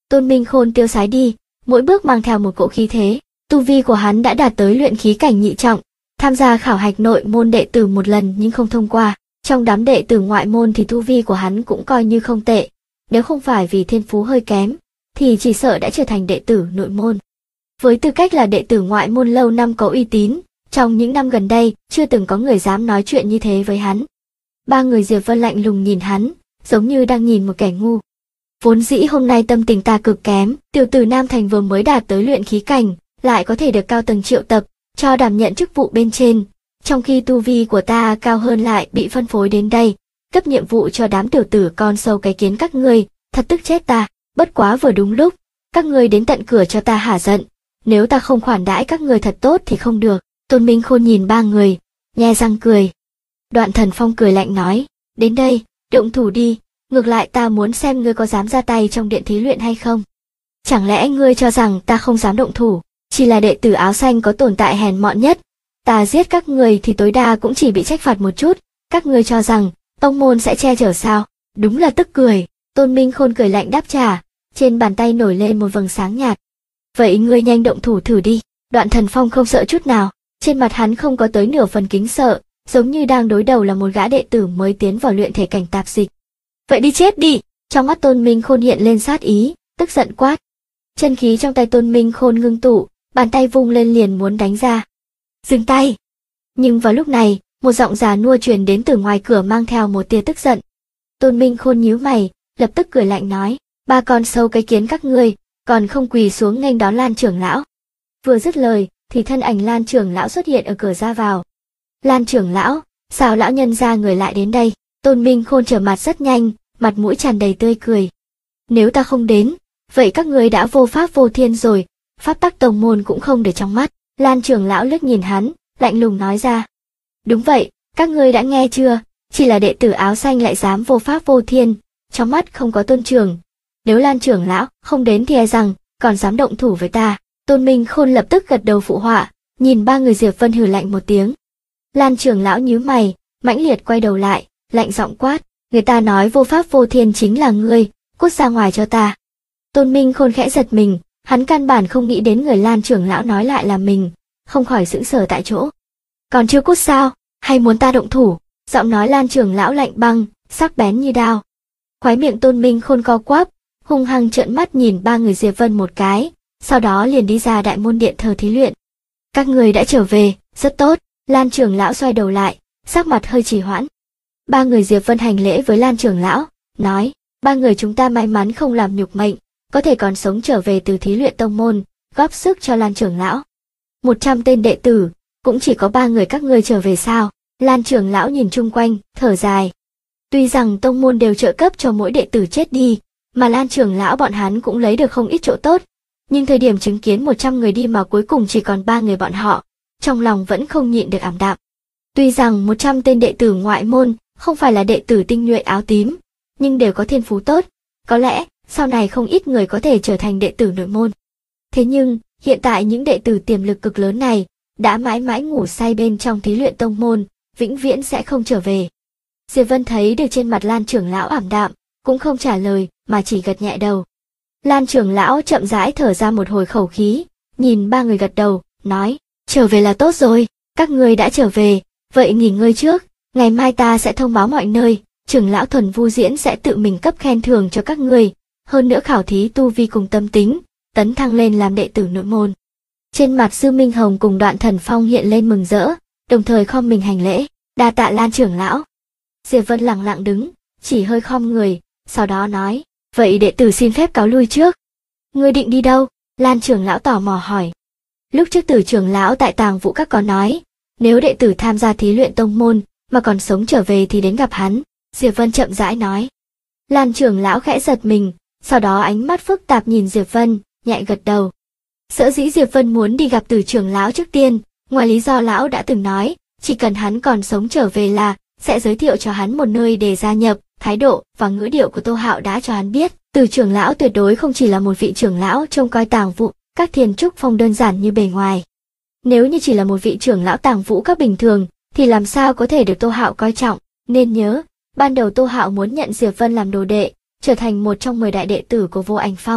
Tôn Minh Khôn tiêu sái đi, mỗi bước mang theo một cỗ khí thế. Tu vi của hắn đã đạt tới luyện khí cảnh nhị trọng, tham gia khảo hạch nội môn đệ tử một lần nhưng không thông qua. Trong đám đệ tử ngoại môn thì tu vi của hắn cũng coi như không tệ, nếu không phải vì thiên phú hơi kém, thì chỉ sợ đã trở thành đệ tử nội môn. Với tư cách là đệ tử ngoại môn lâu năm có uy tín, trong những năm gần đây chưa từng có người dám nói chuyện như thế với hắn. Ba người Diệp Vân lạnh lùng nhìn hắn, giống như đang nhìn một kẻ ngu. Vốn dĩ hôm nay tâm tình ta cực kém, tiểu tử Nam Thành vừa mới đạt tới luyện khí cảnh, lại có thể được cao tầng triệu tập, cho đảm nhận chức vụ bên trên, trong khi tu vi của ta cao hơn lại bị phân phối đến đây, cấp nhiệm vụ cho đám tiểu tử con sâu cái kiến các ngươi, thật tức chết ta, bất quá vừa đúng lúc, các ngươi đến tận cửa cho ta hả giận, nếu ta không khoản đãi các ngươi thật tốt thì không được. Tôn Minh Khôn nhìn ba người, nhe răng cười. Đoạn Thần Phong cười lạnh nói, đến đây, động thủ đi, ngược lại ta muốn xem ngươi có dám ra tay trong điện thí luyện hay không. Chẳng lẽ ngươi cho rằng ta không dám động thủ, chỉ là đệ tử áo xanh có tồn tại hèn mọn nhất, ta giết các người thì tối đa cũng chỉ bị trách phạt một chút, các ngươi cho rằng tông môn sẽ che chở sao? Đúng là tức cười. Tôn Minh Khôn cười lạnh đáp trả, trên bàn tay nổi lên một vầng sáng nhạt. Vậy ngươi nhanh động thủ thử đi. Đoạn Thần Phong không sợ chút nào, trên mặt hắn không có tới nửa phần kính sợ, giống như đang đối đầu là một gã đệ tử mới tiến vào luyện thể cảnh tạp dịch. Vậy đi chết đi! Trong mắt Tôn Minh Khôn hiện lên sát ý, tức giận quát. Chân khí trong tay Tôn Minh Khôn ngưng tụ, bàn tay vung lên liền muốn đánh ra. Dừng tay! Nhưng vào lúc này, một giọng già nua truyền đến từ ngoài cửa mang theo một tia tức giận. Tôn Minh Khôn nhíu mày, lập tức cười lạnh nói, ba con sâu cái kiến các ngươi, còn không quỳ xuống nghênh đón Lan trưởng lão. Vừa dứt lời, thì thân ảnh Lan trưởng lão xuất hiện ở cửa ra vào. Lan trưởng lão, sao lão nhân ra người lại đến đây? Tôn Minh Khôn trở mặt rất nhanh, mặt mũi tràn đầy tươi cười. Nếu ta không đến, vậy các ngươi đã vô pháp vô thiên rồi, pháp tắc tông môn cũng không để trong mắt. Lan trưởng lão liếc nhìn hắn, lạnh lùng nói ra. Đúng vậy, các ngươi đã nghe chưa, chỉ là đệ tử áo xanh lại dám vô pháp vô thiên, trong mắt không có tôn trưởng. Nếu Lan trưởng lão không đến thì e rằng còn dám động thủ với ta. Tôn Minh Khôn lập tức gật đầu phụ họa, nhìn ba người Diệp Vân hừ lạnh một tiếng. Lan trưởng lão nhíu mày, mãnh liệt quay đầu lại, lạnh giọng quát, người ta nói vô pháp vô thiên chính là ngươi, cút ra ngoài cho ta. Tôn Minh Khôn khẽ giật mình, hắn căn bản không nghĩ đến người Lan trưởng lão nói lại là mình, không khỏi sững sờ tại chỗ. Còn chưa cút sao, hay muốn ta động thủ? Giọng nói Lan trưởng lão lạnh băng, sắc bén như đao. Khóe miệng Tôn Minh Khôn co quắp, hung hăng trợn mắt nhìn ba người Diệp Vân một cái, sau đó liền đi ra đại môn điện thờ thí luyện. Các người đã trở về, rất tốt. Lan trưởng lão xoay đầu lại, sắc mặt hơi trì hoãn. Ba người Diệp Vân hành lễ với Lan trưởng lão, nói, ba người chúng ta may mắn không làm nhục mệnh, có thể còn sống trở về từ thí luyện tông môn, góp sức cho Lan trưởng lão. 100 tên đệ tử, cũng chỉ có ba người các ngươi trở về sao? Lan trưởng lão nhìn chung quanh, thở dài. Tuy rằng tông môn đều trợ cấp cho mỗi đệ tử chết đi, mà Lan trưởng lão bọn hắn cũng lấy được không ít chỗ tốt, nhưng thời điểm chứng kiến 100 người đi mà cuối cùng chỉ còn 3 người bọn họ, trong lòng vẫn không nhịn được ảm đạm. Tuy rằng 100 tên đệ tử ngoại môn không phải là đệ tử tinh nhuệ áo tím, nhưng đều có thiên phú tốt, có lẽ sau này không ít người có thể trở thành đệ tử nội môn. Thế nhưng, hiện tại những đệ tử tiềm lực cực lớn này đã mãi mãi ngủ say bên trong thí luyện tông môn, vĩnh viễn sẽ không trở về. Diệp Vân thấy được trên mặt Lan trưởng lão ảm đạm, cũng không trả lời mà chỉ gật nhẹ đầu. Lan trưởng lão chậm rãi thở ra một hồi khẩu khí, nhìn ba người gật đầu, nói, trở về là tốt rồi, các ngươi đã trở về, vậy nghỉ ngơi trước, ngày mai ta sẽ thông báo mọi nơi, trưởng lão Thuần Vu Diễn sẽ tự mình cấp khen thưởng cho các ngươi, hơn nữa khảo thí tu vi cùng tâm tính, tấn thăng lên làm đệ tử nội môn. Trên mặt Dư Minh Hồng cùng Đoạn Thần Phong hiện lên mừng rỡ, đồng thời khom mình hành lễ, đa tạ Lan trưởng lão. Diệp Vân lặng lặng đứng, chỉ hơi khom người, sau đó nói, vậy đệ tử xin phép cáo lui trước. Ngươi định đi đâu? Lan trưởng lão tò mò hỏi. Lúc trước Tử trưởng lão tại Tàng Vũ Các có nói, nếu đệ tử tham gia thí luyện tông môn mà còn sống trở về thì đến gặp hắn. Diệp Vân chậm rãi nói. Lan trưởng lão khẽ giật mình, sau đó ánh mắt phức tạp nhìn Diệp Vân, nhẹ gật đầu. Sở dĩ Diệp Vân muốn đi gặp Tử trưởng lão trước tiên, ngoài lý do lão đã từng nói, chỉ cần hắn còn sống trở về là sẽ giới thiệu cho hắn một nơi để gia nhập. Thái độ và ngữ điệu của Tô Hạo đã cho hắn biết, Tử trưởng lão tuyệt đối không chỉ là một vị trưởng lão trông coi Tàng Vũ Các Thiền Trúc Phong đơn giản như bề ngoài. Nếu như chỉ là một vị trưởng lão Tàng Vũ Các bình thường, thì làm sao có thể được Tô Hạo coi trọng? Nên nhớ, ban đầu Tô Hạo muốn nhận Diệp Vân làm đồ đệ, trở thành một trong 10 đại đệ tử của Vô Ảnh Phong.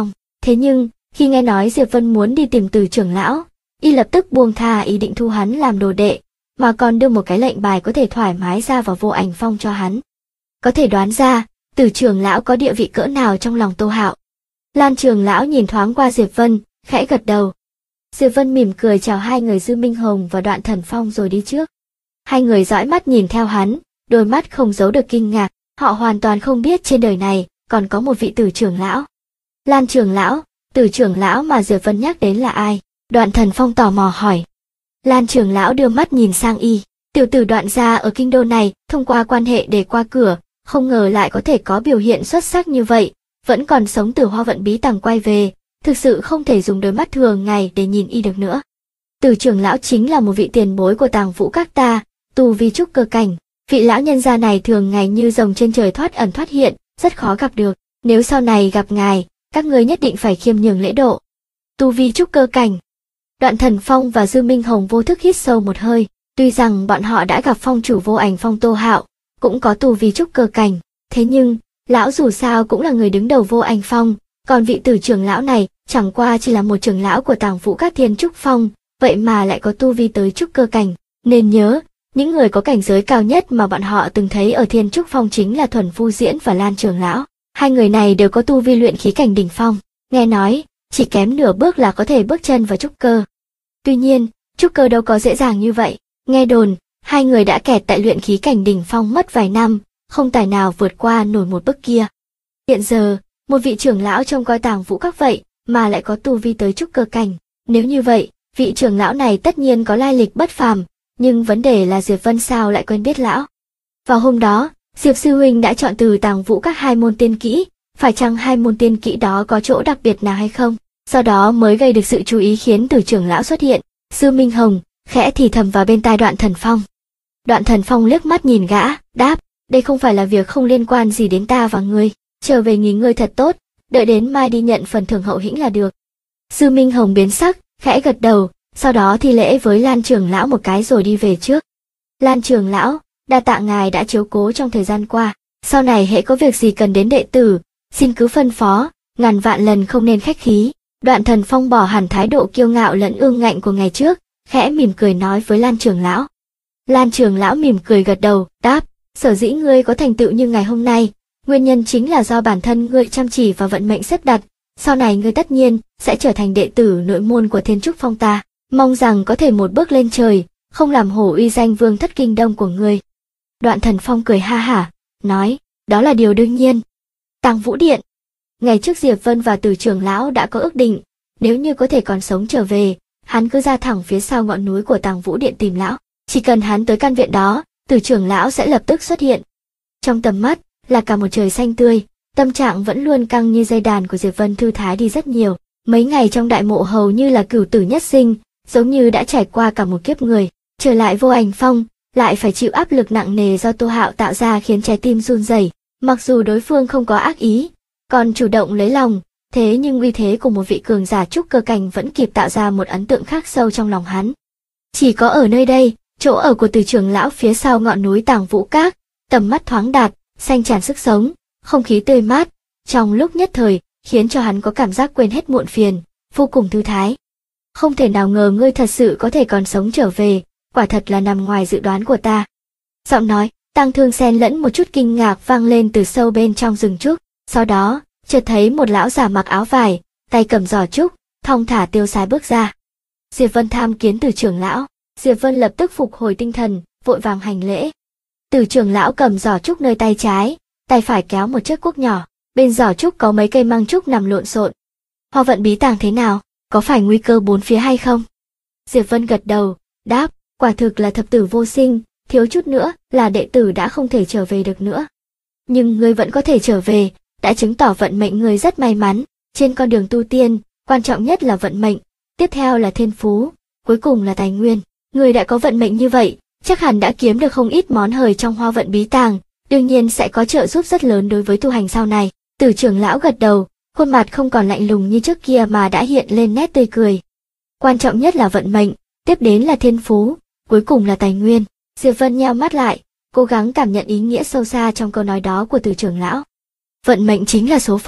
Thế nhưng, khi nghe nói Diệp Vân muốn đi tìm Từ trưởng lão, y lập tức buông tha ý định thu hắn làm đồ đệ, mà còn đưa một cái lệnh bài có thể thoải mái ra vào Vô Ảnh Phong cho hắn. Có thể đoán ra, Từ trưởng lão có địa vị cỡ nào trong lòng Tô Hạo. Lan trưởng lão nhìn thoáng qua Diệp Vân, khẽ gật đầu. Diệp Vân mỉm cười chào hai người Dư Minh Hồng và Đoạn Thần Phong rồi đi trước. Hai người dõi mắt nhìn theo hắn, đôi mắt không giấu được kinh ngạc, họ hoàn toàn không biết trên đời này còn có một vị Từ trưởng lão. Lan trưởng lão, Từ trưởng lão mà Diệp Vân nhắc đến là ai? Đoạn Thần Phong tò mò hỏi. Lan trưởng lão đưa mắt nhìn sang y, tiểu tử Đoạn gia ở kinh đô này, thông qua quan hệ để qua cửa, không ngờ lại có thể có biểu hiện xuất sắc như vậy, vẫn còn sống từ Hoa Vận Bí Tàng quay về, thực sự không thể dùng đôi mắt thường ngày để nhìn y được nữa. Từ trưởng lão chính là một vị tiền bối của Tàng Vũ các ta, tu vi trúc cơ cảnh, vị lão nhân gia này thường ngày như rồng trên trời thoát ẩn thoát hiện, rất khó gặp được, nếu sau này gặp ngài, các ngươi nhất định phải khiêm nhường lễ độ. Tu vi trúc cơ cảnh. Đoạn Thần Phong và Dư Minh Hồng vô thức hít sâu một hơi, tuy rằng bọn họ đã gặp phong chủ Vô Ảnh Phong Tô Hạo, cũng có tu vi trúc cơ cảnh, thế nhưng, lão dù sao cũng là người đứng đầu Vô Ảnh Phong, còn vị Từ trưởng lão này chẳng qua chỉ là một trưởng lão của Tàng Vũ các Thiên Trúc Phong, vậy mà lại có tu vi tới trúc cơ cảnh. Nên nhớ, những người có cảnh giới cao nhất mà bọn họ từng thấy ở Thiên Trúc Phong chính là Thuần Phu Diễn và Lan trưởng lão. Hai người này đều có tu vi luyện khí cảnh đỉnh phong, nghe nói, chỉ kém nửa bước là có thể bước chân vào trúc cơ. Tuy nhiên, trúc cơ đâu có dễ dàng như vậy, nghe đồn, hai người đã kẹt tại luyện khí cảnh đỉnh phong mất vài năm, không tài nào vượt qua nổi một bước kia. Hiện giờ, một vị trưởng lão trông coi Tàng Vũ các vậy, mà lại có tu vi tới trúc cơ cảnh. Nếu như vậy, vị trưởng lão này tất nhiên có lai lịch bất phàm, nhưng vấn đề là Diệp Vân sao lại quen biết lão. Vào hôm đó, Diệp sư huynh đã chọn từ Tàng Vũ các hai môn tiên kỹ, phải chăng hai môn tiên kỹ đó có chỗ đặc biệt nào hay không? Sau đó mới gây được sự chú ý khiến Từ trưởng lão xuất hiện. Dư Minh Hồng khẽ thì thầm vào bên tai Đoạn Thần Phong. Đoạn Thần Phong liếc mắt nhìn gã, đáp, đây không phải là việc không liên quan gì đến ta và ngươi, trở về nghỉ ngơi thật tốt, đợi đến mai đi nhận phần thưởng hậu hĩnh là được. Dư Minh Hồng biến sắc, khẽ gật đầu, sau đó thi lễ với Lan trưởng lão một cái rồi đi về trước. Lan trưởng lão, đa tạ ngài đã chiếu cố trong thời gian qua, sau này hễ có việc gì cần đến đệ tử, xin cứ phân phó, ngàn vạn lần không nên khách khí. Đoạn Thần Phong bỏ hẳn thái độ kiêu ngạo lẫn ương ngạnh của ngày trước, khẽ mỉm cười nói với Lan trưởng lão. Lan trưởng lão mỉm cười gật đầu, đáp, sở dĩ ngươi có thành tựu như ngày hôm nay, nguyên nhân chính là do bản thân ngươi chăm chỉ và vận mệnh xếp đặt, sau này ngươi tất nhiên sẽ trở thành đệ tử nội môn của Thiên Trúc Phong ta, mong rằng có thể một bước lên trời, không làm hổ uy danh vương thất kinh đông của ngươi. Đoạn Thần Phong cười ha hả, nói, đó là điều đương nhiên. Tàng Vũ Điện. Ngày trước Diệp Vân và Từ trưởng lão đã có ước định, nếu như có thể còn sống trở về, hắn cứ ra thẳng phía sau ngọn núi của Tàng Vũ Điện tìm lão, chỉ cần hắn tới căn viện đó, Từ trưởng lão sẽ lập tức xuất hiện. Trong tầm mắt là cả một trời xanh tươi, tâm trạng vẫn luôn căng như dây đàn của Diệp Vân thư thái đi rất nhiều, mấy ngày trong đại mộ hầu như là cửu tử nhất sinh, giống như đã trải qua cả một kiếp người, trở lại Vô Ảnh Phong, lại phải chịu áp lực nặng nề do Tô Hạo tạo ra khiến trái tim run rẩy. Mặc dù đối phương không có ác ý, còn chủ động lấy lòng, thế nhưng uy thế của một vị cường giả trúc cơ cảnh vẫn kịp tạo ra một ấn tượng khắc sâu trong lòng hắn. Chỉ có ở nơi đây, chỗ ở của Từ trưởng lão phía sau ngọn núi Tàng Vũ Các, tầm mắt thoáng đạt, xanh tràn sức sống, không khí tươi mát, trong lúc nhất thời, khiến cho hắn có cảm giác quên hết muộn phiền, vô cùng thư thái. Không thể nào ngờ ngươi thật sự có thể còn sống trở về, quả thật là nằm ngoài dự đoán của ta. Giọng nói, tang thương xen lẫn một chút kinh ngạc vang lên từ sâu bên trong rừng trúc, sau đó, chợt thấy một lão già mặc áo vải, tay cầm giỏ trúc, thong thả tiêu sái bước ra. Diệp Vân tham kiến Từ trưởng lão, Diệp Vân lập tức phục hồi tinh thần, vội vàng hành lễ. Từ trưởng lão cầm giỏ trúc nơi tay trái, tay phải kéo một chiếc cuốc nhỏ, bên giỏ trúc có mấy cây măng trúc nằm lộn xộn. Hoa Vận Bí Tàng thế nào, có phải nguy cơ bốn phía hay không? Diệp Vân gật đầu, đáp, quả thực là thập tử vô sinh, thiếu chút nữa là đệ tử đã không thể trở về được nữa. Nhưng ngươi vẫn có thể trở về, đã chứng tỏ vận mệnh ngươi rất may mắn, trên con đường tu tiên, quan trọng nhất là vận mệnh, tiếp theo là thiên phú, cuối cùng là tài nguyên. Ngươi đã có vận mệnh như vậy, chắc hẳn đã kiếm được không ít món hời trong Hoa Vận Bí Tàng, đương nhiên sẽ có trợ giúp rất lớn đối với tu hành sau này. Từ trưởng lão gật đầu, khuôn mặt không còn lạnh lùng như trước kia mà đã hiện lên nét tươi cười. Quan trọng nhất là vận mệnh, tiếp đến là thiên phú, cuối cùng là tài nguyên. Diệp Vân nheo mắt lại, cố gắng cảm nhận ý nghĩa sâu xa trong câu nói đó của Từ trưởng lão. Vận mệnh chính là số phận,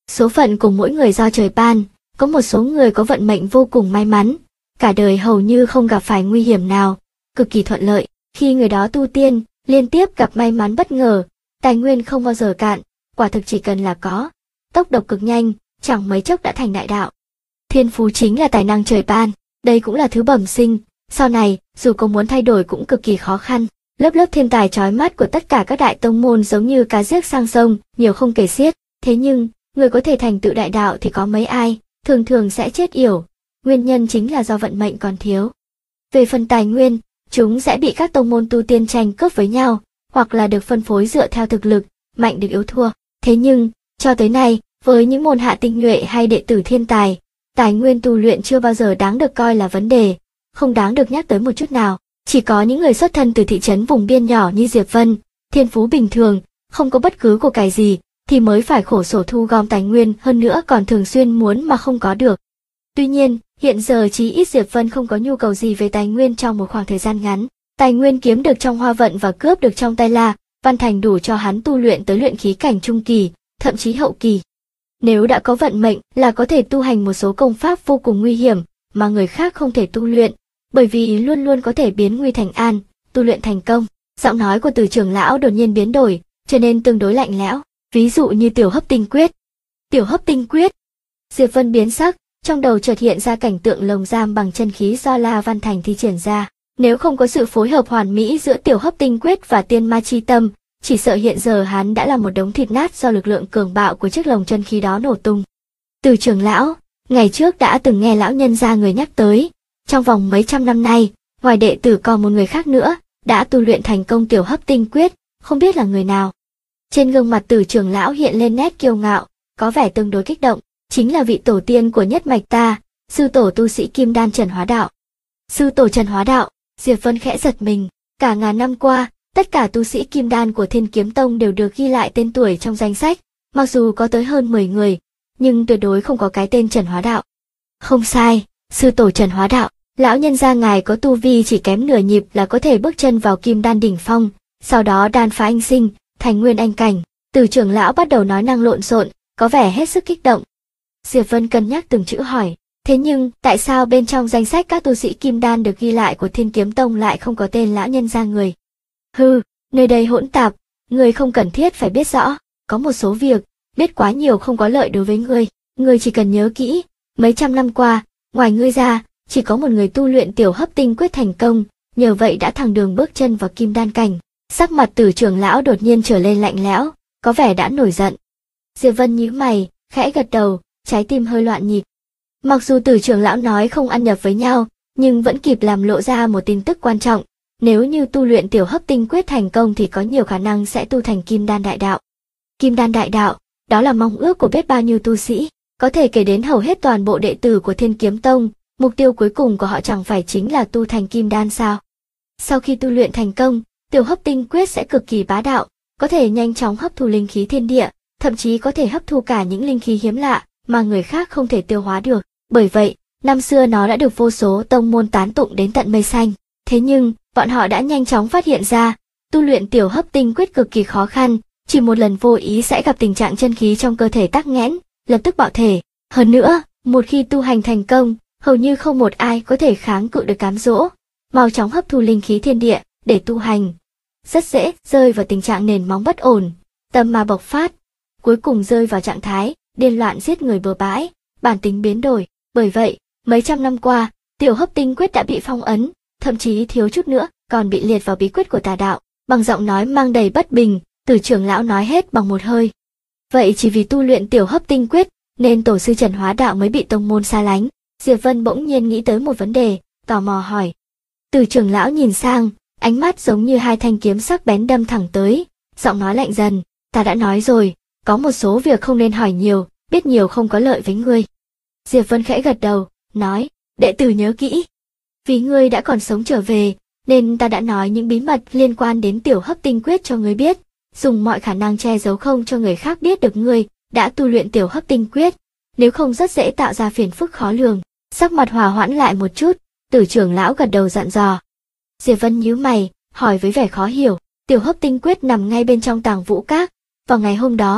Số phận của mỗi người do trời ban, có một số người có vận mệnh vô cùng may mắn, cả đời hầu như không gặp phải nguy hiểm nào, cực kỳ thuận lợi, khi người đó tu tiên, liên tiếp gặp may mắn bất ngờ, tài nguyên không bao giờ cạn, quả thực chỉ cần là có, tốc độ cực nhanh, chẳng mấy chốc đã thành đại đạo. Thiên phú chính là tài năng trời ban, đây cũng là thứ bẩm sinh, sau này, dù có muốn thay đổi cũng cực kỳ khó khăn. Lớp lớp thiên tài chói mắt của tất cả các đại tông môn giống như cá giết sang sông, nhiều không kể xiết, thế nhưng, người có thể thành tựu đại đạo thì có mấy ai, thường thường sẽ chết yểu, nguyên nhân chính là do vận mệnh còn thiếu. Về phần tài nguyên, chúng sẽ bị các tông môn tu tiên tranh cướp với nhau, hoặc là được phân phối dựa theo thực lực, mạnh được yếu thua. Thế nhưng, cho tới nay, với những môn hạ tinh nhuệ hay đệ tử thiên tài, tài nguyên tu luyện chưa bao giờ đáng được coi là vấn đề, không đáng được nhắc tới một chút nào. Chỉ có những người xuất thân từ thị trấn vùng biên nhỏ như Diệp Vân, thiên phú bình thường, không có bất cứ của cải gì, thì mới phải khổ sở thu gom tài nguyên, hơn nữa còn thường xuyên muốn mà không có được. Tuy nhiên, hiện giờ chí ít Diệp Vân không có nhu cầu gì về tài nguyên trong một khoảng thời gian ngắn. Tài nguyên kiếm được trong Hoa Vận và cướp được trong Tay La, Văn Thành đủ cho hắn tu luyện tới luyện khí cảnh trung kỳ, thậm chí hậu kỳ. Nếu đã có vận mệnh là có thể tu hành một số công pháp vô cùng nguy hiểm mà người khác không thể tu luyện, bởi vì luôn luôn có thể biến nguy thành an, tu luyện thành công. Giọng nói của Từ trưởng lão đột nhiên biến đổi, trở nên tương đối lạnh lẽo, ví dụ như Tiểu Hấp Tinh Quyết. Tiểu Hấp Tinh Quyết. Diệp Vân biến sắc, trong đầu chợt hiện ra cảnh tượng lồng giam bằng chân khí do La Văn Thành thi triển ra. Nếu không có sự phối hợp hoàn mỹ giữa Tiểu Hấp Tinh Quyết và Tiên Ma Chi Tâm, chỉ sợ hiện giờ hắn đã là một đống thịt nát do lực lượng cường bạo của chiếc lồng chân khí đó nổ tung. Từ trưởng lão, ngày trước đã từng nghe lão nhân gia người nhắc tới, trong vòng mấy trăm năm nay, ngoài đệ tử còn một người khác nữa, đã tu luyện thành công Tiểu Hấp Tinh Quyết, không biết là người nào. Trên gương mặt Từ trưởng lão hiện lên nét kiêu ngạo, có vẻ tương đối kích động, chính là vị tổ tiên của nhất mạch ta, sư tổ tu sĩ Kim Đan Trần Hóa Đạo. Sư tổ Trần Hóa Đạo, Diệp Vân khẽ giật mình, cả ngàn năm qua, tất cả tu sĩ Kim Đan của Thiên Kiếm Tông đều được ghi lại tên tuổi trong danh sách, mặc dù có tới hơn 10 người, nhưng tuyệt đối không có cái tên Trần Hóa Đạo. Không sai, sư tổ Trần Hóa Đạo, lão nhân gia ngài có tu vi chỉ kém nửa nhịp là có thể bước chân vào Kim Đan đỉnh phong, sau đó đan phá anh sinh, thành nguyên anh cảnh. Từ trưởng lão bắt đầu nói năng lộn xộn, có vẻ hết sức kích động. Diệp Vân cân nhắc từng chữ hỏi, thế nhưng tại sao bên trong danh sách các tu sĩ Kim Đan được ghi lại của Thiên Kiếm Tông lại không có tên lão nhân gia người? Hừ, nơi đây hỗn tạp, người không cần thiết phải biết rõ, có một số việc, biết quá nhiều không có lợi đối với ngươi chỉ cần nhớ kỹ, mấy trăm năm qua, ngoài ngươi ra, chỉ có một người tu luyện Tiểu Hấp Tinh Quyết thành công, nhờ vậy đã thẳng đường bước chân vào Kim Đan cảnh. Sắc mặt Từ trưởng lão đột nhiên trở lên lạnh lẽo, có vẻ đã nổi giận. Diệp Vân nhíu mày, khẽ gật đầu, trái tim hơi loạn nhịp. Mặc dù Từ trưởng lão nói không ăn nhập với nhau, nhưng vẫn kịp làm lộ ra một tin tức quan trọng. Nếu như tu luyện Tiểu Hấp Tinh Quyết thành công thì có nhiều khả năng sẽ tu thành Kim Đan Đại Đạo. Kim Đan Đại Đạo, đó là mong ước của biết bao nhiêu tu sĩ, có thể kể đến hầu hết toàn bộ đệ tử của Thiên Kiếm Tông, mục tiêu cuối cùng của họ chẳng phải chính là tu thành Kim Đan sao? Sau khi tu luyện thành công, Tiểu Hấp Tinh Quyết sẽ cực kỳ bá đạo, có thể nhanh chóng hấp thu linh khí thiên địa, thậm chí có thể hấp thu cả những linh khí hiếm lạ mà người khác không thể tiêu hóa được. Bởi vậy, năm xưa nó đã được vô số tông môn tán tụng đến tận mây xanh. Thế nhưng, bọn họ đã nhanh chóng phát hiện ra, tu luyện Tiểu Hấp Tinh Quyết cực kỳ khó khăn, chỉ một lần vô ý sẽ gặp tình trạng chân khí trong cơ thể tắc nghẽn, lập tức bạo thể. Hơn nữa, một khi tu hành thành công, hầu như không một ai có thể kháng cự được cám dỗ, mau chóng hấp thu linh khí thiên địa để tu hành. Rất dễ rơi vào tình trạng nền móng bất ổn, tâm ma bộc phát, cuối cùng rơi vào trạng thái điên loạn giết người bừa bãi, bản tính biến đổi. Bởi vậy, mấy trăm năm qua, Tiểu Hấp Tinh Quyết đã bị phong ấn, thậm chí thiếu chút nữa còn bị liệt vào bí quyết của tà đạo. Bằng giọng nói mang đầy bất bình, Từ trưởng lão nói hết bằng một hơi. Vậy chỉ vì tu luyện Tiểu Hấp Tinh Quyết nên tổ sư Trần Hóa Đạo mới bị tông môn xa lánh. Diệp Vân bỗng nhiên nghĩ tới một vấn đề, tò mò hỏi. Từ trưởng lão nhìn sang, ánh mắt giống như hai thanh kiếm sắc bén đâm thẳng tới, giọng nói lạnh dần, ta đã nói rồi, có một số việc không nên hỏi nhiều, biết nhiều không có lợi với ngươi. Diệp Vân khẽ gật đầu, nói, đệ tử nhớ kỹ. Vì ngươi đã còn sống trở về, nên ta đã nói những bí mật liên quan đến Tiểu Hấp Tinh Quyết cho ngươi biết, dùng mọi khả năng che giấu không cho người khác biết được ngươi đã tu luyện Tiểu Hấp Tinh Quyết, nếu không rất dễ tạo ra phiền phức khó lường. Sắc mặt hòa hoãn lại một chút, Từ trưởng lão gật đầu dặn dò. Diệp Vân nhíu mày, hỏi với vẻ khó hiểu, Tiểu Hấp Tinh Quyết nằm ngay bên trong Tàng Vũ Các, vào ngày hôm đó,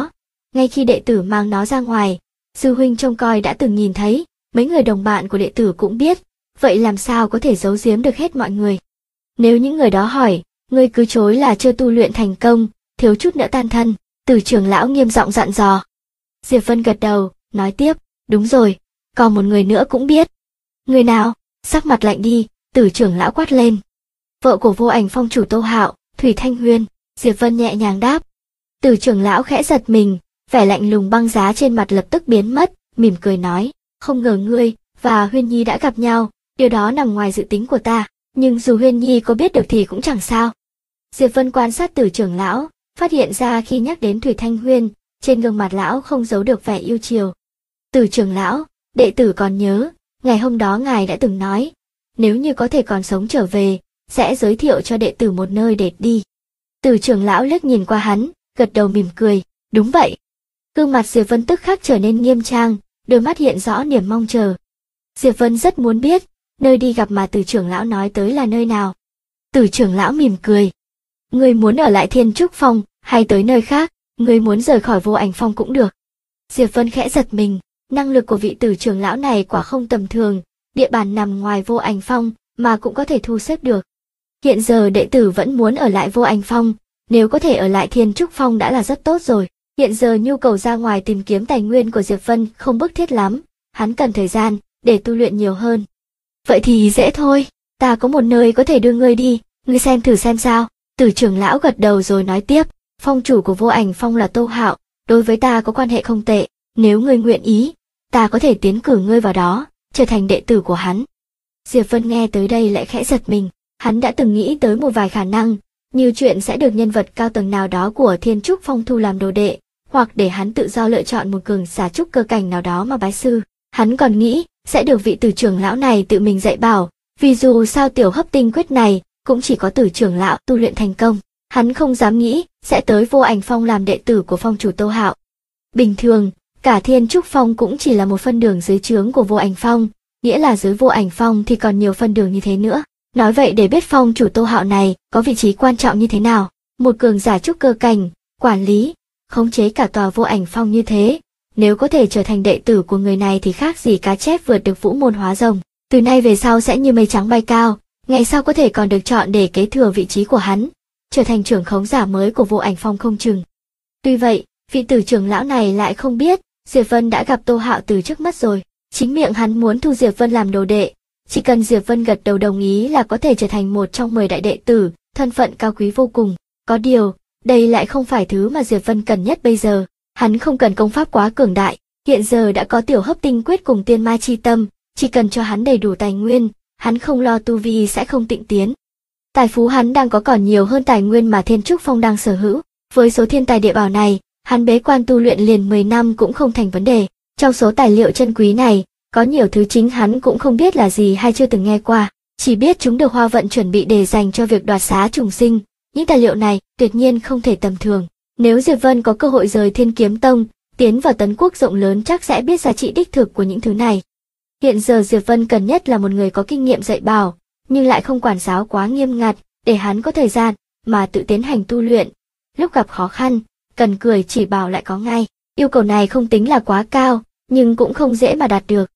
Ngay khi đệ tử mang nó ra ngoài, sư huynh trông coi đã từng nhìn thấy, mấy người đồng bạn của đệ tử cũng biết, vậy làm sao có thể giấu giếm được hết mọi người. Nếu những người đó hỏi, ngươi cứ chối là chưa tu luyện thành công, thiếu chút nữa tan thân, Từ trưởng lão nghiêm giọng dặn dò. Diệp Vân gật đầu, nói tiếp, đúng rồi, còn một người nữa cũng biết. Người nào? Sắc mặt lạnh đi, Từ trưởng lão quát lên. Vợ của Vô Ảnh Phong chủ Tô Hạo, Thủy Thanh Huyên. Diệp Vân nhẹ nhàng đáp. Từ trưởng lão khẽ giật mình, vẻ lạnh lùng băng giá trên mặt lập tức biến mất, mỉm cười nói, không ngờ ngươi và Huyên Nhi đã gặp nhau, điều đó nằm ngoài dự tính của ta, nhưng dù Huyên Nhi có biết được thì cũng chẳng sao. Diệp Vân quan sát Từ trưởng lão, phát hiện ra khi nhắc đến Thủy Thanh Huyên, trên gương mặt lão không giấu được vẻ yêu chiều. Từ trưởng lão, đệ tử còn nhớ, ngày hôm đó ngài đã từng nói, nếu như có thể còn sống trở về, sẽ giới thiệu cho đệ tử một nơi để đi. Từ trưởng lão liếc nhìn qua hắn, gật đầu mỉm cười, đúng vậy. Gương mặt Diệp Vân tức khắc trở nên nghiêm trang, đôi mắt hiện rõ niềm mong chờ. Diệp Vân rất muốn biết, nơi đi gặp mà Từ trưởng lão nói tới là nơi nào. Từ trưởng lão mỉm cười. Ngươi muốn ở lại Thiên Trúc Phong, hay tới nơi khác, ngươi muốn rời khỏi Vô Ảnh Phong cũng được. Diệp Vân khẽ giật mình, năng lực của vị Từ trưởng lão này quả không tầm thường, địa bàn nằm ngoài Vô Ảnh Phong mà cũng có thể thu xếp được. Hiện giờ đệ tử vẫn muốn ở lại Vô Ảnh Phong, nếu có thể ở lại Thiên Trúc Phong đã là rất tốt rồi. Hiện giờ nhu cầu ra ngoài tìm kiếm tài nguyên của Diệp Vân không bức thiết lắm, hắn cần thời gian để tu luyện nhiều hơn. Vậy thì dễ thôi, ta có một nơi có thể đưa ngươi đi, ngươi xem thử xem sao. Từ trưởng lão gật đầu rồi nói tiếp, phong chủ của Vô Ảnh Phong là Tô Hạo, đối với ta có quan hệ không tệ, nếu ngươi nguyện ý, ta có thể tiến cử ngươi vào đó, trở thành đệ tử của hắn. Diệp Vân nghe tới đây lại khẽ giật mình, hắn đã từng nghĩ tới một vài khả năng, như chuyện sẽ được nhân vật cao tầng nào đó của Thiên Trúc Phong thu làm đồ đệ, hoặc để hắn tự do lựa chọn một cường giả trúc cơ cảnh nào đó mà bái sư. Hắn còn nghĩ sẽ được vị Từ trưởng lão này tự mình dạy bảo, vì dù sao tiểu hấp tinh quyết này cũng chỉ có Từ trưởng lão tu luyện thành công. Hắn không dám nghĩ sẽ tới Vô Ảnh Phong làm đệ tử của phong chủ Tô Hạo. Bình thường, cả Thiên Trúc Phong cũng chỉ là một phân đường dưới trướng của Vô Ảnh Phong, nghĩa là dưới Vô Ảnh Phong thì còn nhiều phân đường như thế nữa. Nói vậy để biết phong chủ Tô Hạo này có vị trí quan trọng như thế nào, một cường giả trúc cơ cảnh, quản lý, khống chế cả tòa Vô Ảnh Phong như thế, nếu có thể trở thành đệ tử của người này thì khác gì cá chép vượt được vũ môn hóa rồng, từ nay về sau sẽ như mây trắng bay cao, ngày sau có thể còn được chọn để kế thừa vị trí của hắn, trở thành trưởng khống giả mới của Vô Ảnh Phong không chừng. Tuy vậy, vị Từ trưởng lão này lại không biết, Diệp Vân đã gặp Tô Hạo từ trước mắt rồi, chính miệng hắn muốn thu Diệp Vân làm đồ đệ, chỉ cần Diệp Vân gật đầu đồng ý là có thể trở thành một trong 10 đại đệ tử, thân phận cao quý vô cùng. Có điều, đây lại không phải thứ mà Diệp Vân cần nhất bây giờ, hắn không cần công pháp quá cường đại, hiện giờ đã có tiểu hấp tinh quyết cùng tiên ma chi tâm, chỉ cần cho hắn đầy đủ tài nguyên, hắn không lo tu vi sẽ không tịnh tiến. Tài phú hắn đang có còn nhiều hơn tài nguyên mà Thiên Trúc Phong đang sở hữu, với số thiên tài địa bảo này, hắn bế quan tu luyện liền 10 năm cũng không thành vấn đề. Trong số tài liệu chân quý này, có nhiều thứ chính hắn cũng không biết là gì hay chưa từng nghe qua, chỉ biết chúng được Hoa Vận chuẩn bị để dành cho việc đoạt xá trùng sinh. Những tài liệu này tuyệt nhiên không thể tầm thường. Nếu Diệp Vân có cơ hội rời Thiên Kiếm Tông, tiến vào Tấn Quốc rộng lớn chắc sẽ biết giá trị đích thực của những thứ này. Hiện giờ Diệp Vân cần nhất là một người có kinh nghiệm dạy bảo, nhưng lại không quản giáo quá nghiêm ngặt, để hắn có thời gian mà tự tiến hành tu luyện. Lúc gặp khó khăn, cần cười chỉ bảo lại có ngay. Yêu cầu này không tính là quá cao, nhưng cũng không dễ mà đạt được.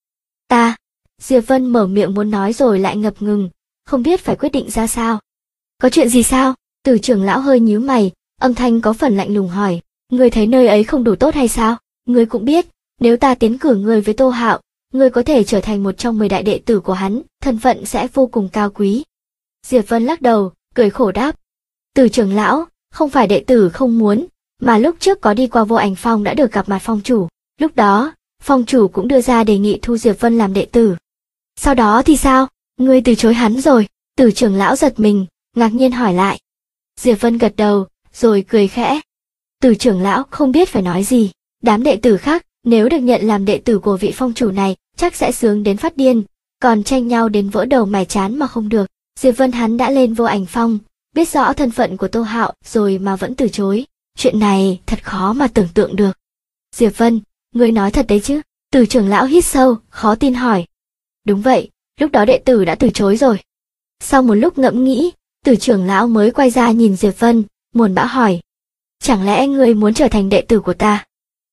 Diệp Vân mở miệng muốn nói rồi lại ngập ngừng, không biết phải quyết định ra sao. Có chuyện gì sao? Từ trưởng lão hơi nhíu mày, âm thanh có phần lạnh lùng hỏi, ngươi thấy nơi ấy không đủ tốt hay sao? Ngươi cũng biết, nếu ta tiến cử ngươi với Tô Hạo, ngươi có thể trở thành một trong 10 đại đệ tử của hắn, thân phận sẽ vô cùng cao quý. Diệp Vân lắc đầu, cười khổ đáp. Từ trưởng lão, không phải đệ tử không muốn, mà lúc trước có đi qua Vô Ảnh Phong đã được gặp mặt phong chủ, lúc đó, phong chủ cũng đưa ra đề nghị thu Diệp Vân làm đệ tử. Sau đó thì sao? Ngươi từ chối hắn rồi? Từ trưởng lão giật mình, ngạc nhiên hỏi lại. Diệp Vân gật đầu, rồi cười khẽ. Từ trưởng lão không biết phải nói gì, đám đệ tử khác, nếu được nhận làm đệ tử của vị phong chủ này, chắc sẽ sướng đến phát điên, còn tranh nhau đến vỡ đầu mài chán mà không được. Diệp Vân hắn đã lên Vô Ảnh Phong, biết rõ thân phận của Tô Hạo rồi mà vẫn từ chối, chuyện này thật khó mà tưởng tượng được. Diệp Vân, ngươi nói thật đấy chứ? Từ trưởng lão hít sâu, khó tin hỏi. Đúng vậy, lúc đó đệ tử đã từ chối rồi. Sau một lúc ngẫm nghĩ, Từ trưởng lão mới quay ra nhìn Diệp Vân, buồn bã hỏi. Chẳng lẽ ngươi muốn trở thành đệ tử của ta?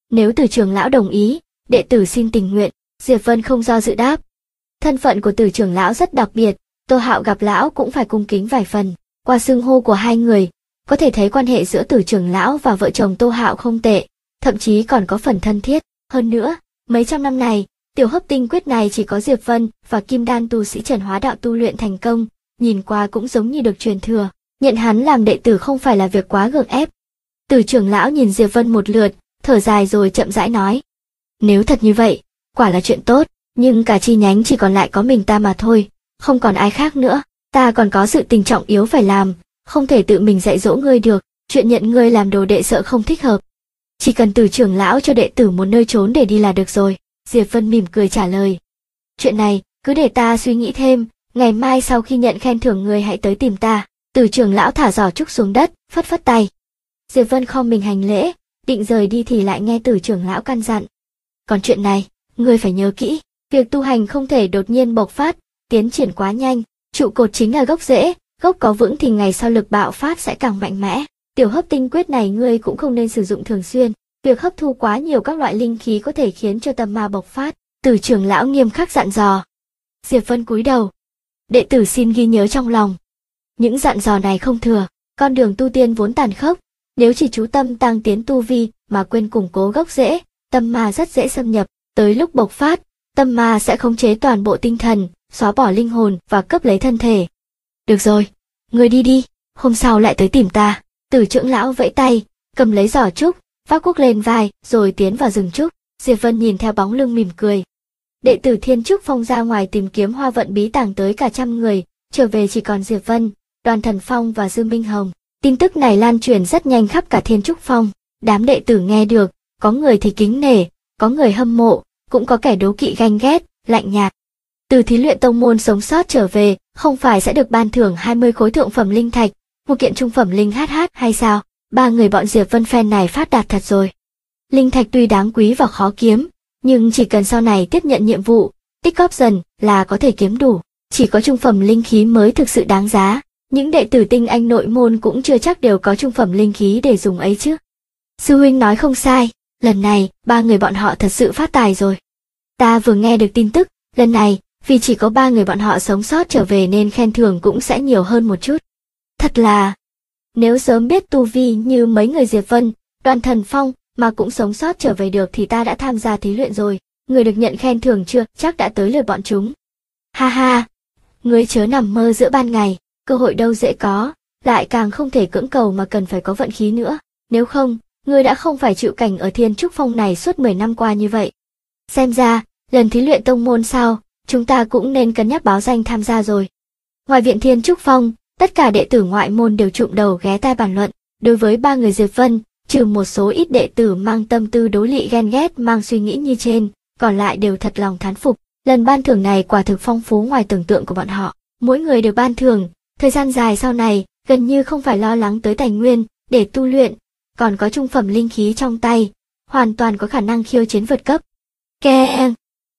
Nếu Từ trưởng lão đồng ý, đệ tử xin tình nguyện. Diệp Vân không do dự đáp. Thân phận của Từ trưởng lão rất đặc biệt, Tô Hạo gặp lão cũng phải cung kính vài phần. Qua xưng hô của hai người, có thể thấy quan hệ giữa Từ trưởng lão và vợ chồng Tô Hạo không tệ, thậm chí còn có phần thân thiết. Hơn nữa, mấy trăm năm này, tiểu hấp tinh quyết này chỉ có Diệp Vân và kim đan tu sĩ Trần Hóa đạo tu luyện thành công, nhìn qua cũng giống như được truyền thừa. Nhận hắn làm đệ tử không phải là việc quá gượng ép. Từ trưởng lão nhìn Diệp Vân một lượt, thở dài rồi chậm rãi nói. Nếu thật như vậy, quả là chuyện tốt, nhưng cả chi nhánh chỉ còn lại có mình ta mà thôi, không còn ai khác nữa. Ta còn có sự tình trọng yếu phải làm, không thể tự mình dạy dỗ ngươi được, chuyện nhận ngươi làm đồ đệ sợ không thích hợp. Chỉ cần Từ trưởng lão cho đệ tử một nơi trốn để đi là được rồi. Diệp Vân mỉm cười trả lời. Chuyện này, cứ để ta suy nghĩ thêm, ngày mai sau khi nhận khen thưởng ngươi hãy tới tìm ta. Từ trưởng lão thả giỏ trúc xuống đất, phất phất tay. Diệp Vân khom mình hành lễ, định rời đi thì lại nghe Từ trưởng lão căn dặn. Còn chuyện này, ngươi phải nhớ kỹ, việc tu hành không thể đột nhiên bộc phát, tiến triển quá nhanh, trụ cột chính là gốc rễ, gốc có vững thì ngày sau lực bạo phát sẽ càng mạnh mẽ. Tiểu hấp tinh quyết này ngươi cũng không nên sử dụng thường xuyên, việc hấp thu quá nhiều các loại linh khí có thể khiến cho tâm ma bộc phát. Từ trưởng lão nghiêm khắc dặn dò. Diệp Vân cúi đầu. Đệ tử xin ghi nhớ trong lòng. Những dặn dò này không thừa, con đường tu tiên vốn tàn khốc, nếu chỉ chú tâm tăng tiến tu vi mà quên củng cố gốc rễ, tâm ma rất dễ xâm nhập, tới lúc bộc phát, tâm ma sẽ khống chế toàn bộ tinh thần, xóa bỏ linh hồn và cướp lấy thân thể. Được rồi, ngươi đi đi, hôm sau lại tới tìm ta. Từ trưởng lão vẫy tay, cầm lấy giỏ trúc, vác cuốc lên vai, rồi tiến vào rừng trúc. Diệp Vân nhìn theo bóng lưng mỉm cười. Đệ tử Thiên Trúc Phong ra ngoài tìm kiếm hoa vận bí tàng tới cả 100 người, trở về chỉ còn Diệp Vân, Đoàn Thần Phong và Dương Minh Hồng. Tin tức này lan truyền rất nhanh khắp cả Thiên Trúc Phong. Đám đệ tử nghe được, có người thì kính nể, có người hâm mộ, cũng có kẻ đố kỵ ganh ghét, lạnh nhạt. Từ thí luyện tông môn sống sót trở về, không phải sẽ được ban thưởng 20 khối thượng phẩm linh thạch, một kiện trung phẩm linh HH hay sao? Ba người bọn Diệp Vân phen này phát đạt thật rồi. Linh thạch tuy đáng quý và khó kiếm, nhưng chỉ cần sau này tiếp nhận nhiệm vụ, tích góp dần là có thể kiếm đủ. Chỉ có trung phẩm linh khí mới thực sự đáng giá. Những đệ tử tinh anh nội môn cũng chưa chắc đều có trung phẩm linh khí để dùng ấy chứ. Sư huynh nói không sai, lần này ba người bọn họ thật sự phát tài rồi. Ta vừa nghe được tin tức, lần này vì chỉ có ba người bọn họ sống sót trở về nên khen thưởng cũng sẽ nhiều hơn một chút. Thật là, nếu sớm biết tu vi như mấy người Diệp Vân, Đoàn Thần Phong mà cũng sống sót trở về được thì ta đã tham gia thí luyện rồi. Người được nhận khen thưởng chưa, chắc đã tới lượt bọn chúng. Ha ha, ngươi chớ nằm mơ giữa ban ngày, cơ hội đâu dễ có, lại càng không thể cưỡng cầu mà cần phải có vận khí nữa. Nếu không, ngươi đã không phải chịu cảnh ở Thiên Trúc Phong này suốt 10 năm qua như vậy. Xem ra, lần thí luyện tông môn sau, chúng ta cũng nên cân nhắc báo danh tham gia rồi. Ngoài viện Thiên Trúc Phong, tất cả đệ tử ngoại môn đều trụm đầu ghé tai bàn luận. Đối với ba người Diệp Vân, trừ một số ít đệ tử mang tâm tư đấu lị ghen ghét mang suy nghĩ như trên, còn lại đều thật lòng thán phục. Lần ban thưởng này quả thực phong phú ngoài tưởng tượng của bọn họ. Mỗi người được ban thưởng, thời gian dài sau này, gần như không phải lo lắng tới tài nguyên để tu luyện, còn có trung phẩm linh khí trong tay, hoàn toàn có khả năng khiêu chiến vượt cấp. Keng.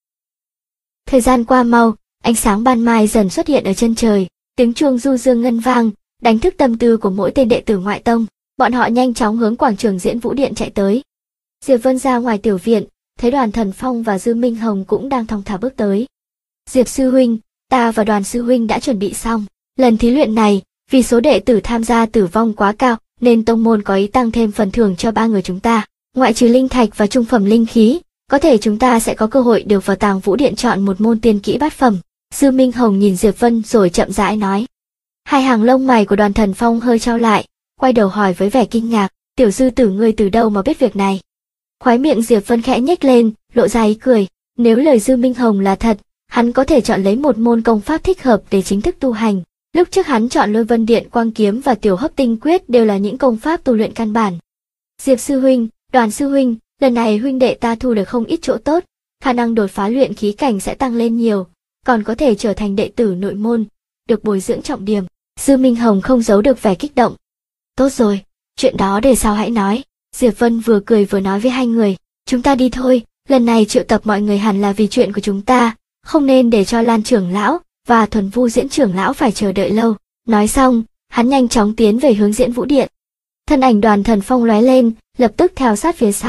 Thời gian qua mau, ánh sáng ban mai dần xuất hiện ở chân trời, tiếng chuông du dương ngân vang, đánh thức tâm tư của mỗi tên đệ tử ngoại tông. Bọn họ nhanh chóng hướng quảng trường Diễn Vũ Điện chạy tới. Diệp Vân ra ngoài tiểu viện, thấy Đoàn Thần Phong và Dư Minh Hồng cũng đang thong thả bước tới. Diệp sư huynh, ta và Đoàn sư huynh đã chuẩn bị xong. Lần thí luyện này, vì số đệ tử tham gia tử vong quá cao, nên tông môn có ý tăng thêm phần thưởng cho ba người chúng ta. Ngoại trừ linh thạch và trung phẩm linh khí, có thể chúng ta sẽ có cơ hội được vào Tàng Vũ Điện chọn một môn tiên kỹ bát phẩm. Dư Minh Hồng nhìn Diệp Vân rồi chậm rãi nói. Hai hàng lông mày của Đoàn Thần Phong hơi chau lại, quay đầu hỏi với vẻ kinh ngạc, tiểu sư tử ngươi từ đâu mà biết việc này? Khóe miệng Diệp Vân khẽ nhếch lên, lộ ra ý cười, nếu lời Dư Minh Hồng là thật, hắn có thể chọn lấy một môn công pháp thích hợp để chính thức tu hành. Lúc trước hắn chọn Lôi Vân Điện Quang Kiếm và Tiểu Hấp Tinh Quyết đều là những công pháp tu luyện căn bản. Diệp sư huynh, Đoàn sư huynh, lần này huynh đệ ta thu được không ít chỗ tốt, khả năng đột phá luyện khí cảnh sẽ tăng lên nhiều, còn có thể trở thành đệ tử nội môn, được bồi dưỡng trọng điểm. Dư Minh Hồng không giấu được vẻ kích động. Tốt rồi, chuyện đó để sau hãy nói. Diệp Vân vừa cười vừa nói với hai người, chúng ta đi thôi, lần này triệu tập mọi người hẳn là vì chuyện của chúng ta, không nên để cho Lan trưởng lão và Thuần Vu Diễn trưởng lão phải chờ đợi lâu. Nói xong, hắn nhanh chóng tiến về hướng Diễn Vũ Điện. Thân ảnh Đoàn Thần Phong lóe lên, lập tức theo sát phía sau.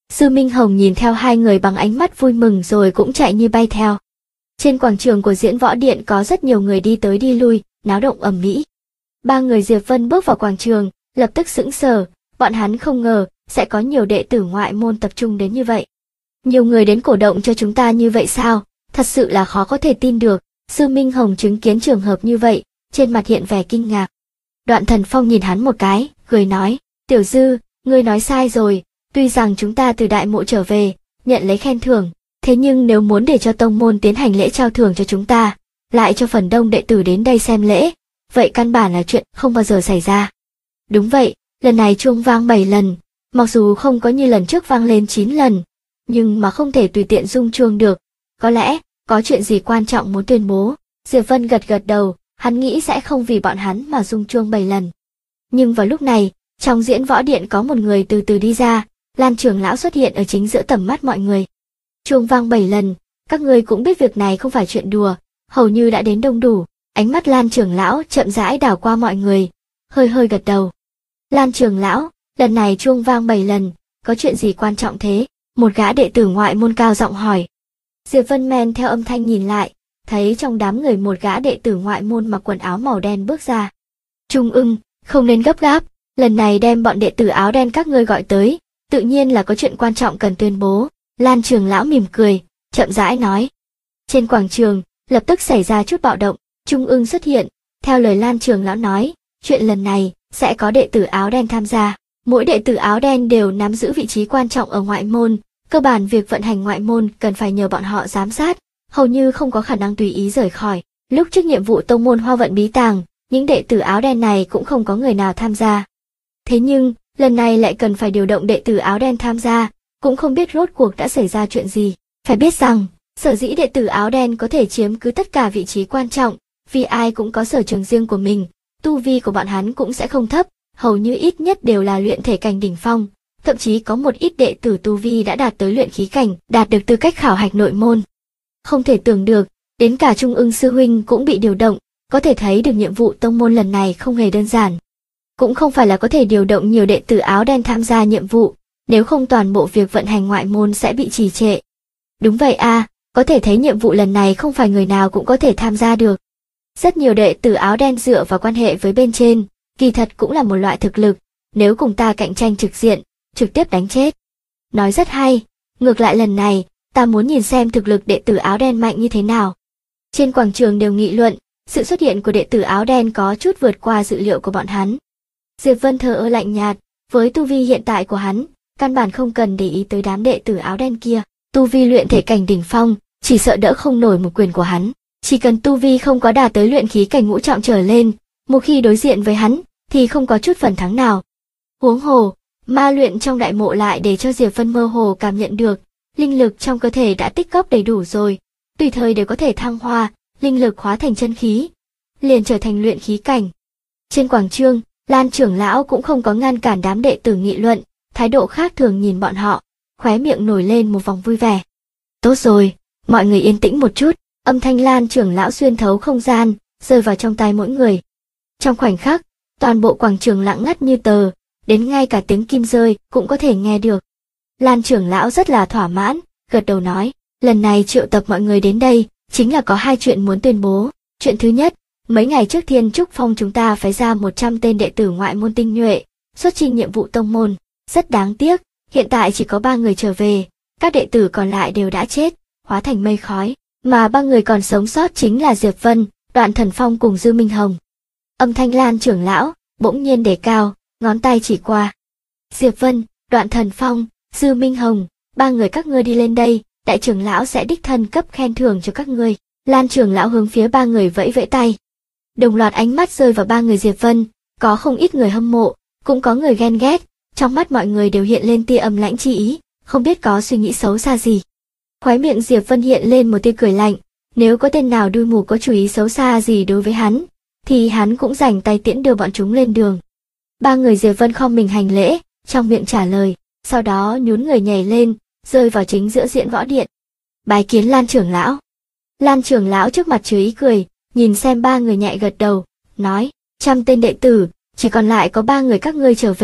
Dư Minh Hồng nhìn theo hai người bằng ánh mắt vui mừng rồi cũng chạy như bay theo. Trên quảng trường của Diễn Võ Điện có rất nhiều người đi tới đi lui, náo động ầm ĩ. Ba người Diệp Vân bước vào quảng trường, lập tức sững sờ, bọn hắn không ngờ sẽ có nhiều đệ tử ngoại môn tập trung đến như vậy. Nhiều người đến cổ động cho chúng ta như vậy sao? Thật sự là khó có thể tin được. Dư Minh Hồng chứng kiến trường hợp như vậy, trên mặt hiện vẻ kinh ngạc. Đoạn Thần Phong nhìn hắn một cái, cười nói, Tiểu Dư, ngươi nói sai rồi, tuy rằng chúng ta từ đại mộ trở về, nhận lấy khen thưởng, thế nhưng nếu muốn để cho tông môn tiến hành lễ trao thưởng cho chúng ta, lại cho phần đông đệ tử đến đây xem lễ, vậy căn bản là chuyện không bao giờ xảy ra. Đúng vậy, lần này chuông vang 7 lần, mặc dù không có như lần trước vang lên 9 lần, nhưng mà không thể tùy tiện rung chuông được, có lẽ có chuyện gì quan trọng muốn tuyên bố. Diệp Vân gật gật đầu, hắn nghĩ sẽ không vì bọn hắn mà rung chuông 7 lần. Nhưng vào lúc này, trong Diễn Võ Điện có một người từ từ đi ra, Lan trưởng lão xuất hiện ở chính giữa tầm mắt mọi người. Chuông vang 7 lần, các ngươi cũng biết việc này không phải chuyện đùa, hầu như đã đến đông đủ. Ánh mắt Lan trưởng lão chậm rãi đảo qua mọi người, hơi hơi gật đầu. Lan trưởng lão, lần này chuông vang 7 lần, có chuyện gì quan trọng thế? Một gã đệ tử ngoại môn cao giọng hỏi. Diệp Vân men theo âm thanh nhìn lại, thấy trong đám người một gã đệ tử ngoại môn mặc quần áo màu đen bước ra. Trung Ưng, không nên gấp gáp, lần này đem bọn đệ tử áo đen các ngươi gọi tới, tự nhiên là có chuyện quan trọng cần tuyên bố. Lan trưởng lão mỉm cười, chậm rãi nói. Trên quảng trường, lập tức xảy ra chút bạo động, Trung Ưng xuất hiện, theo lời Lan trưởng lão nói, chuyện lần này sẽ có đệ tử áo đen tham gia. Mỗi đệ tử áo đen đều nắm giữ vị trí quan trọng ở ngoại môn, cơ bản việc vận hành ngoại môn cần phải nhờ bọn họ giám sát, hầu như không có khả năng tùy ý rời khỏi. Lúc trước nhiệm vụ tông môn Hoa Vận Bí Tàng, những đệ tử áo đen này cũng không có người nào tham gia. Thế nhưng, lần này lại cần phải điều động đệ tử áo đen tham gia, cũng không biết rốt cuộc đã xảy ra chuyện gì. Phải biết rằng, sở dĩ đệ tử áo đen có thể chiếm cứ tất cả vị trí quan trọng, vì ai cũng có sở trường riêng của mình, tu vi của bọn hắn cũng sẽ không thấp, hầu như ít nhất đều là luyện thể cảnh đỉnh phong, thậm chí có một ít đệ tử tu vi đã đạt tới luyện khí cảnh, đạt được tư cách khảo hạch nội môn. Không thể tưởng được, đến cả Trung Ưng sư huynh cũng bị điều động, có thể thấy được nhiệm vụ tông môn lần này không hề đơn giản. Cũng không phải là có thể điều động nhiều đệ tử áo đen tham gia nhiệm vụ, nếu không toàn bộ việc vận hành ngoại môn sẽ bị trì trệ. Đúng vậy a, có thể thấy nhiệm vụ lần này không phải người nào cũng có thể tham gia được. Rất nhiều đệ tử áo đen dựa vào quan hệ với bên trên, kỳ thật cũng là một loại thực lực, nếu cùng ta cạnh tranh trực diện, trực tiếp đánh chết. Nói rất hay, ngược lại lần này, ta muốn nhìn xem thực lực đệ tử áo đen mạnh như thế nào. Trên quảng trường đều nghị luận, sự xuất hiện của đệ tử áo đen có chút vượt qua dự liệu của bọn hắn. Diệp Vân thờ ơ lạnh nhạt, với tu vi hiện tại của hắn, căn bản không cần để ý tới đám đệ tử áo đen kia, tu vi luyện thể cảnh đỉnh phong, chỉ sợ đỡ không nổi một quyền của hắn. Chỉ cần tu vi không có đạt tới luyện khí cảnh ngũ trọng trở lên, một khi đối diện với hắn, thì không có chút phần thắng nào. Huống hồ, ma luyện trong đại mộ lại để cho Diệp Vân mơ hồ cảm nhận được, linh lực trong cơ thể đã tích góp đầy đủ rồi, tùy thời đều có thể thăng hoa, linh lực hóa thành chân khí, liền trở thành luyện khí cảnh. Trên quảng trường, Lan trưởng lão cũng không có ngăn cản đám đệ tử nghị luận, thái độ khác thường nhìn bọn họ, khóe miệng nổi lên một vòng vui vẻ. Tốt rồi, mọi người yên tĩnh một chút, âm thanh Lan trưởng lão xuyên thấu không gian, rơi vào trong tai mỗi người. Trong khoảnh khắc, toàn bộ quảng trường lặng ngắt như tờ, đến ngay cả tiếng kim rơi cũng có thể nghe được. Lan trưởng lão rất là thỏa mãn, gật đầu nói, lần này triệu tập mọi người đến đây, chính là có hai chuyện muốn tuyên bố. Chuyện thứ nhất, mấy ngày trước Thiên Trúc Phong chúng ta phái ra 100 tên đệ tử ngoại môn tinh nhuệ, xuất trình nhiệm vụ tông môn. Rất đáng tiếc, hiện tại chỉ có 3 người trở về, các đệ tử còn lại đều đã chết, hóa thành mây khói, mà 3 người còn sống sót chính là Diệp Vân, Đoạn Thần Phong cùng Dư Minh Hồng. Âm thanh Lan trưởng lão bỗng nhiên đề cao, ngón tay chỉ qua. Diệp Vân, Đoạn Thần Phong, Dư Minh Hồng, 3 người các ngươi đi lên đây, đại trưởng lão sẽ đích thân cấp khen thưởng cho các ngươi. Lan trưởng lão hướng phía 3 người vẫy vẫy tay. Đồng loạt ánh mắt rơi vào 3 người Diệp Vân, có không ít người hâm mộ, cũng có người ghen ghét, trong mắt mọi người đều hiện lên tia âm lãnh chi ý, không biết có suy nghĩ xấu xa gì. Khóe miệng Diệp Vân hiện lên một tia cười lạnh, nếu có tên nào đuôi mù có chủ ý xấu xa gì đối với hắn, thì hắn cũng rảnh tay tiễn đưa bọn chúng lên đường. 3 người Diệp Vân khom mình hành lễ, trong miệng trả lời, sau đó nhún người nhảy lên, rơi vào chính giữa Diễn Võ Điện. Bái kiến Lan trưởng lão. Lan trưởng lão trước mặt chứa ý cười, nhìn xem 3 người nhẹ gật đầu, nói, 100 tên đệ tử, chỉ còn lại có 3 người các ngươi trở về,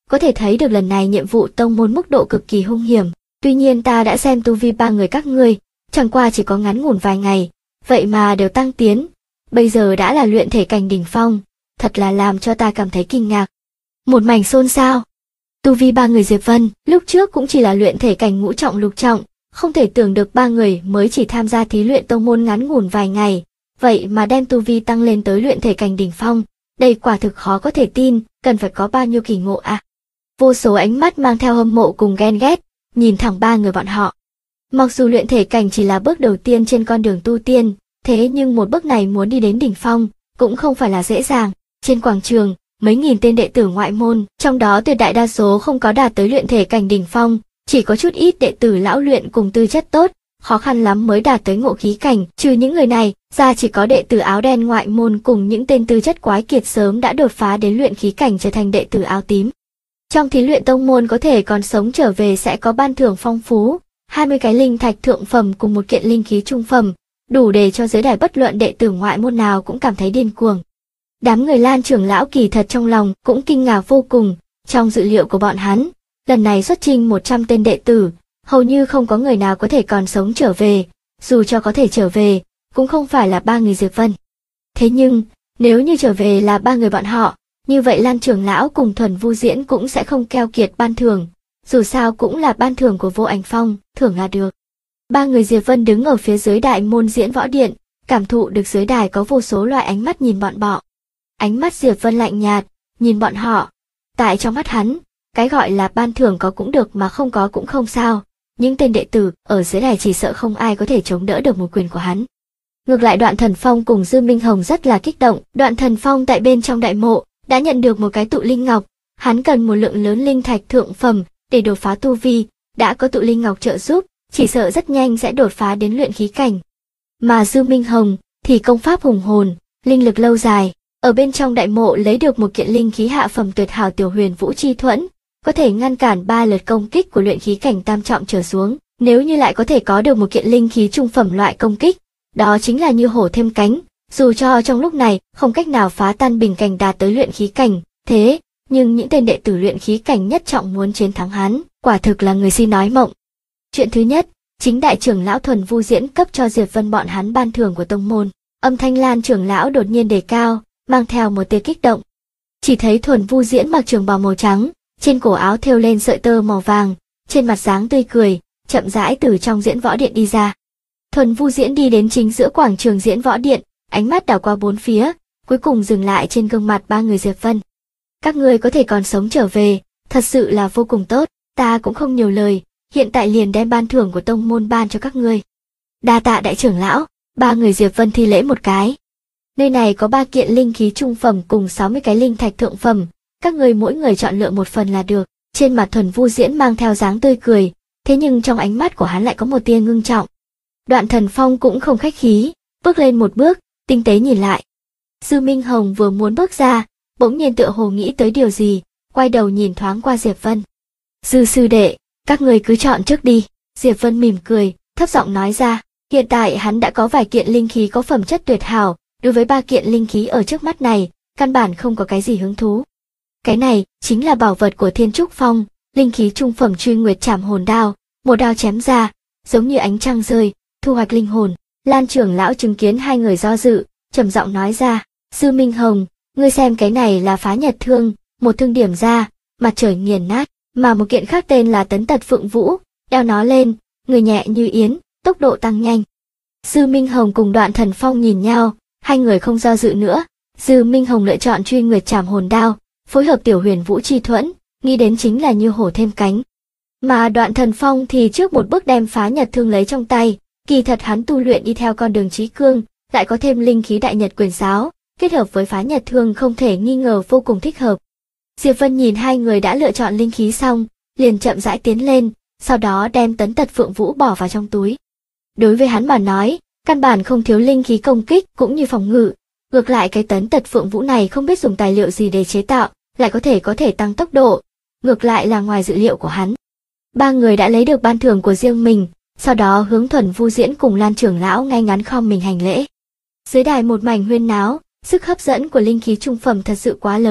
có thể thấy được lần này nhiệm vụ tông môn mức độ cực kỳ hung hiểm. Tuy nhiên ta đã xem tu vi ba người các ngươi, chẳng qua chỉ có ngắn ngủn vài ngày, vậy mà đều tăng tiến, bây giờ đã là luyện thể cảnh đỉnh phong, thật là làm cho ta cảm thấy kinh ngạc. Một mảnh xôn xao. Tu vi ba người Diệp Vân, lúc trước cũng chỉ là luyện thể cảnh ngũ trọng lục trọng, không thể tưởng được ba người mới chỉ tham gia thí luyện tông môn ngắn ngủn vài ngày, vậy mà đem tu vi tăng lên tới luyện thể cảnh đỉnh phong, đây quả thực khó có thể tin, cần phải có bao nhiêu kỳ ngộ à. Vô số ánh mắt mang theo hâm mộ cùng ghen ghét, nhìn thẳng ba người bọn họ. Mặc dù luyện thể cảnh chỉ là bước đầu tiên trên con đường tu tiên, thế nhưng một bước này muốn đi đến đỉnh phong, cũng không phải là dễ dàng. Trên quảng trường, mấy nghìn tên đệ tử ngoại môn, trong đó tuyệt đại đa số không có đạt tới luyện thể cảnh đỉnh phong, chỉ có chút ít đệ tử lão luyện cùng tư chất tốt, khó khăn lắm mới đạt tới ngộ khí cảnh. Trừ những người này, ra chỉ có đệ tử áo đen ngoại môn cùng những tên tư chất quái kiệt sớm đã đột phá đến luyện khí cảnh trở thành đệ tử áo tím. Trong thí luyện tông môn có thể còn sống trở về sẽ có ban thưởng phong phú, 20 cái linh thạch thượng phẩm cùng một kiện linh khí trung phẩm, đủ để cho giới đài bất luận đệ tử ngoại môn nào cũng cảm thấy điên cuồng. Đám người Lan trưởng lão kỳ thật trong lòng cũng kinh ngạc vô cùng, trong dự liệu của bọn hắn, lần này xuất chinh 100 tên đệ tử, hầu như không có người nào có thể còn sống trở về, dù cho có thể trở về, cũng không phải là ba người Diệp Vân. Thế nhưng, nếu như trở về là ba người bọn họ, như vậy Lan trưởng lão cùng Thuần Vu Diễn cũng sẽ không keo kiệt ban thưởng, dù sao cũng là ban thưởng của Vô Ảnh Phong, thưởng là được. Ba người Diệp Vân đứng ở phía dưới đại môn diễn võ điện, cảm thụ được dưới đài có vô số loại ánh mắt nhìn bọn họ. Ánh mắt Diệp Vân lạnh nhạt, nhìn bọn họ. Tại trong mắt hắn, cái gọi là ban thưởng có cũng được mà không có cũng không sao. Những tên đệ tử ở dưới đài chỉ sợ không ai có thể chống đỡ được một quyền của hắn. Ngược lại Đoạn Thần Phong cùng Dư Minh Hồng rất là kích động. Đoạn Thần Phong tại bên trong đại mộ đã nhận được một cái tụ linh ngọc, hắn cần một lượng lớn linh thạch thượng phẩm để đột phá tu vi, đã có tụ linh ngọc trợ giúp, chỉ sợ rất nhanh sẽ đột phá đến luyện khí cảnh. Mà Dư Minh Hồng thì công pháp hùng hồn, linh lực lâu dài, ở bên trong đại mộ lấy được một kiện linh khí hạ phẩm tuyệt hảo Tiểu Huyền Vũ Chi Thuẫn, có thể ngăn cản 3 lượt công kích của luyện khí cảnh tam trọng trở xuống. Nếu như lại có thể có được một kiện linh khí trung phẩm loại công kích, đó chính là như hổ thêm cánh, dù cho trong lúc này không cách nào phá tan bình cảnh đạt tới luyện khí cảnh, thế nhưng những tên đệ tử luyện khí cảnh nhất trọng muốn chiến thắng hắn, quả thực là người si nói mộng. Chuyện thứ nhất, chính đại trưởng lão Thuần Vu Diễn cấp cho Diệp Vân bọn hắn ban thưởng của tông môn. Âm thanh Lan trưởng lão đột nhiên đề cao, mang theo một tia kích động. Chỉ thấy Thuần Vu Diễn mặc trường bào màu trắng, trên cổ áo thêu lên sợi tơ màu vàng, trên mặt dáng tươi cười, chậm rãi từ trong diễn võ điện đi ra. Thuần Vu Diễn đi đến chính giữa quảng trường diễn võ điện, ánh mắt đảo qua bốn phía, cuối cùng dừng lại trên gương mặt ba người Diệp Vân. Các ngươi có thể còn sống trở về, thật sự là vô cùng tốt, ta cũng không nhiều lời, hiện tại liền đem ban thưởng của tông môn ban cho các ngươi. Đa tạ đại trưởng lão. Ba người Diệp Vân thi lễ một cái. Nơi này có 3 kiện linh khí trung phẩm cùng 60 cái linh thạch thượng phẩm, các ngươi mỗi người chọn lựa một phần là được. Trên mặt Thuần Vu Diễn mang theo dáng tươi cười, thế nhưng trong ánh mắt của hắn lại có một tia ngưng trọng. Đoạn Thần Phong cũng không khách khí, bước lên một bước, tinh tế nhìn lại. Dư Minh Hồng vừa muốn bước ra, bỗng nhiên tựa hồ nghĩ tới điều gì, quay đầu nhìn thoáng qua Diệp Vân. Dư sư đệ, các ngươi cứ chọn trước đi. Diệp Vân mỉm cười, thấp giọng nói ra. Hiện tại hắn đã có vài kiện linh khí có phẩm chất tuyệt hảo, đối với 3 kiện linh khí ở trước mắt này, căn bản không có cái gì hứng thú. Cái này chính là bảo vật của Thiên Trúc Phong, linh khí trung phẩm Truy Nguyệt Trảm Hồn Đao, một đao chém ra, giống như ánh trăng rơi, thu hoạch linh hồn. Lan trưởng lão chứng kiến hai người do dự, trầm giọng nói ra, Dư Minh Hồng, ngươi xem cái này là Phá Nhật Thương, một thương điểm ra, mặt trời nghiền nát, mà một kiện khác tên là Tấn Tật Phượng Vũ, đeo nó lên, người nhẹ như yến, tốc độ tăng nhanh. Dư Minh Hồng cùng Đoạn Thần Phong nhìn nhau, hai người không do dự nữa. Dư Minh Hồng lựa chọn Truy Nguyệt Trảm Hồn Đao, phối hợp Tiểu Huyền Vũ Chi Thuẫn, nghĩ đến chính là như hổ thêm cánh. Mà Đoạn Thần Phong thì trước một bước đem Phá Nhật Thương lấy trong tay, kỳ thật hắn tu luyện đi theo con đường chí cương, lại có thêm linh khí Đại Nhật Quyền Sáo, kết hợp với Phá Nhật Thương không thể nghi ngờ vô cùng thích hợp. Diệp Vân nhìn hai người đã lựa chọn linh khí xong, liền chậm rãi tiến lên, sau đó đem Tấn Tật Phượng Vũ bỏ vào trong túi. Đối với hắn mà nói, căn bản không thiếu linh khí công kích cũng như phòng ngự, ngược lại cái Tấn Tật Phượng Vũ này không biết dùng tài liệu gì để chế tạo, lại có thể tăng tốc độ, ngược lại là ngoài dự liệu của hắn. Ba người đã lấy được ban thưởng của riêng mình, sau đó hướng Thuần Vu Diễn cùng Lan trưởng lão ngay ngắn khom mình hành lễ. Dưới đài một mảnh huyên náo, sức hấp dẫn của linh khí trung phẩm thật sự quá lớn,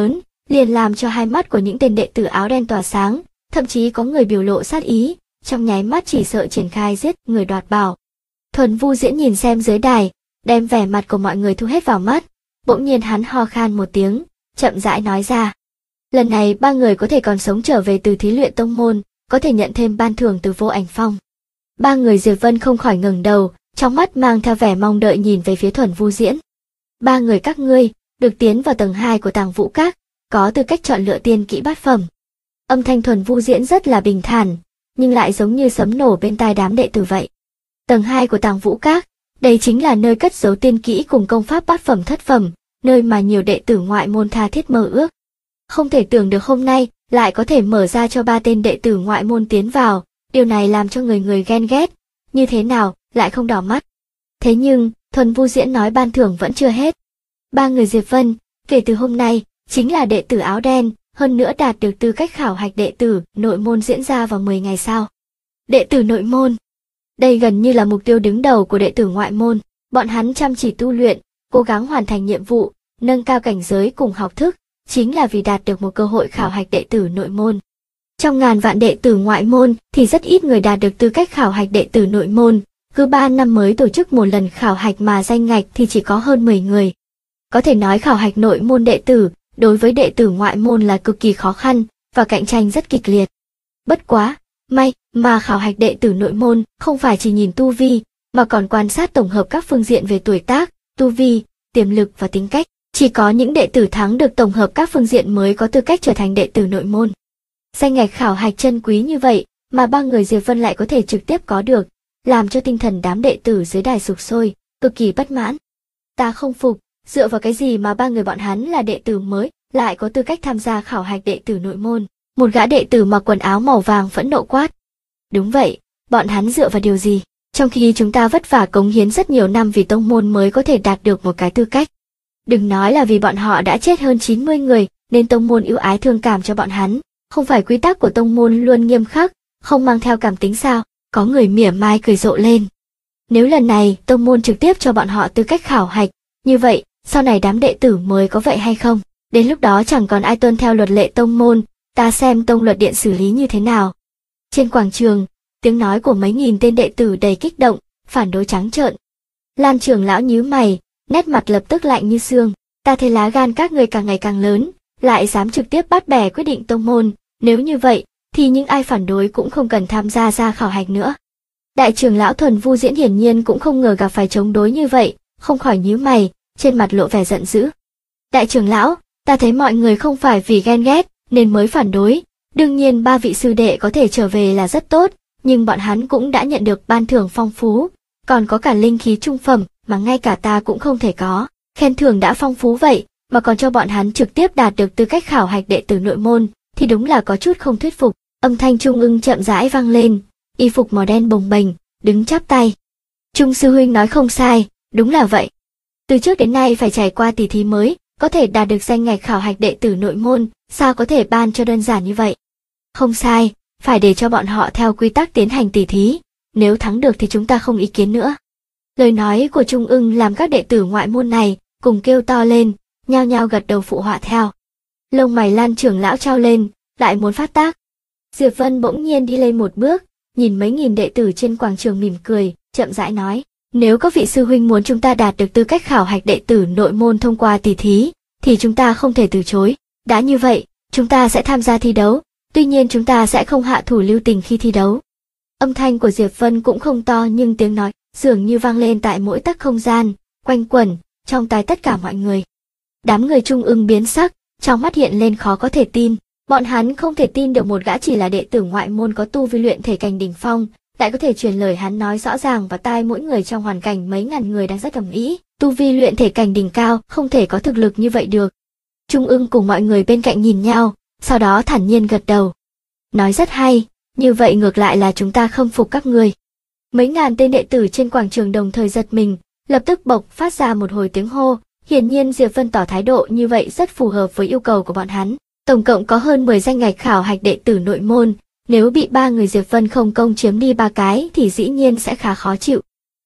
liền làm cho hai mắt của những tên đệ tử áo đen tỏa sáng, thậm chí có người biểu lộ sát ý, trong nháy mắt chỉ sợ triển khai giết người đoạt bảo. Thuần Vu Diễn nhìn xem dưới đài, đem vẻ mặt của mọi người thu hết vào mắt, bỗng nhiên hắn ho khan một tiếng, chậm rãi nói ra. Lần này ba người có thể còn sống trở về từ thí luyện tông môn, có thể nhận thêm ban thưởng từ Vô Ảnh Phong. Ba người Diệp Vân không khỏi ngẩng đầu, trong mắt mang theo vẻ mong đợi nhìn về phía Thuần Vu Diễn. Ba người các ngươi được tiến vào tầng 2 của Tàng Vũ Các, có tư cách chọn lựa tiên kỹ bát phẩm. Âm thanh Thuần Vu Diễn rất là bình thản, nhưng lại giống như sấm nổ bên tai đám đệ tử vậy. Tầng 2 của Tàng Vũ Các, đây chính là nơi cất giấu tiên kỹ cùng công pháp bát phẩm thất phẩm, nơi mà nhiều đệ tử ngoại môn tha thiết mơ ước. Không thể tưởng được hôm nay lại có thể mở ra cho 3 tên đệ tử ngoại môn tiến vào, điều này làm cho người người ghen ghét, như thế nào lại không đỏ mắt. Thế nhưng, Thuần Vu Diễn nói ban thưởng vẫn chưa hết. Ba người Diệp Vân, kể từ hôm nay, chính là đệ tử áo đen, hơn nữa đạt được tư cách khảo hạch đệ tử nội môn diễn ra vào 10 ngày sau. Đệ tử nội môn. Đây gần như là mục tiêu đứng đầu của đệ tử ngoại môn, bọn hắn chăm chỉ tu luyện, cố gắng hoàn thành nhiệm vụ, nâng cao cảnh giới cùng học thức, chính là vì đạt được một cơ hội khảo hạch đệ tử nội môn. Trong ngàn vạn đệ tử ngoại môn thì rất ít người đạt được tư cách khảo hạch đệ tử nội môn, cứ 3 năm mới tổ chức một lần khảo hạch mà danh ngạch thì chỉ có hơn 10 người. Có thể nói khảo hạch nội môn đệ tử, đối với đệ tử ngoại môn là cực kỳ khó khăn, và cạnh tranh rất kịch liệt. Bất quá, may mà khảo hạch đệ tử nội môn không phải chỉ nhìn tu vi, mà còn quan sát tổng hợp các phương diện về tuổi tác, tu vi, tiềm lực và tính cách. Chỉ có những đệ tử thắng được tổng hợp các phương diện mới có tư cách trở thành đệ tử nội môn. Danh ngạch khảo hạch chân quý như vậy, mà ba người Diệp Vân lại có thể trực tiếp có được, làm cho tinh thần đám đệ tử dưới đài sục sôi, cực kỳ bất mãn. Ta không phục, dựa vào cái gì mà ba người bọn hắn là đệ tử mới, lại có tư cách tham gia khảo hạch đệ tử nội môn? Một gã đệ tử mặc quần áo màu vàng phẫn nộ quát. Đúng vậy, bọn hắn dựa vào điều gì? Trong khi chúng ta vất vả cống hiến rất nhiều năm vì tông môn mới có thể đạt được một cái tư cách. Đừng nói là vì bọn họ đã chết hơn 90 người, nên tông môn ưu ái thương cảm cho bọn hắn. Không phải quy tắc của tông môn luôn nghiêm khắc, không mang theo cảm tính sao? Có người mỉa mai cười rộ lên. Nếu lần này tông môn trực tiếp cho bọn họ tư cách khảo hạch, như vậy, sau này đám đệ tử mới có vậy hay không? Đến lúc đó chẳng còn ai tuân theo luật lệ tông môn, ta xem tông luật điện xử lý như thế nào. Trên quảng trường, tiếng nói của mấy nghìn tên đệ tử đầy kích động, phản đối trắng trợn. Lan trưởng lão nhíu mày, nét mặt lập tức lạnh như xương. Ta thấy lá gan các người càng ngày càng lớn, lại dám trực tiếp bắt bẻ quyết định tông môn. Nếu như vậy, thì những ai phản đối cũng không cần tham gia ra khảo hạch nữa. Đại trưởng lão Thuần Vu Diễn hiển nhiên cũng không ngờ gặp phải chống đối như vậy, không khỏi nhíu mày, trên mặt lộ vẻ giận dữ. Đại trưởng lão, ta thấy mọi người không phải vì ghen ghét nên mới phản đối, đương nhiên 3 vị sư đệ có thể trở về là rất tốt, nhưng bọn hắn cũng đã nhận được ban thưởng phong phú, còn có cả linh khí trung phẩm mà ngay cả ta cũng không thể có. Khen thưởng đã phong phú vậy, mà còn cho bọn hắn trực tiếp đạt được tư cách khảo hạch đệ tử nội môn, thì đúng là có chút không thuyết phục. Âm thanh Trung Ưng chậm rãi vang lên, y phục màu đen bồng bềnh, đứng chắp tay. Trung sư huynh nói không sai, đúng là vậy. Từ trước đến nay phải trải qua tỷ thí mới, có thể đạt được danh ngạch khảo hạch đệ tử nội môn, sao có thể ban cho đơn giản như vậy? Không sai, phải để cho bọn họ theo quy tắc tiến hành tỷ thí, nếu thắng được thì chúng ta không ý kiến nữa. Lời nói của Trung Ưng làm các đệ tử ngoại môn này cùng kêu to lên, nhao nhao gật đầu phụ họa theo. Lông mày Lan trưởng lão trao lên, lại muốn phát tác. Diệp Vân bỗng nhiên đi lên một bước, nhìn mấy nghìn đệ tử trên quảng trường mỉm cười, chậm rãi nói, nếu các vị sư huynh muốn chúng ta đạt được tư cách khảo hạch đệ tử nội môn thông qua tỷ thí, thì chúng ta không thể từ chối. Đã như vậy, chúng ta sẽ tham gia thi đấu, tuy nhiên chúng ta sẽ không hạ thủ lưu tình khi thi đấu. Âm thanh của Diệp Vân cũng không to nhưng tiếng nói dường như vang lên tại mỗi tấc không gian, quanh quẩn trong tai tất cả mọi người. Đám người Trung Ưng biến sắc, trong mắt hiện lên khó có thể tin. Bọn hắn không thể tin được một gã chỉ là đệ tử ngoại môn có tu vi luyện thể cảnh đỉnh phong, lại có thể truyền lời hắn nói rõ ràng vào tai mỗi người trong hoàn cảnh mấy ngàn người đang rất ầm ĩ. Tu vi luyện thể cảnh đỉnh cao không thể có thực lực như vậy được. Trung Ưng cùng mọi người bên cạnh nhìn nhau, sau đó thản nhiên gật đầu. Nói rất hay, như vậy ngược lại là chúng ta khâm phục các người. Mấy ngàn tên đệ tử trên quảng trường đồng thời giật mình, lập tức bộc phát ra một hồi tiếng hô. Hiển nhiên Diệp Vân tỏ thái độ như vậy rất phù hợp với yêu cầu của bọn hắn. Tổng cộng có hơn 10 danh ngạch khảo hạch đệ tử nội môn, nếu bị 3 người Diệp Vân không công chiếm đi 3 cái thì dĩ nhiên sẽ khá khó chịu.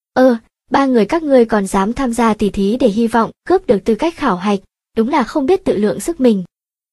3 người các ngươi còn dám tham gia tỷ thí để hy vọng cướp được tư cách khảo hạch, đúng là không biết tự lượng sức mình.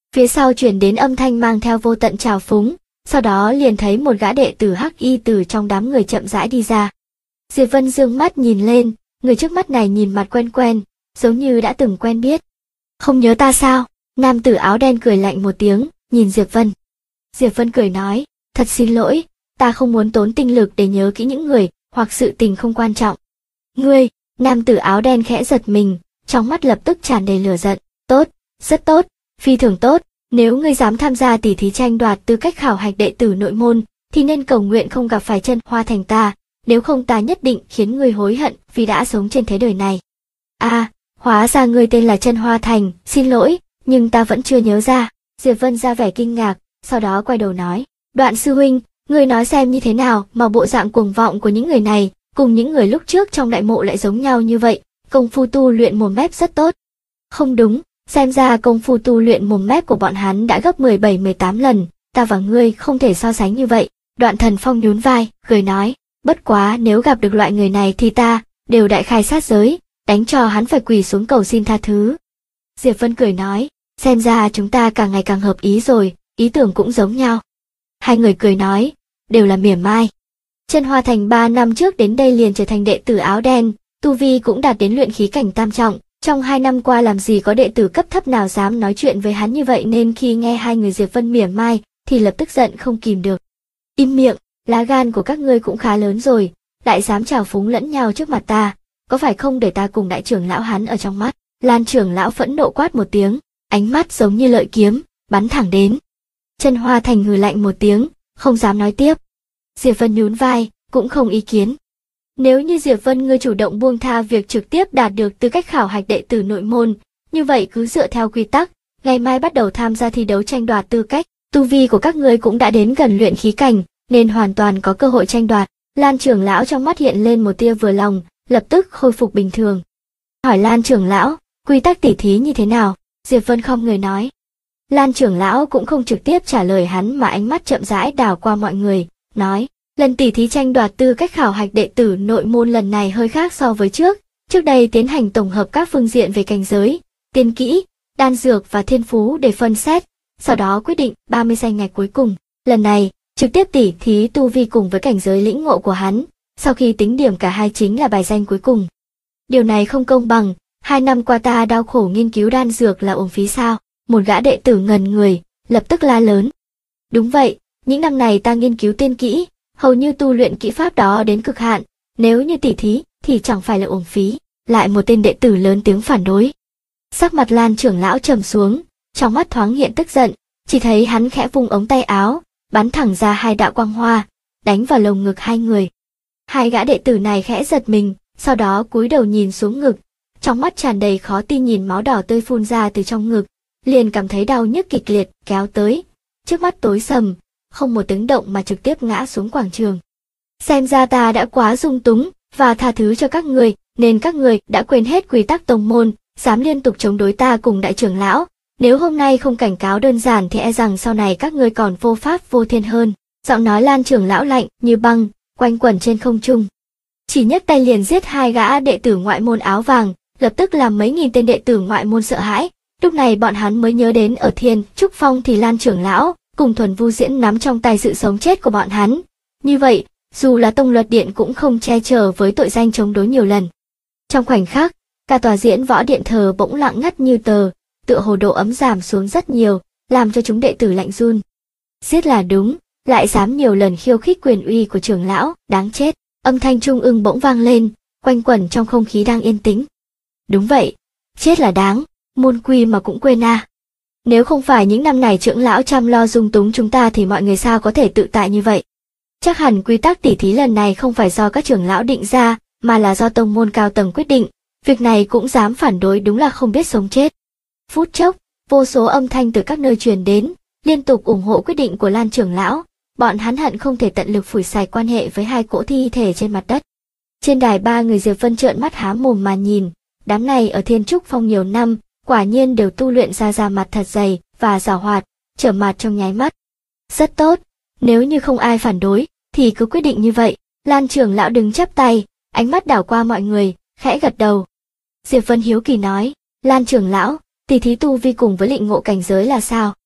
Phía sau truyền đến âm thanh mang theo vô tận trào phúng, sau đó liền thấy một gã đệ tử hắc y từ trong đám người chậm rãi đi ra. Diệp Vân dương mắt nhìn lên, người trước mắt này nhìn mặt quen quen, giống như đã từng quen biết. Không nhớ ta sao? Nam tử áo đen cười lạnh một tiếng, nhìn Diệp Vân. Diệp Vân cười nói, thật xin lỗi, ta không muốn tốn tinh lực để nhớ kỹ những người, hoặc sự tình không quan trọng. Ngươi, nam tử áo đen khẽ giật mình, trong mắt lập tức tràn đầy lửa giận. Tốt, rất tốt, phi thường tốt, nếu ngươi dám tham gia tỷ thí tranh đoạt tư cách khảo hạch đệ tử nội môn, thì nên cầu nguyện không gặp phải Chân Hoa Thành ta, nếu không ta nhất định khiến ngươi hối hận vì đã sống trên thế đời này. À, hóa ra ngươi tên là Chân Hoa Thành, xin lỗi, nhưng ta vẫn chưa nhớ ra. Diệp Vân ra vẻ kinh ngạc, sau đó quay đầu nói, Đoạn sư huynh, ngươi nói xem như thế nào mà bộ dạng cuồng vọng của những người này, cùng những người lúc trước trong đại mộ lại giống nhau như vậy, công phu tu luyện mồm mép rất tốt. Không đúng, xem ra công phu tu luyện mồm mép của bọn hắn đã gấp 17-18 lần, ta và ngươi không thể so sánh như vậy. Đoạn Thần Phong nhún vai, cười nói, bất quá nếu gặp được loại người này thì ta, đều đại khai sát giới, đánh cho hắn phải quỳ xuống cầu xin tha thứ. Diệp Vân cười nói, xem ra chúng ta càng ngày càng hợp ý rồi, ý tưởng cũng giống nhau. Hai người cười nói, đều là mỉa mai. Chân Hoa Thành 3 năm trước đến đây liền trở thành đệ tử áo đen, tu vi cũng đạt đến luyện khí cảnh tam trọng. Trong 2 năm qua làm gì có đệ tử cấp thấp nào dám nói chuyện với hắn như vậy, nên khi nghe hai người Diệp Vân mỉa mai thì lập tức giận không kìm được. Im miệng, lá gan của các ngươi cũng khá lớn rồi, lại dám trào phúng lẫn nhau trước mặt ta, có phải không để ta cùng đại trưởng lão hắn ở trong mắt. Lan trưởng lão phẫn nộ quát một tiếng, ánh mắt giống như lợi kiếm, bắn thẳng đến. Chân Hoa Thành hừ lạnh một tiếng, không dám nói tiếp. Diệp Vân nhún vai, cũng không ý kiến. Nếu như Diệp Vân ngươi chủ động buông tha việc trực tiếp đạt được tư cách khảo hạch đệ tử nội môn, như vậy cứ dựa theo quy tắc, ngày mai bắt đầu tham gia thi đấu tranh đoạt tư cách, tu vi của các ngươi cũng đã đến gần luyện khí cảnh, nên hoàn toàn có cơ hội tranh đoạt. Lan trưởng lão trong mắt hiện lên một tia vừa lòng, lập tức khôi phục bình thường. Hỏi Lan trưởng lão, quy tắc tỉ thí như thế nào? Diệp Vân không người nói. Lan trưởng lão cũng không trực tiếp trả lời hắn mà ánh mắt chậm rãi đảo qua mọi người, nói, lần tỉ thí tranh đoạt tư cách khảo hạch đệ tử nội môn lần này hơi khác so với trước đây tiến hành tổng hợp các phương diện về cảnh giới, tiên kỹ, đan dược và thiên phú để phân xét, sau đó quyết định 30 danh ngạch cuối cùng. Lần này, trực tiếp tỉ thí tu vi cùng với cảnh giới lĩnh ngộ của hắn, sau khi tính điểm cả hai chính là bài danh cuối cùng. Điều này không công bằng, 2 năm qua ta đau khổ nghiên cứu đan dược là uổng phí sao? Một gã đệ tử ngần người, lập tức la lớn. Đúng vậy, những năm này ta nghiên cứu tiên kỹ, hầu như tu luyện kỹ pháp đó đến cực hạn, nếu như tỉ thí thì chẳng phải là uổng phí. Lại một tên đệ tử lớn tiếng phản đối. Sắc mặt Lan trưởng lão trầm xuống, trong mắt thoáng hiện tức giận, chỉ thấy hắn khẽ vung ống tay áo, bắn thẳng ra 2 đạo quang hoa, đánh vào lồng ngực hai người. Hai gã đệ tử này khẽ giật mình, sau đó cúi đầu nhìn xuống ngực, trong mắt tràn đầy khó tin nhìn máu đỏ tươi phun ra từ trong ngực, liền cảm thấy đau nhức kịch liệt kéo tới, trước mắt tối sầm, không một tiếng động mà trực tiếp ngã xuống quảng trường. Xem ra ta đã quá dung túng và tha thứ cho các người, nên các người đã quên hết quy tắc tông môn, dám liên tục chống đối ta cùng đại trưởng lão. Nếu hôm nay không cảnh cáo đơn giản thì e rằng sau này các ngươi còn vô pháp vô thiên hơn. Giọng nói Lan trưởng lão lạnh như băng, quanh quẩn trên không trung. Chỉ nhấc tay liền giết 2 gã đệ tử ngoại môn áo vàng, lập tức làm mấy nghìn tên đệ tử ngoại môn sợ hãi. Lúc này bọn hắn mới nhớ đến ở Thiên Trúc Phong thì Lan trưởng lão cùng Thuần Vu Diễn nắm trong tay sự sống chết của bọn hắn. Như vậy, dù là Tông Luật Điện cũng không che chở với tội danh chống đối nhiều lần. Trong khoảnh khắc, cả tòa Diễn Võ Điện thờ bỗng lặng ngắt như tờ, tựa hồ độ ấm giảm xuống rất nhiều, làm cho chúng đệ tử lạnh run. Giết là đúng, lại dám nhiều lần khiêu khích quyền uy của trưởng lão, đáng chết. Âm thanh trung ưng bỗng vang lên, quanh quẩn trong không khí đang yên tĩnh. Đúng vậy, chết là đáng, môn quy mà cũng quên à. Nếu không phải những năm này trưởng lão chăm lo dung túng chúng ta thì mọi người sao có thể tự tại như vậy. Chắc hẳn quy tắc tỉ thí lần này không phải do các trưởng lão định ra, mà là do tông môn cao tầng quyết định, việc này cũng dám phản đối đúng là không biết sống chết. Phút chốc, vô số âm thanh từ các nơi truyền đến, liên tục ủng hộ quyết định của Lan trưởng lão, bọn hắn hận không thể tận lực phủi sạch quan hệ với 2 cỗ thi thể trên mặt đất. Trên đài 3 người Diệp Vân trợn mắt há mồm mà nhìn, đám này ở Thiên Trúc Phong nhiều năm, quả nhiên đều tu luyện ra da mặt thật dày và giàu hoạt, trở mặt trong nháy mắt. Rất tốt, nếu như không ai phản đối, thì cứ quyết định như vậy. Lan trưởng lão đứng chắp tay, ánh mắt đảo qua mọi người, khẽ gật đầu. Diệp Vân hiếu kỳ nói, Lan trưởng lão, tỷ thí tu vi cùng với lĩnh ngộ cảnh giới là sao?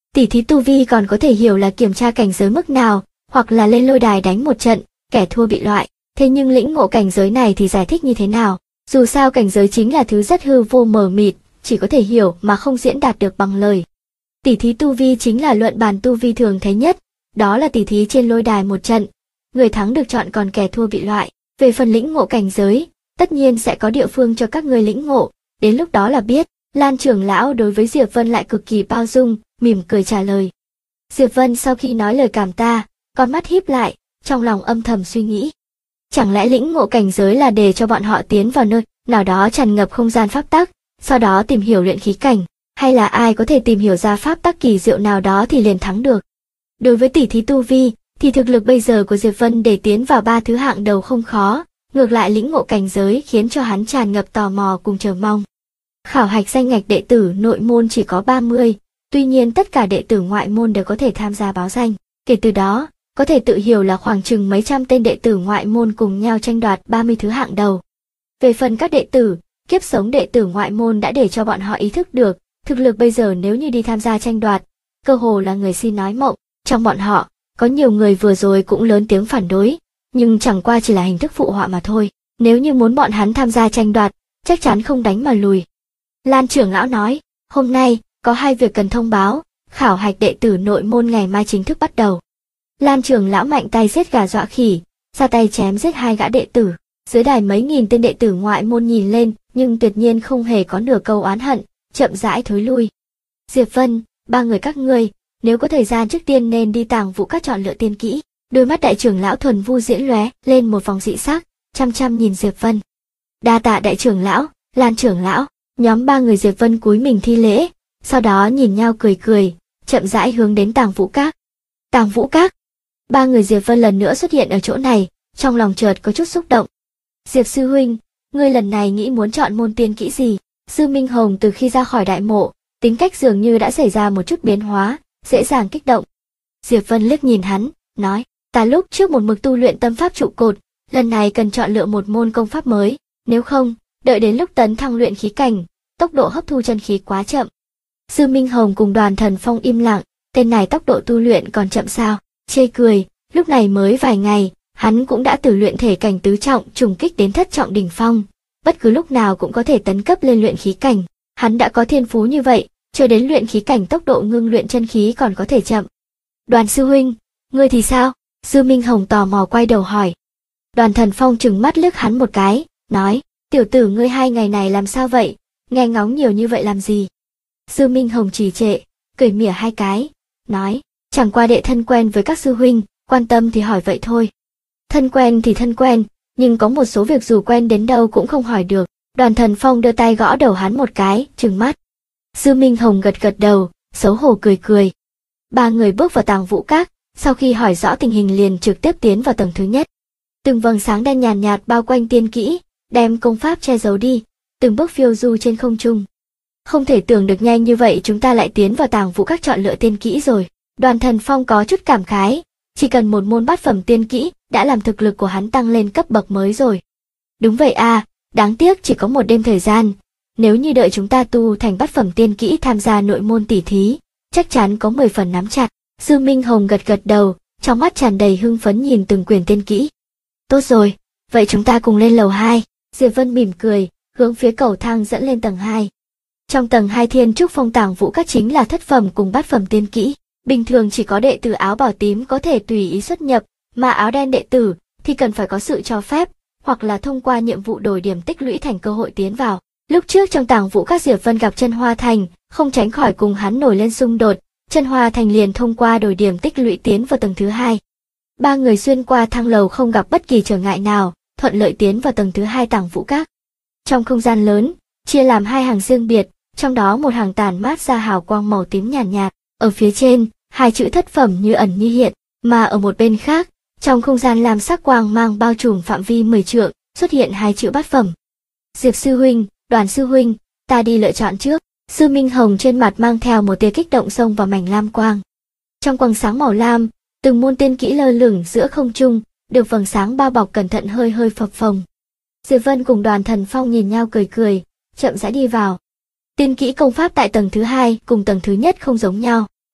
Tỉ thí tu vi còn có thể hiểu là kiểm tra cảnh giới mức nào, hoặc là lên lôi đài đánh một trận, kẻ thua bị loại. Thế nhưng lĩnh ngộ cảnh giới này thì giải thích như thế nào? Dù sao cảnh giới chính là thứ rất hư vô mờ mịt, chỉ có thể hiểu mà không diễn đạt được bằng lời. Tỉ thí tu vi chính là luận bàn tu vi thường thấy nhất, đó là tỉ thí trên lôi đài một trận. Người thắng được chọn còn kẻ thua bị loại. Về phần lĩnh ngộ cảnh giới, tất nhiên sẽ có địa phương cho các ngươi lĩnh ngộ, đến lúc đó là biết. Lan trưởng lão đối với Diệp Vân lại cực kỳ bao dung, mỉm cười trả lời. Diệp Vân sau khi nói lời cảm tạ, con mắt híp lại, trong lòng âm thầm suy nghĩ. Chẳng lẽ lĩnh ngộ cảnh giới là để cho bọn họ tiến vào nơi nào đó tràn ngập không gian pháp tắc, sau đó tìm hiểu luyện khí cảnh, hay là ai có thể tìm hiểu ra pháp tắc kỳ diệu nào đó thì liền thắng được? Đối với tỷ thí tu vi, thì thực lực bây giờ của Diệp Vân để tiến vào 3 thứ hạng đầu không khó, ngược lại lĩnh ngộ cảnh giới khiến cho hắn tràn ngập tò mò cùng chờ mong. Khảo hạch danh ngạch đệ tử nội môn chỉ có 30, tuy nhiên tất cả đệ tử ngoại môn đều có thể tham gia báo danh. Kể từ đó, có thể tự hiểu là khoảng chừng mấy trăm tên đệ tử ngoại môn cùng nhau tranh đoạt 30 thứ hạng đầu. Về phần các đệ tử, kiếp sống đệ tử ngoại môn đã để cho bọn họ ý thức được, thực lực bây giờ nếu như đi tham gia tranh đoạt, cơ hồ là người si nói mộng. Trong bọn họ, có nhiều người vừa rồi cũng lớn tiếng phản đối, nhưng chẳng qua chỉ là hình thức phụ họa mà thôi. Nếu như muốn bọn hắn tham gia tranh đoạt, chắc chắn không đánh mà lùi. Lan trưởng lão nói, hôm nay, có 2 việc cần thông báo, khảo hạch đệ tử nội môn ngày mai chính thức bắt đầu. Lan trưởng lão mạnh tay giết gà dọa khỉ, ra tay chém giết 2 gã đệ tử. Dưới đài mấy nghìn tên đệ tử ngoại môn nhìn lên, nhưng tuyệt nhiên không hề có nửa câu oán hận, chậm rãi thối lui. Diệp Vân, 3 người các ngươi, nếu có thời gian trước tiên nên đi Tàng Vũ Các chọn lựa tiên kỹ. Đôi mắt đại trưởng lão thuần vu diễn lóe lên một vòng dị sắc, chăm chăm nhìn Diệp Vân. Đa tạ đại trưởng lão, Lan trưởng lão. Nhóm 3 người Diệp Vân cúi mình thi lễ, sau đó nhìn nhau cười cười, chậm rãi hướng đến Tàng Vũ Các. Tàng Vũ Các. 3 người Diệp Vân lần nữa xuất hiện ở chỗ này, trong lòng chợt có chút xúc động. Diệp sư huynh, ngươi lần này nghĩ muốn chọn môn tiên kỹ gì? Sư Minh Hồng từ khi ra khỏi đại mộ, tính cách dường như đã xảy ra một chút biến hóa, dễ dàng kích động. Diệp Vân liếc nhìn hắn, nói, ta lúc trước một mực tu luyện tâm pháp trụ cột, lần này cần chọn lựa một môn công pháp mới, nếu không, đợi đến lúc tấn thăng luyện khí cảnh, tốc độ hấp thu chân khí quá chậm. Sư Minh Hồng cùng Đoàn Thần Phong im lặng, tên này tốc độ tu luyện còn chậm sao? Chê cười, lúc này mới vài ngày, hắn cũng đã từ luyện thể cảnh tứ trọng trùng kích đến thất trọng đỉnh phong, bất cứ lúc nào cũng có thể tấn cấp lên luyện khí cảnh. Hắn đã có thiên phú như vậy, chờ đến luyện khí cảnh tốc độ ngưng luyện chân khí còn có thể chậm. Đoàn sư huynh, ngươi thì sao? Sư Minh Hồng tò mò quay đầu hỏi. Đoàn Thần Phong trừng mắt liếc hắn một cái, nói, tiểu tử ngươi 2 ngày này làm sao vậy, nghe ngóng nhiều như vậy làm gì? Sư Minh Hồng trì trệ, cười mỉa 2 cái, nói, chẳng qua đệ thân quen với các sư huynh, quan tâm thì hỏi vậy thôi. Thân quen thì thân quen, nhưng có một số việc dù quen đến đâu cũng không hỏi được. Đoàn Thần Phong đưa tay gõ đầu hắn một cái, trừng mắt. Sư Minh Hồng gật gật đầu, xấu hổ cười cười. 3 người bước vào Tàng Vũ Các, sau khi hỏi rõ tình hình liền trực tiếp tiến vào tầng thứ nhất. Từng vầng sáng đen nhàn nhạt bao quanh tiên kỹ, đem công pháp che giấu đi, từng bước phiêu du trên không trung. Không thể tưởng được nhanh như vậy chúng ta lại tiến vào Tàng Vũ Các chọn lựa tiên kỹ rồi. Đoàn Thần Phong có chút cảm khái, chỉ cần một môn bát phẩm tiên kỹ đã làm thực lực của hắn tăng lên cấp bậc mới rồi. Đúng vậy à, đáng tiếc chỉ có một đêm thời gian, nếu như đợi chúng ta tu thành bát phẩm tiên kỹ tham gia nội môn tỷ thí, chắc chắn có 10 phần nắm chặt. Sư Minh Hồng gật gật đầu, trong mắt tràn đầy hưng phấn nhìn từng quyển tiên kỹ. Tốt rồi, vậy chúng ta cùng lên lầu 2. Diệp Vân mỉm cười, hướng phía cầu thang dẫn lên tầng 2. Trong tầng 2 Thiên Trúc Phong Tàng Vũ Các chính là thất phẩm cùng bát phẩm tiên kỹ. Bình thường chỉ có đệ tử áo bảo tím có thể tùy ý xuất nhập, mà áo đen đệ tử thì cần phải có sự cho phép, hoặc là thông qua nhiệm vụ đổi điểm tích lũy thành cơ hội tiến vào. Lúc trước trong Tàng Vũ Các Diệp Vân gặp Chân Hoa Thành, không tránh khỏi cùng hắn nổi lên xung đột, Chân Hoa Thành liền thông qua đổi điểm tích lũy tiến vào tầng thứ 2. 3 người xuyên qua thang lầu không gặp bất kỳ trở ngại nào, thuận lợi tiến vào tầng thứ 2 Tàng Vũ Các. Trong không gian lớn, chia làm 2 hàng riêng biệt, trong đó một hàng tản mát ra hào quang màu tím nhàn nhạt, ở phía trên, 2 chữ thất phẩm như ẩn như hiện, mà ở một bên khác, trong không gian làm sắc quang mang bao trùm phạm vi 10 trượng, xuất hiện 2 chữ bát phẩm. Diệp sư huynh, Đoàn sư huynh, ta đi lựa chọn trước. Sư Minh Hồng trên mặt mang theo một tia kích động xông vào mảnh lam quang. Trong quầng sáng màu lam, từng môn tiên kỹ lơ lửng giữa không trung, được vầng sáng bao bọc cẩn thận hơi hơi phập phồng. Diệp Vân cùng Đoàn Thần Phong nhìn nhau cười cười, chậm rãi đi vào. Tiên kỹ công pháp tại tầng thứ 2 cùng tầng thứ nhất không giống nhau,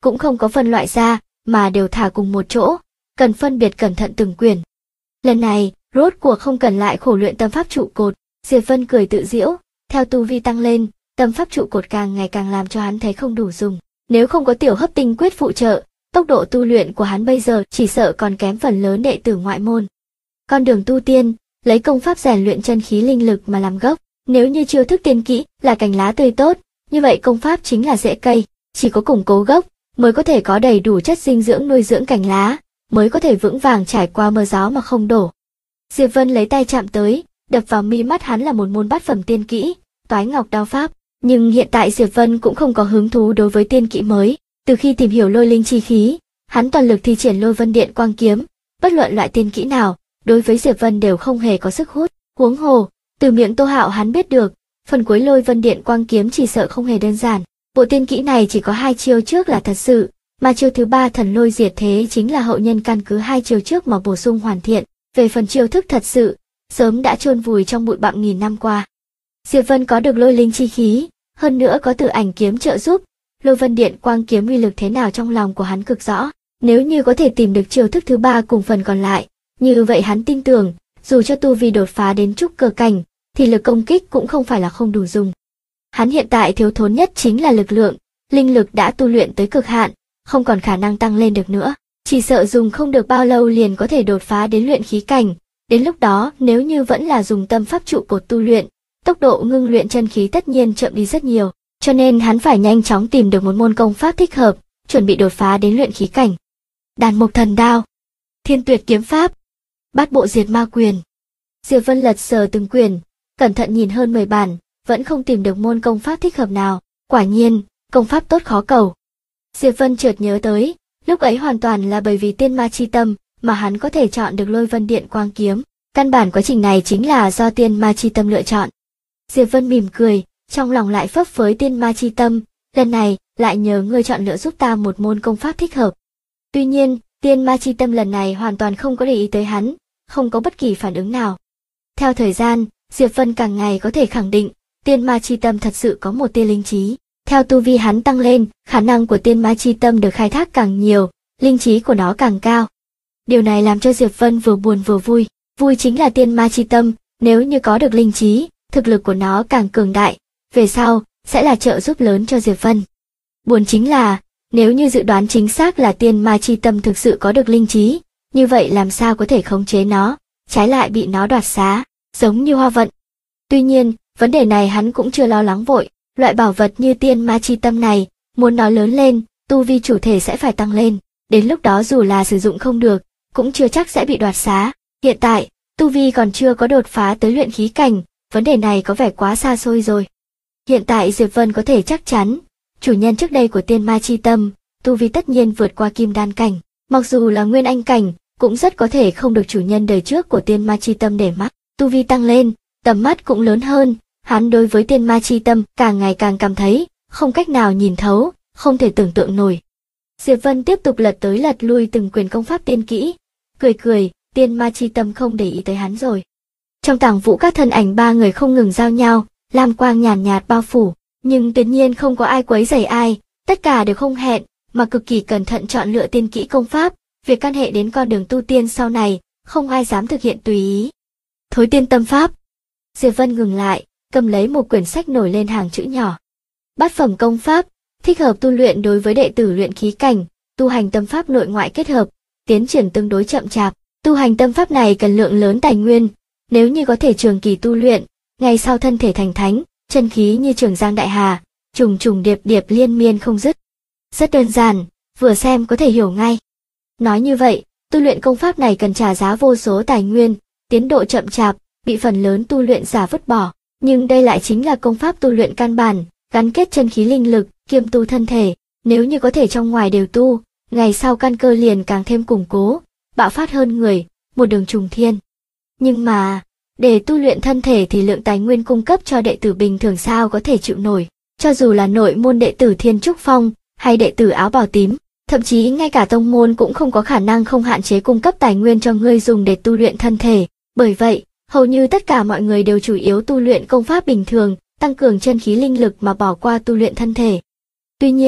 cũng không có phân loại ra, mà đều thả cùng một chỗ, cần phân biệt cẩn thận từng quyển. Lần này, rốt cuộc không cần lại khổ luyện tâm pháp trụ cột, Diệp Vân cười tự giễu, theo tu vi tăng lên, tâm pháp trụ cột càng ngày càng làm cho hắn thấy không đủ dùng. Nếu không có tiểu hấp tinh quyết phụ trợ, tốc độ tu luyện của hắn bây giờ chỉ sợ còn kém phần lớn đệ tử ngoại môn. Con đường tu tiên, lấy công pháp rèn luyện chân khí linh lực mà làm gốc, nếu như chiêu thức tiên kỹ là cành lá tươi tốt, như vậy công pháp chính là rễ cây, chỉ có củng cố gốc mới có thể có đầy đủ chất dinh dưỡng nuôi dưỡng cành lá, mới có thể vững vàng trải qua mưa gió mà không đổ. Diệp Vân lấy tay chạm tới, đập vào mi mắt hắn là một môn bát phẩm tiên kỹ, Toái Ngọc Đao Pháp, nhưng hiện tại Diệp Vân cũng không có hứng thú đối với tiên kỹ mới, từ khi tìm hiểu lôi linh chi khí, hắn toàn lực thi triển Lôi Vân Điện Quang Kiếm, bất luận loại tiên kỹ nào, đối với Diệp Vân đều không hề có sức hút, huống hồ, từ miệng Tô Hạo hắn biết được, phần cuối Lôi Vân Điện Quang Kiếm chỉ sợ không hề đơn giản. Bộ tiên kỹ này chỉ có 2 chiêu trước là thật sự, mà chiêu thứ 3 Thần Lôi Diệt Thế chính là hậu nhân căn cứ 2 chiêu trước mà bổ sung hoàn thiện, về phần chiêu thức thật sự, sớm đã chôn vùi trong bụi bặm nghìn năm qua. Diệp Vân có được lôi linh chi khí, hơn nữa có Tử Ảnh kiếm trợ giúp, Lôi Vân Điện Quang Kiếm uy lực thế nào trong lòng của hắn cực rõ, nếu như có thể tìm được chiêu thức thứ 3 cùng phần còn lại, như vậy hắn tin tưởng, dù cho tu vi đột phá đến trúc cơ cảnh, thì lực công kích cũng không phải là không đủ dùng. Hắn hiện tại thiếu thốn nhất chính là lực lượng, linh lực đã tu luyện tới cực hạn, không còn khả năng tăng lên được nữa, chỉ sợ dùng không được bao lâu liền có thể đột phá đến luyện khí cảnh, đến lúc đó nếu như vẫn là dùng tâm pháp trụ cột tu luyện, tốc độ ngưng luyện chân khí tất nhiên chậm đi rất nhiều, cho nên hắn phải nhanh chóng tìm được một môn công pháp thích hợp, chuẩn bị đột phá đến luyện khí cảnh. Đàn Mộc Thần Đao, Thiên Tuyệt Kiếm Pháp, Bát Bộ Diệt Ma Quyền. Diệp Vân lật sờ từng quyển, cẩn thận nhìn hơn 10 bản, vẫn không tìm được môn công pháp thích hợp nào, quả nhiên, công pháp tốt khó cầu. Diệp Vân chợt nhớ tới, lúc ấy hoàn toàn là bởi vì tiên ma chi tâm mà hắn có thể chọn được Lôi Vân Điện Quang Kiếm, căn bản quá trình này chính là do tiên ma chi tâm lựa chọn. Diệp Vân mỉm cười, trong lòng lại phấp phới tiên ma chi tâm, lần này lại nhờ ngươi chọn lựa giúp ta một môn công pháp thích hợp. Tuy nhiên, tiên ma chi tâm lần này hoàn toàn không có để ý tới hắn, không có bất kỳ phản ứng nào. Theo thời gian, Diệp Vân càng ngày có thể khẳng định, tiên ma chi tâm thật sự có một tia linh trí. Theo tu vi hắn tăng lên, khả năng của tiên ma chi tâm được khai thác càng nhiều, linh trí của nó càng cao. Điều này làm cho Diệp Vân vừa buồn vừa vui. Vui chính là tiên ma chi tâm, nếu như có được linh trí, thực lực của nó càng cường đại, về sau, sẽ là trợ giúp lớn cho Diệp Vân. Buồn chính là, nếu như dự đoán chính xác là tiên ma chi tâm thực sự có được linh trí, như vậy làm sao có thể khống chế nó, trái lại bị nó đoạt xá, giống như Hoa Vận. Tuy nhiên, vấn đề này hắn cũng chưa lo lắng vội, loại bảo vật như tiên ma chi tâm này, muốn nó lớn lên, tu vi chủ thể sẽ phải tăng lên, đến lúc đó dù là sử dụng không được, cũng chưa chắc sẽ bị đoạt xá. Hiện tại, tu vi còn chưa có đột phá tới luyện khí cảnh, vấn đề này có vẻ quá xa xôi rồi. Hiện tại Diệp Vân có thể chắc chắn, chủ nhân trước đây của tiên ma chi tâm, tu vi tất nhiên vượt qua kim đan cảnh, mặc dù là nguyên anh cảnh, cũng rất có thể không được chủ nhân đời trước của tiên ma chi tâm để mắt, tu vi tăng lên, tầm mắt cũng lớn hơn, hắn đối với tiên ma chi tâm càng ngày càng cảm thấy, không cách nào nhìn thấu, không thể tưởng tượng nổi. Diệp Vân tiếp tục lật tới lật lui từng quyển công pháp tiên kỹ, cười, tiên ma chi tâm không để ý tới hắn rồi. Trong tàng vũ các thân ảnh 3 người không ngừng giao nhau, lam quang nhàn nhạt bao phủ, nhưng tuyệt nhiên không có ai quấy rầy ai, tất cả đều không hẹn, mà cực kỳ cẩn thận chọn lựa tiên kỹ công pháp, việc can hệ đến con đường tu tiên sau này, không ai dám thực hiện tùy ý. Thối Tiên Tâm Pháp. Diệp Vân ngừng lại, cầm lấy một quyển sách nổi lên hàng chữ nhỏ. Bát phẩm công pháp, thích hợp tu luyện đối với đệ tử luyện khí cảnh, tu hành tâm pháp nội ngoại kết hợp, tiến triển tương đối chậm chạp. Tu hành tâm pháp này cần lượng lớn tài nguyên, nếu như có thể trường kỳ tu luyện, ngày sau thân thể thành thánh, chân khí như Trường Giang đại hà, trùng trùng điệp điệp liên miên không dứt. Rất đơn giản, vừa xem có thể hiểu ngay. Nói như vậy, tu luyện công pháp này cần trả giá vô số tài nguyên, tiến độ chậm chạp, bị phần lớn tu luyện giả vứt bỏ, nhưng đây lại chính là công pháp tu luyện căn bản, gắn kết chân khí linh lực, kiêm tu thân thể, nếu như có thể trong ngoài đều tu, ngày sau căn cơ liền càng thêm củng cố, bạo phát hơn người, một đường trùng thiên. Nhưng mà, để tu luyện thân thể thì lượng tài nguyên cung cấp cho đệ tử bình thường sao có thể chịu nổi, cho dù là nội môn đệ tử Thiên Trúc Phong, hay đệ tử áo bào tím, thậm chí ngay cả tông môn cũng không có khả năng không hạn chế cung cấp tài nguyên cho ngươi dùng để tu luyện thân thể, bởi vậy, hầu như tất cả mọi người đều chủ yếu tu luyện công pháp bình thường, tăng cường chân khí linh lực mà bỏ qua tu luyện thân thể. Tuy nhiên,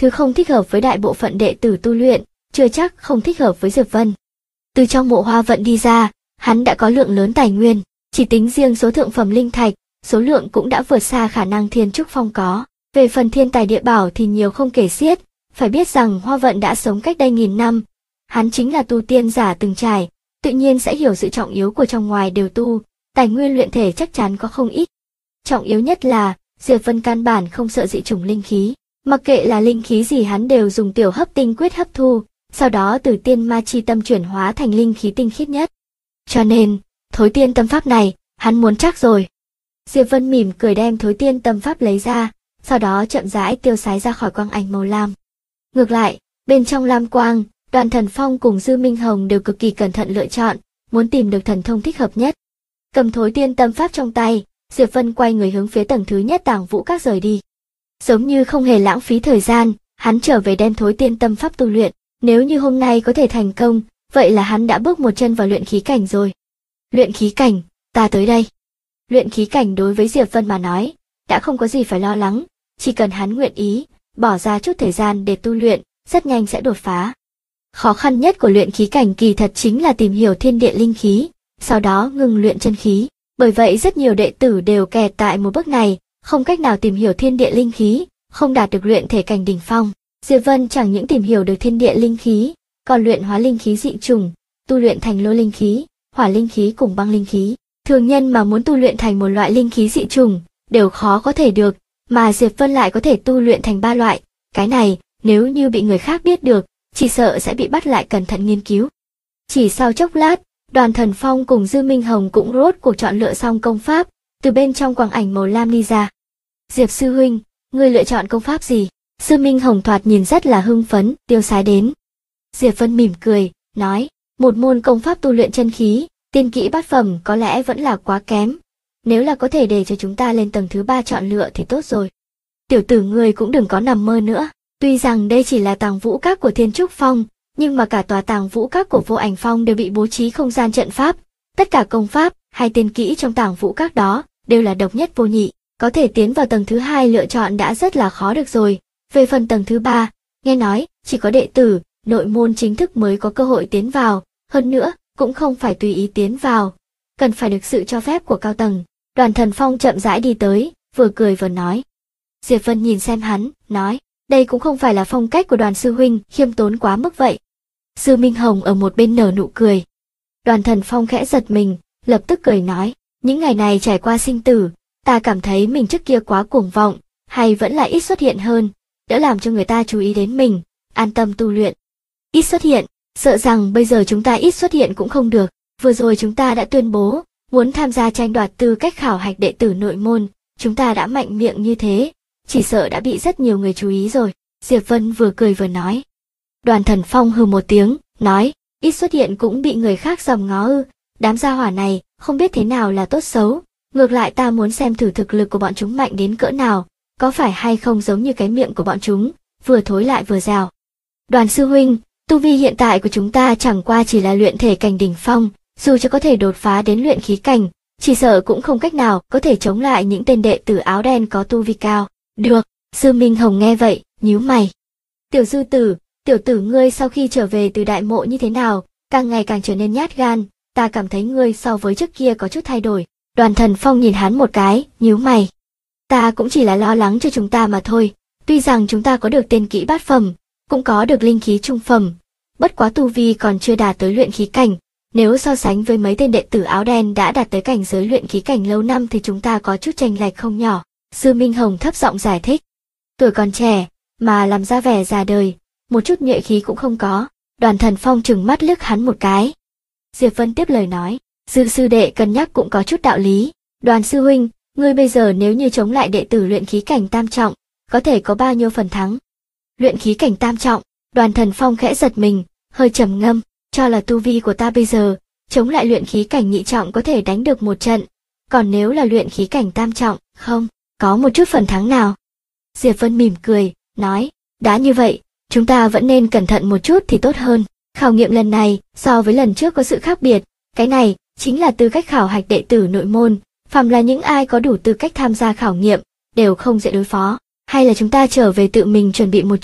thứ không thích hợp với đại bộ phận đệ tử tu luyện, chưa chắc không thích hợp với Diệp Vân. Từ trong mộ Hoa Vận đi ra, hắn đã có lượng lớn tài nguyên, chỉ tính riêng số thượng phẩm linh thạch, số lượng cũng đã vượt xa khả năng Thiên Trúc Phong có. Về phần thiên tài địa bảo thì nhiều không kể xiết, phải biết rằng Hoa Vận đã sống cách đây 1000 năm, hắn chính là tu tiên giả từng trải, tự nhiên sẽ hiểu sự trọng yếu của trong ngoài đều tu, tài nguyên luyện thể chắc chắn có không ít. Trọng yếu nhất là, Diệp Vân căn bản không sợ dị chủng linh khí, mặc kệ là linh khí gì hắn đều dùng tiểu hấp tinh quyết hấp thu, sau đó từ tiên ma chi tâm chuyển hóa thành linh khí tinh khiết nhất. Cho nên, thối tiên tâm pháp này, hắn muốn chắc rồi. Diệp Vân mỉm cười đem thối tiên tâm pháp lấy ra, sau đó chậm rãi tiêu sái ra khỏi quang ảnh màu lam. Ngược lại, bên trong lam quang, Đoàn Thần Phong cùng Dư Minh Hồng đều cực kỳ cẩn thận lựa chọn, muốn tìm được thần thông thích hợp nhất. Cầm thối tiên tâm pháp trong tay, Diệp Vân quay người hướng phía tầng thứ nhất Tàng Vũ Các rời đi. Giống như không hề lãng phí thời gian, hắn trở về đem thối tiên tâm pháp tu luyện. Nếu như hôm nay có thể thành công, vậy là hắn đã bước một chân vào luyện khí cảnh rồi. Luyện khí cảnh, ta tới đây. Luyện khí cảnh đối với Diệp Vân mà nói, đã không có gì phải lo lắng, chỉ cần hắn nguyện ý, bỏ ra chút thời gian để tu luyện, rất nhanh sẽ đột phá. Khó khăn nhất của luyện khí cảnh kỳ thật chính là tìm hiểu thiên địa linh khí, sau đó ngừng luyện chân khí. Bởi vậy rất nhiều đệ tử đều kẹt tại một bước này, không cách nào tìm hiểu thiên địa linh khí, không đạt được luyện thể cảnh đỉnh phong. Diệp Vân chẳng những tìm hiểu được thiên địa linh khí, còn luyện hóa linh khí dị chủng, tu luyện thành lôi linh khí, hỏa linh khí cùng băng linh khí. Thường nhân mà muốn tu luyện thành một loại linh khí dị chủng, đều khó có thể được, mà Diệp Vân lại có thể tu luyện thành 3 loại. Cái này, nếu như bị người khác biết được, chỉ sợ sẽ bị bắt lại cẩn thận nghiên cứu. Chỉ sau chốc lát, Đoàn Thần Phong cùng Dư Minh Hồng cũng rốt cuộc chọn lựa xong công pháp, từ bên trong quang ảnh màu lam đi ra. Diệp sư huynh, ngươi lựa chọn công pháp gì? Dư Minh Hồng thoạt nhìn rất là hưng phấn, tiêu sái đến. Diệp Vân mỉm cười, nói, một môn công pháp tu luyện chân khí, tiên kỹ bát phẩm có lẽ vẫn là quá kém. Nếu là có thể để cho chúng ta lên tầng thứ 3 chọn lựa thì tốt rồi. Tiểu tử ngươi cũng đừng có nằm mơ nữa, tuy rằng đây chỉ là Tàng Vũ Các của Thiên Trúc Phong, nhưng mà cả tòa Tàng Vũ Các của Vô Ảnh Phong đều bị bố trí không gian trận pháp, tất cả công pháp hay tiên kỹ trong Tàng Vũ Các đó đều là độc nhất vô nhị, có thể tiến vào tầng thứ 2 lựa chọn đã rất là khó được rồi. Về phần tầng thứ 3, nghe nói chỉ có đệ tử nội môn chính thức mới có cơ hội tiến vào, hơn nữa cũng không phải tùy ý tiến vào, cần phải được sự cho phép của cao tầng. Đoàn Thần Phong chậm rãi đi tới, vừa cười vừa nói. Diệp Vân nhìn xem hắn, nói, đây cũng không phải là phong cách của Đoàn sư huynh, khiêm tốn quá mức vậy. Dư Minh Hồng ở một bên nở nụ cười. Đoàn Thần Phong khẽ giật mình, lập tức cười nói, những ngày này trải qua sinh tử, ta cảm thấy mình trước kia quá cuồng vọng, hay vẫn là ít xuất hiện hơn, đỡ làm cho người ta chú ý đến mình, an tâm tu luyện. Ít xuất hiện, sợ rằng bây giờ chúng ta ít xuất hiện cũng không được, vừa rồi chúng ta đã tuyên bố, muốn tham gia tranh đoạt tư cách khảo hạch đệ tử nội môn, chúng ta đã mạnh miệng như thế, chỉ sợ đã bị rất nhiều người chú ý rồi. Diệp Vân vừa cười vừa nói. Đoàn Thần Phong hừ một tiếng, nói, ít xuất hiện cũng bị người khác dòm ngó ư, đám gia hỏa này, không biết thế nào là tốt xấu, ngược lại ta muốn xem thử thực lực của bọn chúng mạnh đến cỡ nào, có phải hay không giống như cái miệng của bọn chúng, vừa thối lại vừa rào. Đoàn sư huynh, tu vi hiện tại của chúng ta chẳng qua chỉ là luyện thể cảnh đỉnh phong, dù cho có thể đột phá đến luyện khí cảnh, chỉ sợ cũng không cách nào có thể chống lại những tên đệ tử áo đen có tu vi cao. Được, Dư Minh Hồng nghe vậy, nhíu mày. Tiểu Dư tử, tiểu tử ngươi sau khi trở về từ đại mộ như thế nào, càng ngày càng trở nên nhát gan, ta cảm thấy ngươi so với trước kia có chút thay đổi. Đoàn Thần Phong nhìn hắn một cái, nhíu mày. Ta cũng chỉ là lo lắng cho chúng ta mà thôi, tuy rằng chúng ta có được tiên kỹ bát phẩm, cũng có được linh khí trung phẩm, bất quá tu vi còn chưa đạt tới luyện khí cảnh, nếu so sánh với mấy tên đệ tử áo đen đã đạt tới cảnh giới luyện khí cảnh lâu năm thì chúng ta có chút chênh lệch không nhỏ. Dư Minh Hồng thấp giọng giải thích. Tuổi còn trẻ, mà làm ra vẻ già đời, một chút nhuệ khí cũng không có. Đoàn Thần Phong trừng mắt liếc hắn một cái. Diệp Vân tiếp lời nói, Dư sư đệ cân nhắc cũng có chút đạo lý. Đoàn sư huynh, ngươi bây giờ nếu như chống lại đệ tử luyện khí cảnh tam trọng, có thể có bao nhiêu phần thắng? Luyện khí cảnh tam trọng, Đoàn Thần Phong khẽ giật mình, hơi trầm ngâm, cho là tu vi của ta bây giờ, chống lại luyện khí cảnh nhị trọng có thể đánh được một trận, còn nếu là luyện khí cảnh tam trọng, không có một chút phần thắng nào. Diệp Vân mỉm cười, nói, đã như vậy, chúng ta vẫn nên cẩn thận một chút thì tốt hơn. Khảo nghiệm lần này, so với lần trước có sự khác biệt, cái này, chính là tư cách khảo hạch đệ tử nội môn, phàm là những ai có đủ tư cách tham gia khảo nghiệm, đều không dễ đối phó. Hay là chúng ta trở về tự mình chuẩn bị một chút,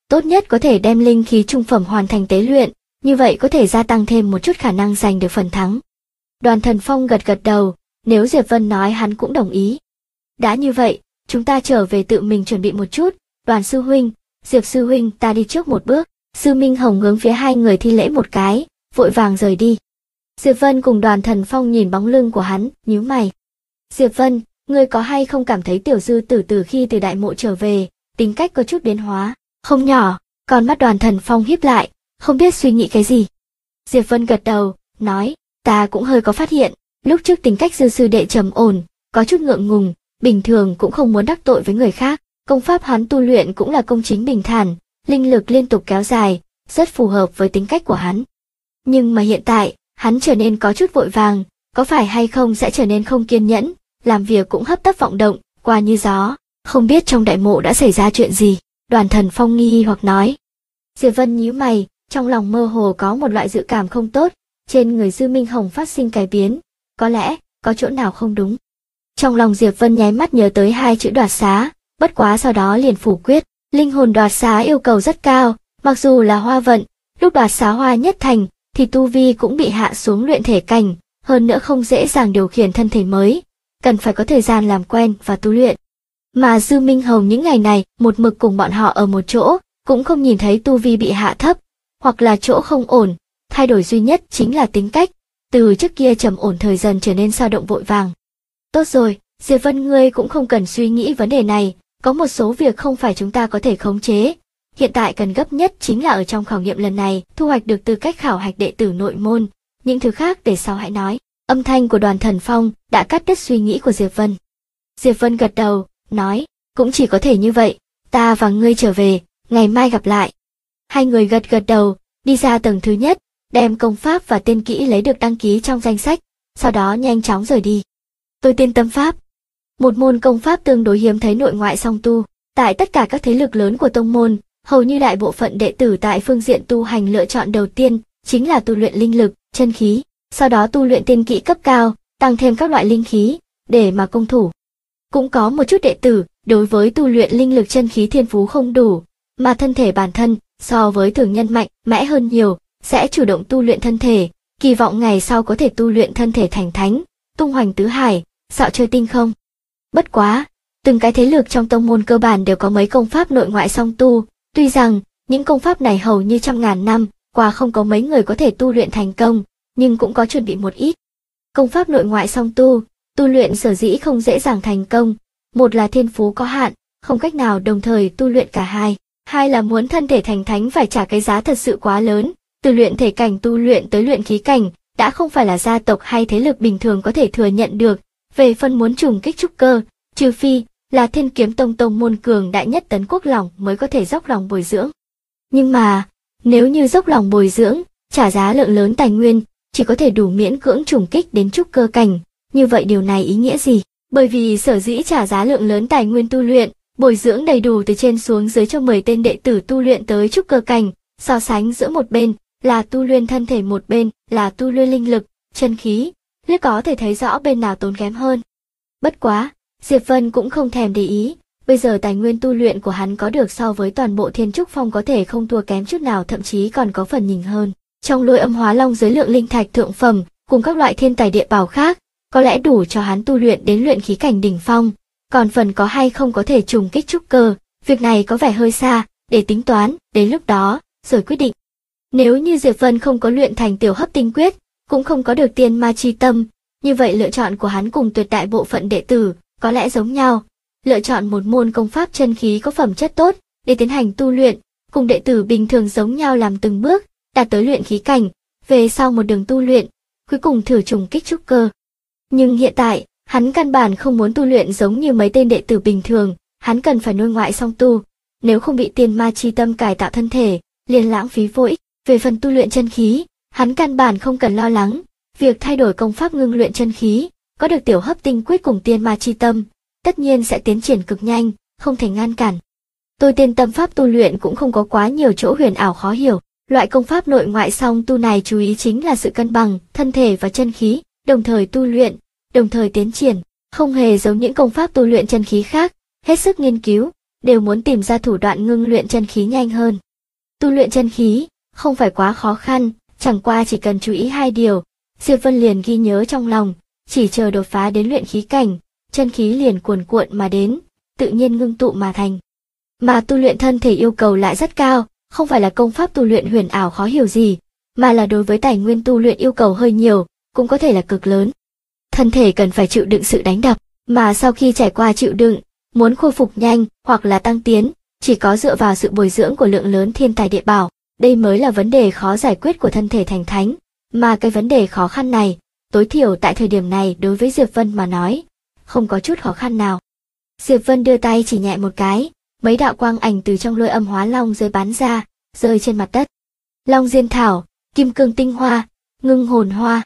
Tốt nhất có thể đem linh khí trung phẩm hoàn thành tế luyện, như vậy có thể gia tăng thêm một chút khả năng giành được phần thắng. Đoàn Thần Phong gật gật đầu, nếu Diệp Vân nói hắn cũng đồng ý. Đã như vậy, chúng ta trở về tự mình chuẩn bị một chút, Đoàn sư huynh, Diệp sư huynh, ta đi trước một bước. Sư Minh Hồng hướng phía hai người thi lễ một cái, vội vàng rời đi. Diệp Vân cùng Đoàn Thần Phong nhìn bóng lưng của hắn, nhíu mày. Diệp Vân, ngươi có hay không cảm thấy tiểu dư tử từ khi từ đại mộ trở về, tính cách có chút biến hóa? Không nhỏ, con mắt Đoàn Thần Phong híp lại, không biết suy nghĩ cái gì. Diệp Vân gật đầu, nói, ta cũng hơi có phát hiện, lúc trước tính cách dư sư đệ trầm ổn, có chút ngượng ngùng, bình thường cũng không muốn đắc tội với người khác, công pháp hắn tu luyện cũng là công chính bình thản, linh lực liên tục kéo dài, rất phù hợp với tính cách của hắn. Nhưng mà hiện tại, hắn trở nên có chút vội vàng, có phải hay không sẽ trở nên không kiên nhẫn, làm việc cũng hấp tấp vọng động, qua như gió, không biết trong đại mộ đã xảy ra chuyện gì, Đoàn Thần Phong nghi hoặc nói. Diệp Vân nhíu mày, trong lòng mơ hồ có một loại dự cảm không tốt, trên người Dư Minh Hồng phát sinh cải biến, có lẽ, có chỗ nào không đúng. Trong lòng Diệp Vân nháy mắt nhớ tới hai chữ đoạt xá, bất quá sau đó liền phủ quyết, linh hồn đoạt xá yêu cầu rất cao, mặc dù là hoa vận, lúc đoạt xá hoa nhất thành, thì tu vi cũng bị hạ xuống luyện thể cảnh, hơn nữa không dễ dàng điều khiển thân thể mới, cần phải có thời gian làm quen và tu luyện. Mà Dư Minh Hồng những ngày này, một mực cùng bọn họ ở một chỗ, cũng không nhìn thấy tu vi bị hạ thấp, hoặc là chỗ không ổn, thay đổi duy nhất chính là tính cách, từ trước kia trầm ổn thời dần trở nên sao động vội vàng. Tốt rồi, Diệp Vân ngươi cũng không cần suy nghĩ vấn đề này, có một số việc không phải chúng ta có thể khống chế. Hiện tại cần gấp nhất chính là ở trong khảo nghiệm lần này, thu hoạch được tư cách khảo hạch đệ tử nội môn, những thứ khác để sau hãy nói. Âm thanh của Đoàn Thần Phong đã cắt đứt suy nghĩ của Diệp Vân. Diệp Vân gật đầu, nói, cũng chỉ có thể như vậy, ta và ngươi trở về, ngày mai gặp lại. Hai người gật gật đầu, đi ra tầng thứ nhất, đem công pháp và tên kỹ lấy được đăng ký trong danh sách, sau đó nhanh chóng rời đi. Tôi tiên tâm pháp, một môn công pháp tương đối hiếm thấy nội ngoại song tu, tại tất cả các thế lực lớn của tông môn, hầu như đại bộ phận đệ tử tại phương diện tu hành lựa chọn đầu tiên chính là tu luyện linh lực, chân khí, sau đó tu luyện tiên kỹ cấp cao, tăng thêm các loại linh khí để mà công thủ. Cũng có một chút đệ tử đối với tu luyện linh lực chân khí thiên phú không đủ, mà thân thể bản thân so với thường nhân mạnh mẽ hơn nhiều, sẽ chủ động tu luyện thân thể, kỳ vọng ngày sau có thể tu luyện thân thể thành thánh, tung hoành tứ hải, dạo chơi tinh không. Bất quá, từng cái thế lực trong tông môn cơ bản đều có mấy công pháp nội ngoại song tu, tuy rằng những công pháp này hầu như trăm ngàn năm qua không có mấy người có thể tu luyện thành công, nhưng cũng có chuẩn bị một ít. Công pháp nội ngoại song tu, tu luyện sở dĩ không dễ dàng thành công, một là thiên phú có hạn, không cách nào đồng thời tu luyện cả hai, hai là muốn thân thể thành thánh phải trả cái giá thật sự quá lớn, từ luyện thể cảnh tu luyện tới luyện khí cảnh, đã không phải là gia tộc hay thế lực bình thường có thể thừa nhận được, về phần muốn trùng kích trúc cơ, trừ phi là Thiên Kiếm Tông tông môn cường đại nhất Tấn Quốc lòng mới có thể dốc lòng bồi dưỡng. Nhưng mà, nếu như dốc lòng bồi dưỡng, trả giá lượng lớn tài nguyên, chỉ có thể đủ miễn cưỡng trùng kích đến trúc cơ cảnh, như vậy điều này ý nghĩa gì? Bởi vì sở dĩ trả giá lượng lớn tài nguyên tu luyện, bồi dưỡng đầy đủ từ trên xuống dưới cho 10 tên đệ tử tu luyện tới trúc cơ cảnh, so sánh giữa một bên là tu luyện thân thể, một bên là tu luyện linh lực, chân khí, liếc có thể thấy rõ bên nào tốn kém hơn. Bất quá, Diệp Vân cũng không thèm để ý, bây giờ tài nguyên tu luyện của hắn có được so với toàn bộ Thiên Trúc Phong có thể không thua kém chút nào, thậm chí còn có phần nhỉnh hơn. Trong Lôi Âm Hóa Long giới lượng linh thạch thượng phẩm, cùng các loại thiên tài địa bảo khác, có lẽ đủ cho hắn tu luyện đến luyện khí cảnh đỉnh phong, còn phần có hay không có thể trùng kích trúc cơ, việc này có vẻ hơi xa, để tính toán, đến lúc đó, rồi quyết định. Nếu như Diệp Vân không có luyện thành tiểu hấp tinh quyết, cũng không có được tiên ma chi tâm, như vậy lựa chọn của hắn cùng tuyệt đại bộ phận đệ tử có lẽ giống nhau, lựa chọn một môn công pháp chân khí có phẩm chất tốt để tiến hành tu luyện, cùng đệ tử bình thường giống nhau làm từng bước, đạt tới luyện khí cảnh, về sau một đường tu luyện, cuối cùng thử trùng kích trúc cơ. Nhưng hiện tại, hắn căn bản không muốn tu luyện giống như mấy tên đệ tử bình thường, hắn cần phải nội ngoại song tu, nếu không bị tiên ma chi tâm cải tạo thân thể, liền lãng phí vô ích. Về phần tu luyện chân khí, hắn căn bản không cần lo lắng, việc thay đổi công pháp ngưng luyện chân khí, có được tiểu hấp tinh quyết cùng tiên ma chi tâm, tất nhiên sẽ tiến triển cực nhanh, không thể ngăn cản. Tôi tiên tâm pháp tu luyện cũng không có quá nhiều chỗ huyền ảo khó hiểu, loại công pháp nội ngoại song tu này chú ý chính là sự cân bằng, thân thể và chân khí, đồng thời tu luyện, đồng thời tiến triển, không hề giống những công pháp tu luyện chân khí khác, hết sức nghiên cứu, đều muốn tìm ra thủ đoạn ngưng luyện chân khí nhanh hơn. Tu luyện chân khí không phải quá khó khăn, chẳng qua chỉ cần chú ý 2 điều, Diệp Vân liền ghi nhớ trong lòng, chỉ chờ đột phá đến luyện khí cảnh, chân khí liền cuồn cuộn mà đến, tự nhiên ngưng tụ mà thành. Mà tu luyện thân thể yêu cầu lại rất cao, không phải là công pháp tu luyện huyền ảo khó hiểu gì, mà là đối với tài nguyên tu luyện yêu cầu hơi nhiều, cũng có thể là cực lớn. Thân thể cần phải chịu đựng sự đánh đập, mà sau khi trải qua chịu đựng, muốn khôi phục nhanh hoặc là tăng tiến, chỉ có dựa vào sự bồi dưỡng của lượng lớn thiên tài địa bảo, đây mới là vấn đề khó giải quyết của thân thể thành thánh, mà cái vấn đề khó khăn này, tối thiểu tại thời điểm này đối với Diệp Vân mà nói, không có chút khó khăn nào. Diệp Vân đưa tay chỉ nhẹ một cái, mấy đạo quang ảnh từ trong lôi âm hóa long rơi bắn ra, rơi trên mặt đất. Long diên thảo, kim cương tinh hoa, ngưng hồn hoa.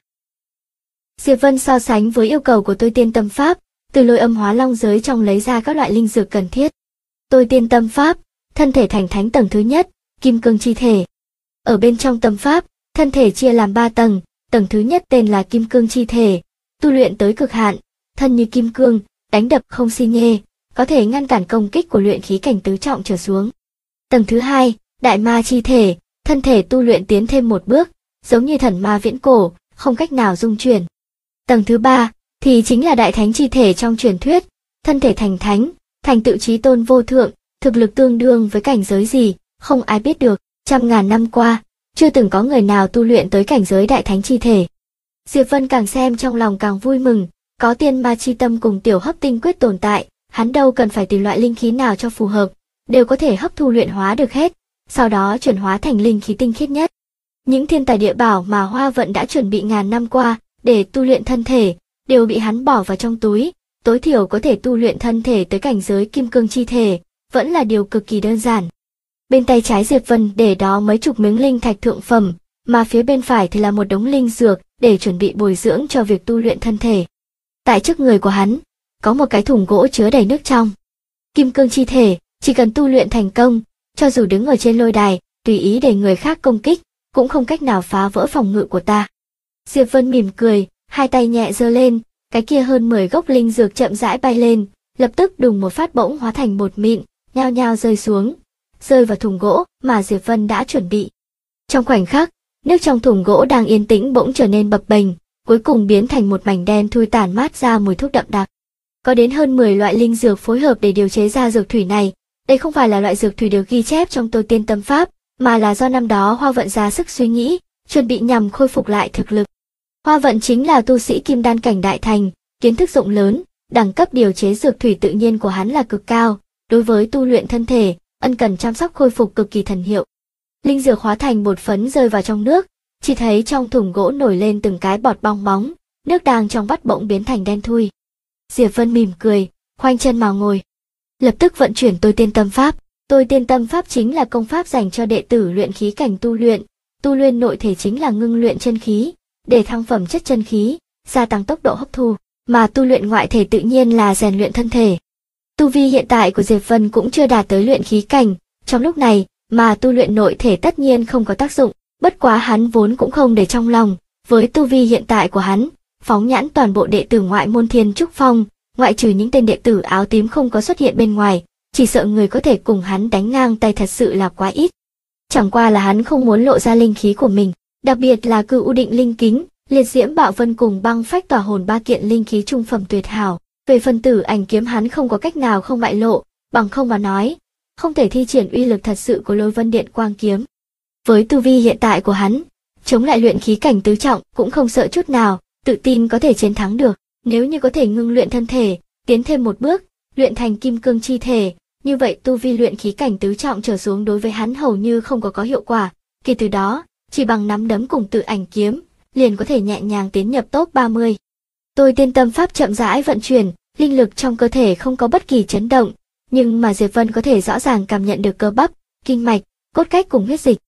Diệp Vân so sánh với yêu cầu của tôi tiên tâm pháp, từ lôi âm hóa long giới trong lấy ra các loại linh dược cần thiết. Tôi tiên tâm pháp, thân thể thành thánh tầng thứ nhất, kim cương chi thể. Ở bên trong tâm pháp, thân thể chia làm 3 tầng, tầng thứ nhất tên là kim cương chi thể, tu luyện tới cực hạn, thân như kim cương, đánh đập không xi nhê, có thể ngăn cản công kích của luyện khí cảnh tứ trọng trở xuống. Tầng thứ hai, đại ma chi thể, thân thể tu luyện tiến thêm một bước, giống như thần ma viễn cổ, không cách nào dung chuyển. Tầng thứ ba thì chính là đại thánh chi thể trong truyền thuyết, thân thể thành thánh, thành tựu chí tôn vô thượng, thực lực tương đương với cảnh giới gì, không ai biết được, trăm ngàn năm qua, chưa từng có người nào tu luyện tới cảnh giới đại thánh chi thể. Diệp Vân càng xem trong lòng càng vui mừng, có tiên ma chi tâm cùng tiểu hấp tinh quyết tồn tại, hắn đâu cần phải tìm loại linh khí nào cho phù hợp, đều có thể hấp thu luyện hóa được hết, sau đó chuyển hóa thành linh khí tinh khiết nhất. Những thiên tài địa bảo mà Hoa Vận đã chuẩn bị ngàn năm qua để tu luyện thân thể, đều bị hắn bỏ vào trong túi, tối thiểu có thể tu luyện thân thể tới cảnh giới kim cương chi thể, vẫn là điều cực kỳ đơn giản. Bên tay trái Diệp Vân để đó mấy chục miếng linh thạch thượng phẩm, mà phía bên phải thì là một đống linh dược để chuẩn bị bồi dưỡng cho việc tu luyện thân thể. Tại trước người của hắn, có một cái thùng gỗ chứa đầy nước trong. Kim cương chi thể, chỉ cần tu luyện thành công, cho dù đứng ở trên lôi đài, tùy ý để người khác công kích, cũng không cách nào phá vỡ phòng ngự của ta. Diệp Vân mỉm cười, hai tay nhẹ giơ lên, cái kia hơn 10 gốc linh dược chậm rãi bay lên, lập tức đùng một phát bỗng hóa thành bột mịn, nhao nhao rơi xuống, rơi vào thùng gỗ mà Diệp Vân đã chuẩn bị. Trong khoảnh khắc, nước trong thùng gỗ đang yên tĩnh bỗng trở nên bập bềnh, cuối cùng biến thành một mảnh đen thui tản mát ra mùi thuốc đậm đặc. Có đến hơn 10 loại linh dược phối hợp để điều chế ra dược thủy này. Đây không phải là loại dược thủy được ghi chép trong Tôi Tiên Tâm Pháp, mà là do năm đó Hoa Vận ra sức suy nghĩ, chuẩn bị nhằm khôi phục lại thực lực. Hoa Vận chính là tu sĩ kim đan cảnh đại thành, kiến thức rộng lớn, đẳng cấp điều chế dược thủy tự nhiên của hắn là cực cao, đối với tu luyện thân thể, ân cần chăm sóc khôi phục cực kỳ thần hiệu. Linh dược hóa thành bột phấn rơi vào trong nước, chỉ thấy trong thùng gỗ nổi lên từng cái bọt bong bóng, nước đang trong vắt bỗng biến thành đen thui. Diệp Vân mỉm cười, khoanh chân mà ngồi. Lập tức vận chuyển Tôi Tiên Tâm Pháp. Tôi Tiên Tâm Pháp chính là công pháp dành cho đệ tử luyện khí cảnh tu luyện nội thể chính là ngưng luyện chân khí, để thăng phẩm chất chân khí, gia tăng tốc độ hấp thu, mà tu luyện ngoại thể tự nhiên là rèn luyện thân thể. Tu vi hiện tại của Diệp Vân cũng chưa đạt tới luyện khí cảnh, trong lúc này, mà tu luyện nội thể tất nhiên không có tác dụng, bất quá hắn vốn cũng không để trong lòng, với tu vi hiện tại của hắn, phóng nhãn toàn bộ đệ tử ngoại môn Thiên Trúc Phong, ngoại trừ những tên đệ tử áo tím không có xuất hiện bên ngoài, chỉ sợ người có thể cùng hắn đánh ngang tay thật sự là quá ít. Chẳng qua là hắn không muốn lộ ra linh khí của mình, đặc biệt là Cửu U Định Linh Kính, Liệt Diễm Bạo Vân cùng Băng Phách Tỏa Hồn ba kiện linh khí trung phẩm tuyệt hảo. Về phần Tử Ảnh kiếm hắn không có cách nào không bại lộ, bằng không mà nói, không thể thi triển uy lực thật sự của Lôi Vân Điện Quang kiếm. Với tu vi hiện tại của hắn, chống lại luyện khí cảnh tứ trọng cũng không sợ chút nào, tự tin có thể chiến thắng được. Nếu như có thể ngưng luyện thân thể, tiến thêm một bước, luyện thành kim cương chi thể, như vậy tu vi luyện khí cảnh tứ trọng trở xuống đối với hắn hầu như không có hiệu quả. Kể từ đó, chỉ bằng nắm đấm cùng Tử Ảnh kiếm, liền có thể nhẹ nhàng tiến nhập top 30. Tôi Tiên Tâm Pháp chậm rãi vận chuyển, linh lực trong cơ thể không có bất kỳ chấn động, nhưng mà Diệp Vân có thể rõ ràng cảm nhận được cơ bắp, kinh mạch, cốt cách cùng huyết dịch.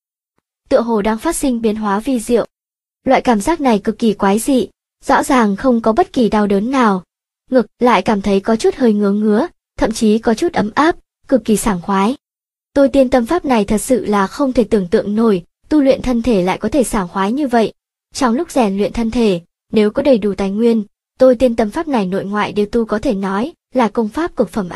Tựa hồ đang phát sinh biến hóa vi diệu. Loại cảm giác này cực kỳ quái dị, rõ ràng không có bất kỳ đau đớn nào. Ngực lại cảm thấy có chút hơi ngứa ngứa, thậm chí có chút ấm áp, cực kỳ sảng khoái. Tôi Tiên Tâm Pháp này thật sự là không thể tưởng tượng nổi, tu luyện thân thể lại có thể sảng khoái như vậy. Trong lúc rèn luyện thân thể, nếu có đầy đủ tài nguyên, Tôi Tiên Tâm Pháp này nội ngoại đều tu có thể nói là công pháp cực phẩm A.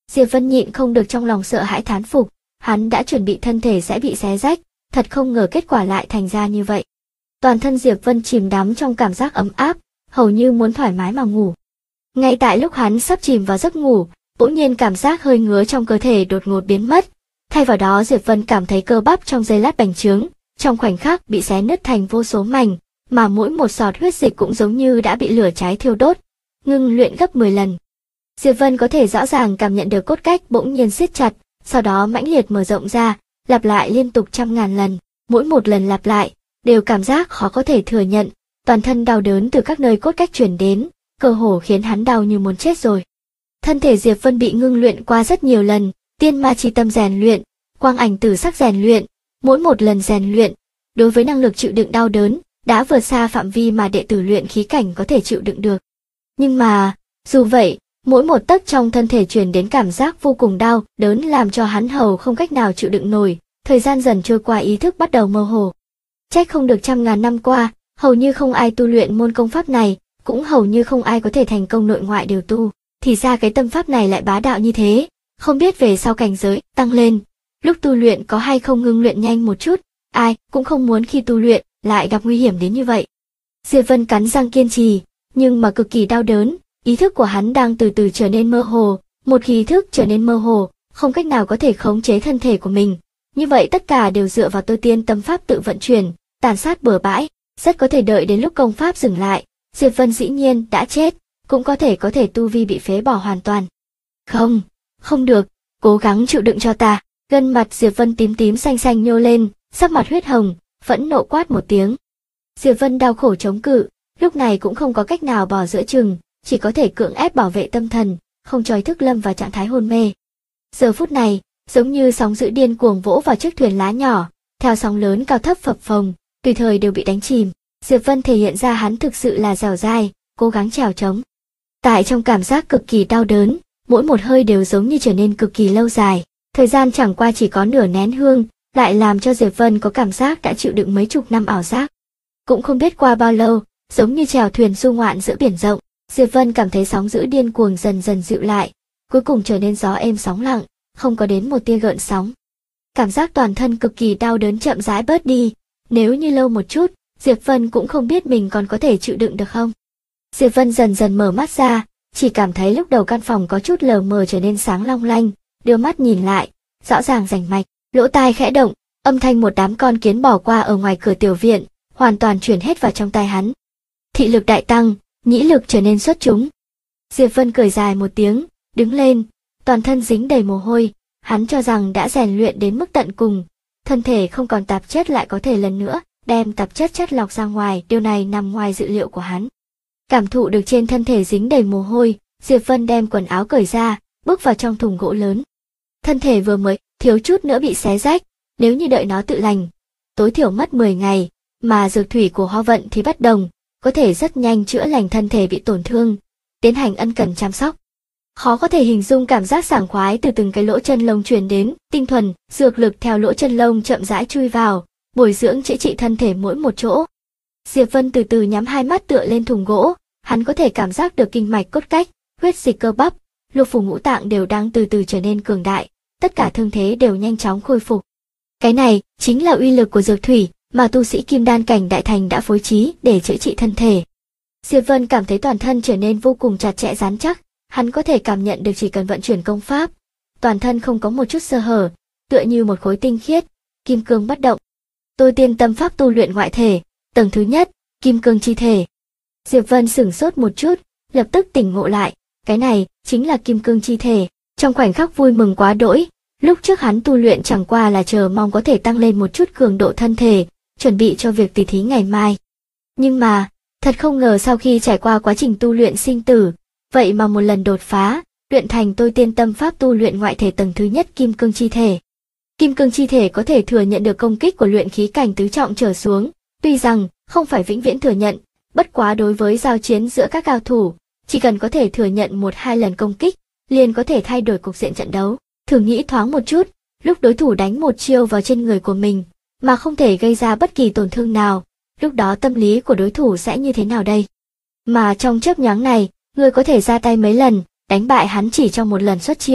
Diệp Vân nhịn không được trong lòng sợ hãi thán phục, hắn đã chuẩn bị thân thể sẽ bị xé rách, thật không ngờ kết quả lại thành ra như vậy. Toàn thân Diệp Vân chìm đắm trong cảm giác ấm áp, hầu như muốn thoải mái mà ngủ. Ngay tại lúc hắn sắp chìm vào giấc ngủ, bỗng nhiên cảm giác hơi ngứa trong cơ thể đột ngột biến mất. Thay vào đó Diệp Vân cảm thấy cơ bắp trong giây lát bành trướng, trong khoảnh khắc bị xé nứt thành vô số mảnh, mà mỗi một giọt huyết dịch cũng giống như đã bị lửa cháy thiêu đốt, ngưng luyện gấp 10 lần. Diệp Vân có thể rõ ràng cảm nhận được cốt cách bỗng nhiên siết chặt, sau đó mãnh liệt mở rộng ra, lặp lại liên tục trăm ngàn lần, mỗi một lần lặp lại, đều cảm giác khó có thể thừa nhận, toàn thân đau đớn từ các nơi cốt cách truyền đến, cơ hồ khiến hắn đau như muốn chết rồi. Thân thể Diệp Vân bị ngưng luyện qua rất nhiều lần, tiên ma chi tâm rèn luyện, quang ảnh tử sắc rèn luyện, mỗi một lần rèn luyện, đối với năng lực chịu đựng đau đớn, đã vượt xa phạm vi mà đệ tử luyện khí cảnh có thể chịu đựng được. Nhưng mà, dù vậy, mỗi một tấc trong thân thể truyền đến cảm giác vô cùng đau đớn làm cho hắn hầu không cách nào chịu đựng nổi, thời gian dần trôi qua ý thức bắt đầu mơ hồ. Trách không được trăm ngàn năm qua, hầu như không ai tu luyện môn công pháp này, cũng hầu như không ai có thể thành công nội ngoại đều tu, thì ra cái tâm pháp này lại bá đạo như thế, không biết về sau cảnh giới tăng lên, lúc tu luyện có hay không ngưng luyện nhanh một chút, ai cũng không muốn khi tu luyện lại gặp nguy hiểm đến như vậy. Diệp Vân cắn răng kiên trì, nhưng mà cực kỳ đau đớn, ý thức của hắn đang từ từ trở nên mơ hồ, một khi ý thức trở nên mơ hồ, không cách nào có thể khống chế thân thể của mình. Như vậy tất cả đều dựa vào tôi tiên tâm pháp tự vận chuyển, tàn sát bừa bãi, rất có thể đợi đến lúc công pháp dừng lại, Diệp Vân dĩ nhiên đã chết, cũng có thể tu vi bị phế bỏ hoàn toàn. Không, không được, cố gắng chịu đựng cho ta. Gân mặt Diệp Vân tím tím xanh xanh nhô lên, sắc mặt huyết hồng, phẫn nộ quát một tiếng. Diệp Vân đau khổ chống cự, lúc này cũng không có cách nào bỏ giữa chừng, chỉ có thể cưỡng ép bảo vệ tâm thần, không cho ý thức lâm vào trạng thái hôn mê. Giờ phút này, giống như sóng dữ điên cuồng vỗ vào chiếc thuyền lá nhỏ, theo sóng lớn cao thấp phập phồng, tùy thời đều bị đánh chìm. Diệp Vân thể hiện ra hắn thực sự là dẻo dai, cố gắng trèo trống. Tại trong cảm giác cực kỳ đau đớn, mỗi một hơi đều giống như trở nên cực kỳ lâu dài. Thời gian chẳng qua chỉ có nửa nén hương, lại làm cho Diệp Vân có cảm giác đã chịu đựng mấy chục năm ảo giác. Cũng không biết qua bao lâu, giống như chèo thuyền du ngoạn giữa biển rộng, Diệp Vân cảm thấy sóng dữ điên cuồng dần dần dịu lại, cuối cùng trở nên gió êm sóng lặng, không có đến một tia gợn sóng. Cảm giác toàn thân cực kỳ đau đớn chậm rãi bớt đi, nếu như lâu một chút, Diệp Vân cũng không biết mình còn có thể chịu đựng được không. Diệp Vân dần dần mở mắt ra, chỉ cảm thấy lúc đầu căn phòng có chút lờ mờ trở nên sáng long lanh, đưa mắt nhìn lại, rõ ràng rành mạch, lỗ tai khẽ động, âm thanh một đám con kiến bỏ qua ở ngoài cửa tiểu viện, hoàn toàn chuyển hết vào trong tai hắn. Thị lực đại tăng, nhĩ lực trở nên xuất chúng. Diệp Vân cười dài một tiếng, đứng lên, toàn thân dính đầy mồ hôi, hắn cho rằng đã rèn luyện đến mức tận cùng, thân thể không còn tạp chất lại có thể lần nữa đem tạp chất chất lọc ra ngoài, điều này nằm ngoài dự liệu của hắn. Cảm thụ được trên thân thể dính đầy mồ hôi, Diệp Vân đem quần áo cởi ra, bước vào trong thùng gỗ lớn. Thân thể vừa mới thiếu chút nữa bị xé rách, nếu như đợi nó tự lành, tối thiểu mất 10 ngày, mà dược thủy của Hoa Vận thì bất đồng, có thể rất nhanh chữa lành thân thể bị tổn thương, tiến hành ân cần chăm sóc. Khó có thể hình dung cảm giác sảng khoái từ từng cái lỗ chân lông truyền đến, tinh thuần, dược lực theo lỗ chân lông chậm rãi chui vào, bồi dưỡng chữa trị thân thể mỗi một chỗ. Diệp Vân từ từ nhắm hai mắt tựa lên thùng gỗ, hắn có thể cảm giác được kinh mạch cốt cách, huyết dịch cơ bắp, lục phủ ngũ tạng đều đang từ từ trở nên cường đại, tất cả thương thế đều nhanh chóng khôi phục. Cái này chính là uy lực của dược thủy mà tu sĩ kim đan cảnh đại thành đã phối trí để chữa trị thân thể. Diệp Vân cảm thấy toàn thân trở nên vô cùng chặt chẽ rắn chắc, hắn có thể cảm nhận được chỉ cần vận chuyển công pháp, toàn thân không có một chút sơ hở, tựa như một khối tinh khiết, kim cương bất động. Tôi tiên tâm pháp tu luyện ngoại thể, tầng thứ nhất, kim cương chi thể. Diệp Vân sửng sốt một chút, lập tức tỉnh ngộ lại, cái này chính là kim cương chi thể, trong khoảnh khắc vui mừng quá đỗi. Lúc trước hắn tu luyện chẳng qua là chờ mong có thể tăng lên một chút cường độ thân thể, chuẩn bị cho việc tỷ thí ngày mai. Nhưng mà, thật không ngờ sau khi trải qua quá trình tu luyện sinh tử, vậy mà một lần đột phá, luyện thành tôi tiên tâm pháp tu luyện ngoại thể tầng thứ nhất kim cương chi thể. Kim cương chi thể có thể thừa nhận được công kích của luyện khí cảnh tứ trọng trở xuống, tuy rằng không phải vĩnh viễn thừa nhận, bất quá đối với giao chiến giữa các cao thủ, chỉ cần có thể thừa nhận 1-2 lần công kích, liền có thể thay đổi cục diện trận đấu. Thử nghĩ thoáng một chút, lúc đối thủ đánh một chiêu vào trên người của mình, mà không thể gây ra bất kỳ tổn thương nào, lúc đó tâm lý của đối thủ sẽ như thế nào đây? Mà trong chớp nhoáng này, người có thể ra tay mấy lần, đánh bại hắn chỉ trong một lần xuất chiêu.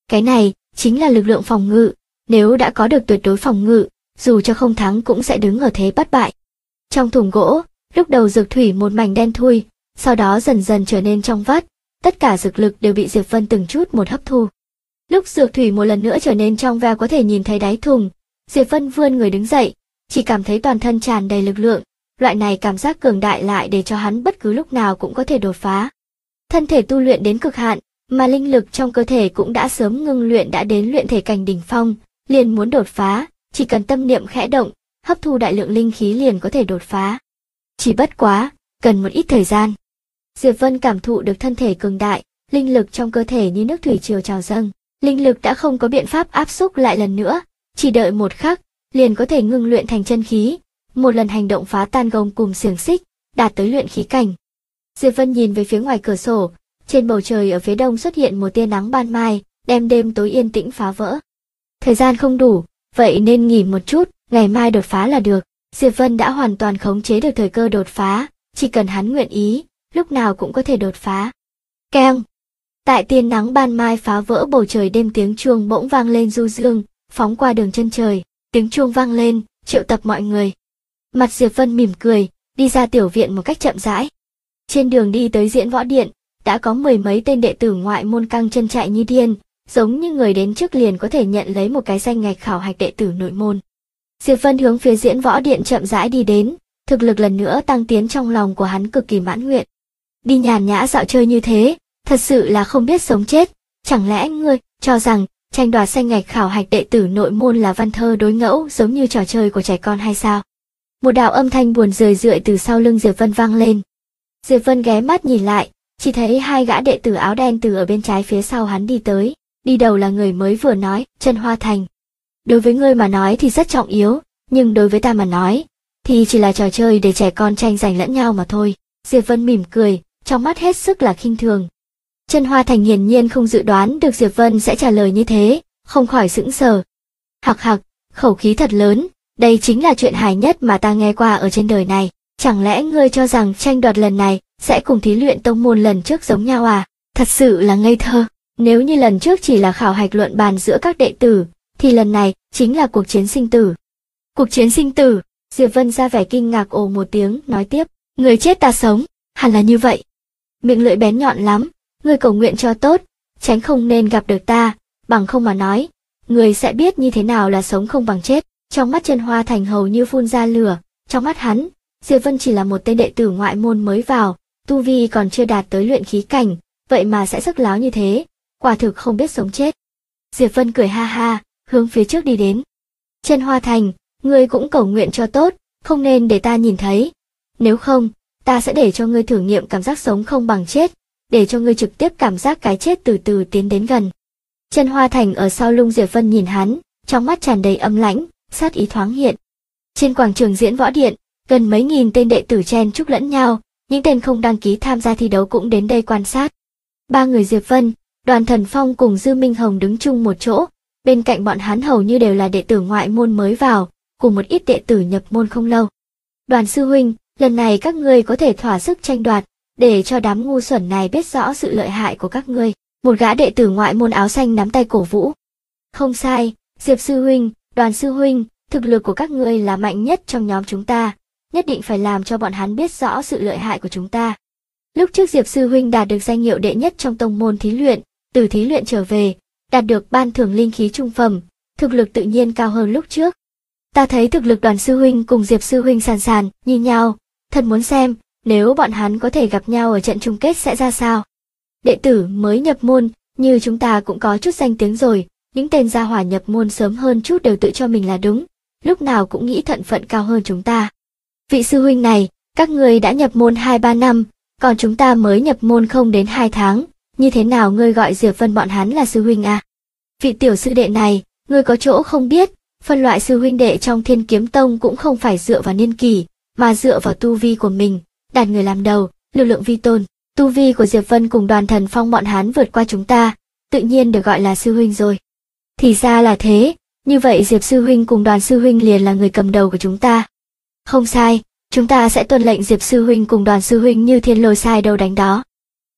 Cái này chính là lực lượng phòng ngự, nếu đã có được tuyệt đối phòng ngự, dù cho không thắng cũng sẽ đứng ở thế bất bại. Trong thùng gỗ, lúc đầu dược thủy một mảnh đen thui, sau đó dần dần trở nên trong vắt, tất cả dược lực đều bị Diệp Vân từng chút một hấp thu. Lúc dược thủy một lần nữa trở nên trong veo có thể nhìn thấy đáy thùng, Diệp Vân vươn người đứng dậy, chỉ cảm thấy toàn thân tràn đầy lực lượng, loại này cảm giác cường đại lại để cho hắn bất cứ lúc nào cũng có thể đột phá. Thân thể tu luyện đến cực hạn, mà linh lực trong cơ thể cũng đã sớm ngưng luyện đã đến luyện thể cảnh đỉnh phong, liền muốn đột phá, chỉ cần tâm niệm khẽ động, hấp thu đại lượng linh khí liền có thể đột phá. Chỉ bất quá, cần một ít thời gian. Diệp Vân cảm thụ được thân thể cường đại, linh lực trong cơ thể như nước thủy triều trào dâng, linh lực đã không có biện pháp áp xúc lại lần nữa, chỉ đợi một khắc, liền có thể ngưng luyện thành chân khí, một lần hành động phá tan gông cùm xiềng xích, đạt tới luyện khí cảnh. Diệp Vân nhìn về phía ngoài cửa sổ, trên bầu trời ở phía đông xuất hiện một tia nắng ban mai, đem đêm tối yên tĩnh phá vỡ. Thời gian không đủ, vậy nên nghỉ một chút, ngày mai đột phá là được. Diệp Vân đã hoàn toàn khống chế được thời cơ đột phá, chỉ cần hắn nguyện ý, lúc nào cũng có thể đột phá. Keng! Tại tia nắng ban mai phá vỡ bầu trời đêm, tiếng chuông bỗng vang lên du dương, phóng qua đường chân trời, tiếng chuông vang lên, triệu tập mọi người. Mặt Diệp Vân mỉm cười, đi ra tiểu viện một cách chậm rãi. Trên đường đi tới diễn võ điện, đã có mười mấy tên đệ tử ngoại môn căng chân chạy như điên, giống như người đến trước liền có thể nhận lấy một cái danh ngạch khảo hạch đệ tử nội môn. Diệp Vân hướng phía diễn võ điện chậm rãi đi đến, thực lực lần nữa tăng tiến trong lòng của hắn cực kỳ mãn nguyện. Đi nhàn nhã dạo chơi như thế, thật sự là không biết sống chết, chẳng lẽ ngươi cho rằng tranh đoạt danh ngạch khảo hạch đệ tử nội môn là văn thơ đối ngẫu giống như trò chơi của trẻ con hay sao? Một đạo âm thanh buồn rười rượi từ sau lưng Diệp Vân vang lên. Diệp Vân ghé mắt nhìn lại, chỉ thấy hai gã đệ tử áo đen từ ở bên trái phía sau hắn đi tới, đi đầu là người mới vừa nói, Chân Hoa Thành. Đối với ngươi mà nói thì rất trọng yếu, nhưng đối với ta mà nói, thì chỉ là trò chơi để trẻ con tranh giành lẫn nhau mà thôi. Diệp Vân mỉm cười, trong mắt hết sức là khinh thường. Chân Hoa Thành hiển nhiên không dự đoán được Diệp Vân sẽ trả lời như thế, không khỏi sững sờ. Hặc hặc, khẩu khí thật lớn, đây chính là chuyện hài nhất mà ta nghe qua ở trên đời này. Chẳng lẽ ngươi cho rằng tranh đoạt lần này sẽ cùng thí luyện tông môn lần trước giống nhau à? Thật sự là ngây thơ. Nếu như lần trước chỉ là khảo hạch luận bàn giữa các đệ tử, thì lần này chính là cuộc chiến sinh tử. Cuộc chiến sinh tử? Diệp Vân ra vẻ kinh ngạc ồ một tiếng, nói tiếp, người chết ta sống, hẳn là như vậy. Miệng lưỡi bén nhọn lắm, ngươi cầu nguyện cho tốt, tránh không nên gặp được ta, bằng không mà nói, người sẽ biết như thế nào là sống không bằng chết. Trong mắt Chân Hoa Thành hầu như phun ra lửa, trong mắt hắn, Diệp Vân chỉ là một tên đệ tử ngoại môn mới vào, tu vi còn chưa đạt tới luyện khí cảnh, vậy mà sẽ sức láo như thế, quả thực không biết sống chết. Diệp Vân cười ha ha, hướng phía trước đi đến. Chân Hoa Thành, ngươi cũng cầu nguyện cho tốt, không nên để ta nhìn thấy. Nếu không, ta sẽ để cho ngươi thử nghiệm cảm giác sống không bằng chết, để cho ngươi trực tiếp cảm giác cái chết từ từ tiến đến gần. Chân Hoa Thành ở sau lưng Diệp Vân nhìn hắn, trong mắt tràn đầy âm lãnh, sát ý thoáng hiện. Trên quảng trường diễn võ điện, gần mấy nghìn tên đệ tử chen chúc lẫn nhau, những tên không đăng ký tham gia thi đấu cũng đến đây quan sát. Ba người Diệp Vân, Đoàn Thần Phong cùng Dư Minh Hồng đứng chung một chỗ, bên cạnh bọn hắn hầu như đều là đệ tử ngoại môn mới vào, cùng một ít đệ tử nhập môn không lâu. Đoàn sư huynh, lần này các ngươi có thể thỏa sức tranh đoạt, để cho đám ngu xuẩn này biết rõ sự lợi hại của các ngươi. Một gã đệ tử ngoại môn áo xanh nắm tay cổ vũ. Không sai, Diệp sư huynh, Đoàn sư huynh, thực lực của các ngươi là mạnh nhất trong nhóm chúng ta, nhất định phải làm cho bọn hắn biết rõ sự lợi hại của chúng ta. Lúc trước Diệp sư huynh đạt được danh hiệu đệ nhất trong tông môn thí luyện, từ thí luyện trở về, đạt được ban thưởng linh khí trung phẩm, thực lực tự nhiên cao hơn lúc trước. Ta thấy thực lực Đoàn sư huynh cùng Diệp sư huynh sàn sàn như nhau, thật muốn xem, nếu bọn hắn có thể gặp nhau ở trận chung kết sẽ ra sao. Đệ tử mới nhập môn, như chúng ta cũng có chút danh tiếng rồi, những tên gia hỏa nhập môn sớm hơn chút đều tự cho mình là đúng, lúc nào cũng nghĩ thân phận cao hơn chúng ta. Vị sư huynh này, các ngươi đã nhập môn 2-3 năm, còn chúng ta mới nhập môn không đến 2 tháng, như thế nào ngươi gọi Diệp Vân bọn hắn là sư huynh à? Vị tiểu sư đệ này, ngươi có chỗ không biết, phân loại sư huynh đệ trong Thiên Kiếm Tông cũng không phải dựa vào niên kỷ, mà dựa vào tu vi của mình, đặt người làm đầu, lực lượng vi tôn. Tu vi của Diệp Vân cùng Đoàn Thần Phong bọn hắn vượt qua chúng ta, tự nhiên được gọi là sư huynh rồi. Thì ra là thế, như vậy Diệp sư huynh cùng Đoàn sư huynh liền là người cầm đầu của chúng ta. Không sai, chúng ta sẽ tuân lệnh Diệp sư huynh cùng Đoàn sư huynh như thiên lôi sai đâu đánh đó.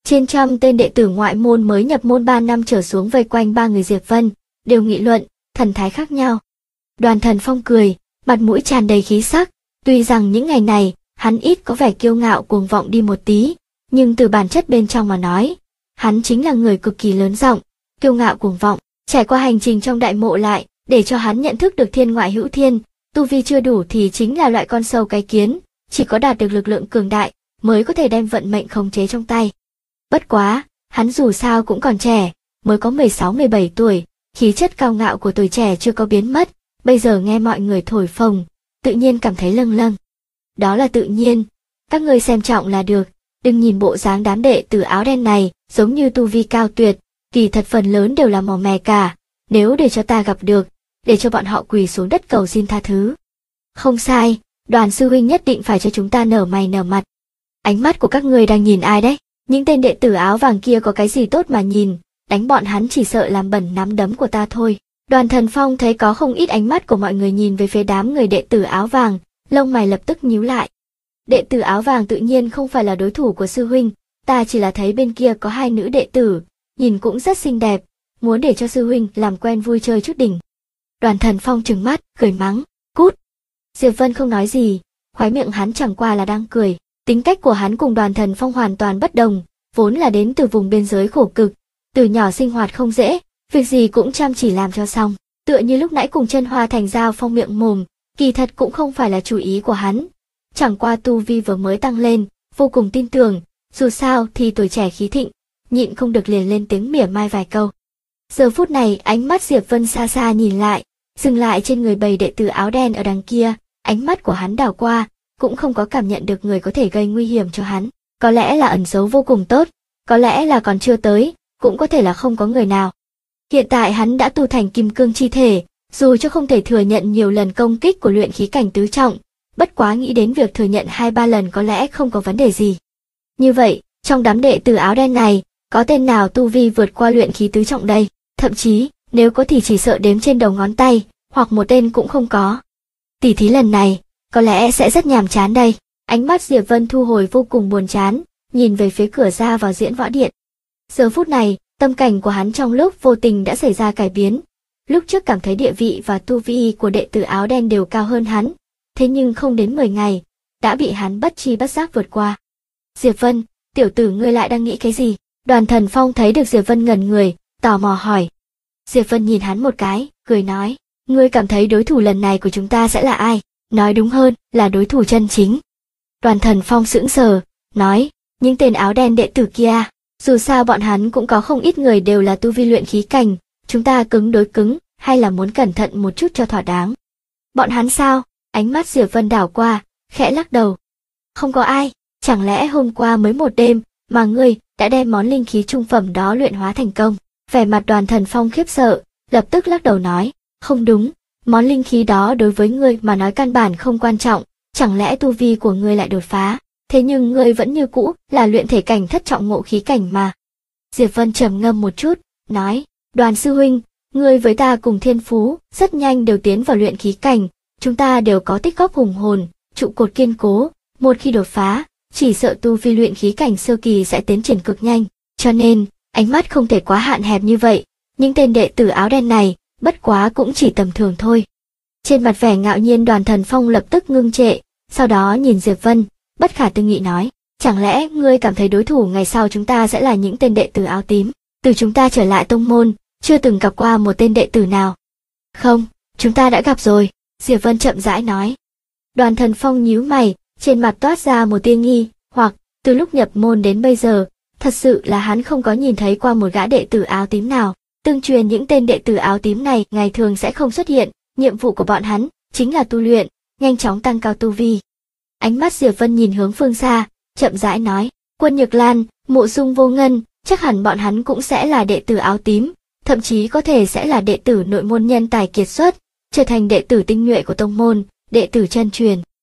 Trên trăm tên đệ tử ngoại môn mới nhập môn 3 năm trở xuống vây quanh ba người Diệp Vân, đều nghị luận, thần thái khác nhau. Đoàn Thần Phong cười, mặt mũi tràn đầy khí sắc, tuy rằng những ngày này, hắn ít có vẻ kiêu ngạo cuồng vọng đi một tí, nhưng từ bản chất bên trong mà nói, hắn chính là người cực kỳ lớn giọng, kiêu ngạo cuồng vọng. Trải qua hành trình trong đại mộ lại, để cho hắn nhận thức được thiên ngoại hữu thiên, tu vi chưa đủ thì chính là loại con sâu cái kiến, chỉ có đạt được lực lượng cường đại, mới có thể đem vận mệnh khống chế trong tay. Bất quá, hắn dù sao cũng còn trẻ, mới có 16-17 tuổi, khí chất cao ngạo của tuổi trẻ chưa có biến mất, bây giờ nghe mọi người thổi phồng, tự nhiên cảm thấy lâng lâng. Đó là tự nhiên, các ngươi xem trọng là được, đừng nhìn bộ dáng đám đệ tử áo đen này, giống như tu vi cao tuyệt, kỳ thật phần lớn đều là màu mè cả, nếu để cho ta gặp được, để cho bọn họ quỳ xuống đất cầu xin tha thứ. Không sai, Đoàn sư huynh nhất định phải cho chúng ta nở mày nở mặt. Ánh mắt của các ngươi đang nhìn ai đấy? Những tên đệ tử áo vàng kia có cái gì tốt mà nhìn, đánh bọn hắn chỉ sợ làm bẩn nắm đấm của ta thôi. Đoàn Thần Phong thấy có không ít ánh mắt của mọi người nhìn về phía đám người đệ tử áo vàng, lông mày lập tức nhíu lại. Đệ tử áo vàng tự nhiên không phải là đối thủ của sư huynh, ta chỉ là thấy bên kia có hai nữ đệ tử, nhìn cũng rất xinh đẹp, muốn để cho sư huynh làm quen vui chơi chút đỉnh. Đoàn Thần Phong trừng mắt, cười mắng, cút. Diệp Vân không nói gì, khóe miệng hắn chẳng qua là đang cười. Tính cách của hắn cùng Đoàn Thần Phong hoàn toàn bất đồng, vốn là đến từ vùng biên giới khổ cực, từ nhỏ sinh hoạt không dễ, việc gì cũng chăm chỉ làm cho xong, tựa như lúc nãy cùng Chân Hoa Thành giao phong miệng mồm, kỳ thật cũng không phải là chủ ý của hắn. Chẳng qua tu vi vừa mới tăng lên, vô cùng tin tưởng, dù sao thì tuổi trẻ khí thịnh, nhịn không được liền lên tiếng mỉa mai vài câu. Giờ phút này ánh mắt Diệp Vân xa xa nhìn lại, dừng lại trên người bầy đệ tử áo đen ở đằng kia, ánh mắt của hắn đảo qua, cũng không có cảm nhận được người có thể gây nguy hiểm cho hắn. Có lẽ là ẩn giấu vô cùng tốt, có lẽ là còn chưa tới, cũng có thể là không có người nào. Hiện tại hắn đã tu thành kim cương chi thể, dù cho không thể thừa nhận nhiều lần công kích của luyện khí cảnh tứ trọng, bất quá nghĩ đến việc thừa nhận 2-3 lần có lẽ không có vấn đề gì. Như vậy, trong đám đệ tử áo đen này, có tên nào tu vi vượt qua luyện khí tứ trọng đây? Thậm chí, nếu có thì chỉ sợ đếm trên đầu ngón tay, hoặc một tên cũng không có. Tỉ thí lần này, có lẽ sẽ rất nhàm chán đây. Ánh mắt Diệp Vân thu hồi vô cùng buồn chán, nhìn về phía cửa ra vào diễn võ điện. Giờ phút này, tâm cảnh của hắn trong lúc vô tình đã xảy ra cải biến. Lúc trước cảm thấy địa vị và tu vi của đệ tử áo đen đều cao hơn hắn, thế nhưng không đến 10 ngày, đã bị hắn bất chi bất giác vượt qua. Diệp Vân, tiểu tử ngươi lại đang nghĩ cái gì? Đoàn Thần Phong thấy được Diệp Vân ngẩn người, tò mò hỏi. Diệp Vân nhìn hắn một cái, cười nói, ngươi cảm thấy đối thủ lần này của chúng ta sẽ là ai? Nói đúng hơn, là đối thủ chân chính. Đoàn Thần Phong sững sờ, nói, những tên áo đen đệ tử kia, dù sao bọn hắn cũng có không ít người đều là tu vi luyện khí cảnh, chúng ta cứng đối cứng, hay là muốn cẩn thận một chút cho thỏa đáng. Bọn hắn sao? Ánh mắt Diệp Vân đảo qua, khẽ lắc đầu. Không có ai, chẳng lẽ hôm qua mới một đêm, mà ngươi đã đem món linh khí trung phẩm đó luyện hóa thành công? Vẻ mặt Đoàn Thần Phong khiếp sợ, lập tức lắc đầu nói, không đúng, món linh khí đó đối với ngươi mà nói căn bản không quan trọng, chẳng lẽ tu vi của ngươi lại đột phá, thế nhưng ngươi vẫn như cũ là luyện thể cảnh thất trọng ngộ khí cảnh mà. Diệp Vân trầm ngâm một chút, nói, Đoàn sư huynh, ngươi với ta cùng thiên phú, rất nhanh đều tiến vào luyện khí cảnh, chúng ta đều có tích góp hùng hồn, trụ cột kiên cố, một khi đột phá, chỉ sợ tu vi luyện khí cảnh sơ kỳ sẽ tiến triển cực nhanh, cho nên, ánh mắt không thể quá hạn hẹp như vậy, những tên đệ tử áo đen này, bất quá cũng chỉ tầm thường thôi. Trên mặt vẻ ngạo nhiên Đoàn Thần Phong lập tức ngưng trệ, sau đó nhìn Diệp Vân, bất khả tư nghị nói, chẳng lẽ ngươi cảm thấy đối thủ ngày sau chúng ta sẽ là những tên đệ tử áo tím, từ chúng ta trở lại tông môn, chưa từng gặp qua một tên đệ tử nào. Không, chúng ta đã gặp rồi, Diệp Vân chậm rãi nói. Đoàn Thần Phong nhíu mày, trên mặt toát ra một tia nghi, hoặc, từ lúc nhập môn đến bây giờ, thật sự là hắn không có nhìn thấy qua một gã đệ tử áo tím nào. Tương truyền những tên đệ tử áo tím này ngày thường sẽ không xuất hiện, nhiệm vụ của bọn hắn chính là tu luyện, nhanh chóng tăng cao tu vi. Ánh mắt Diệp Vân nhìn hướng phương xa, chậm rãi nói, Quân Nhược Lan, Mộ Dung Vô Ngân, chắc hẳn bọn hắn cũng sẽ là đệ tử áo tím, thậm chí có thể sẽ là đệ tử nội môn nhân tài kiệt xuất, trở thành đệ tử tinh nhuệ của tông môn, đệ tử chân truyền.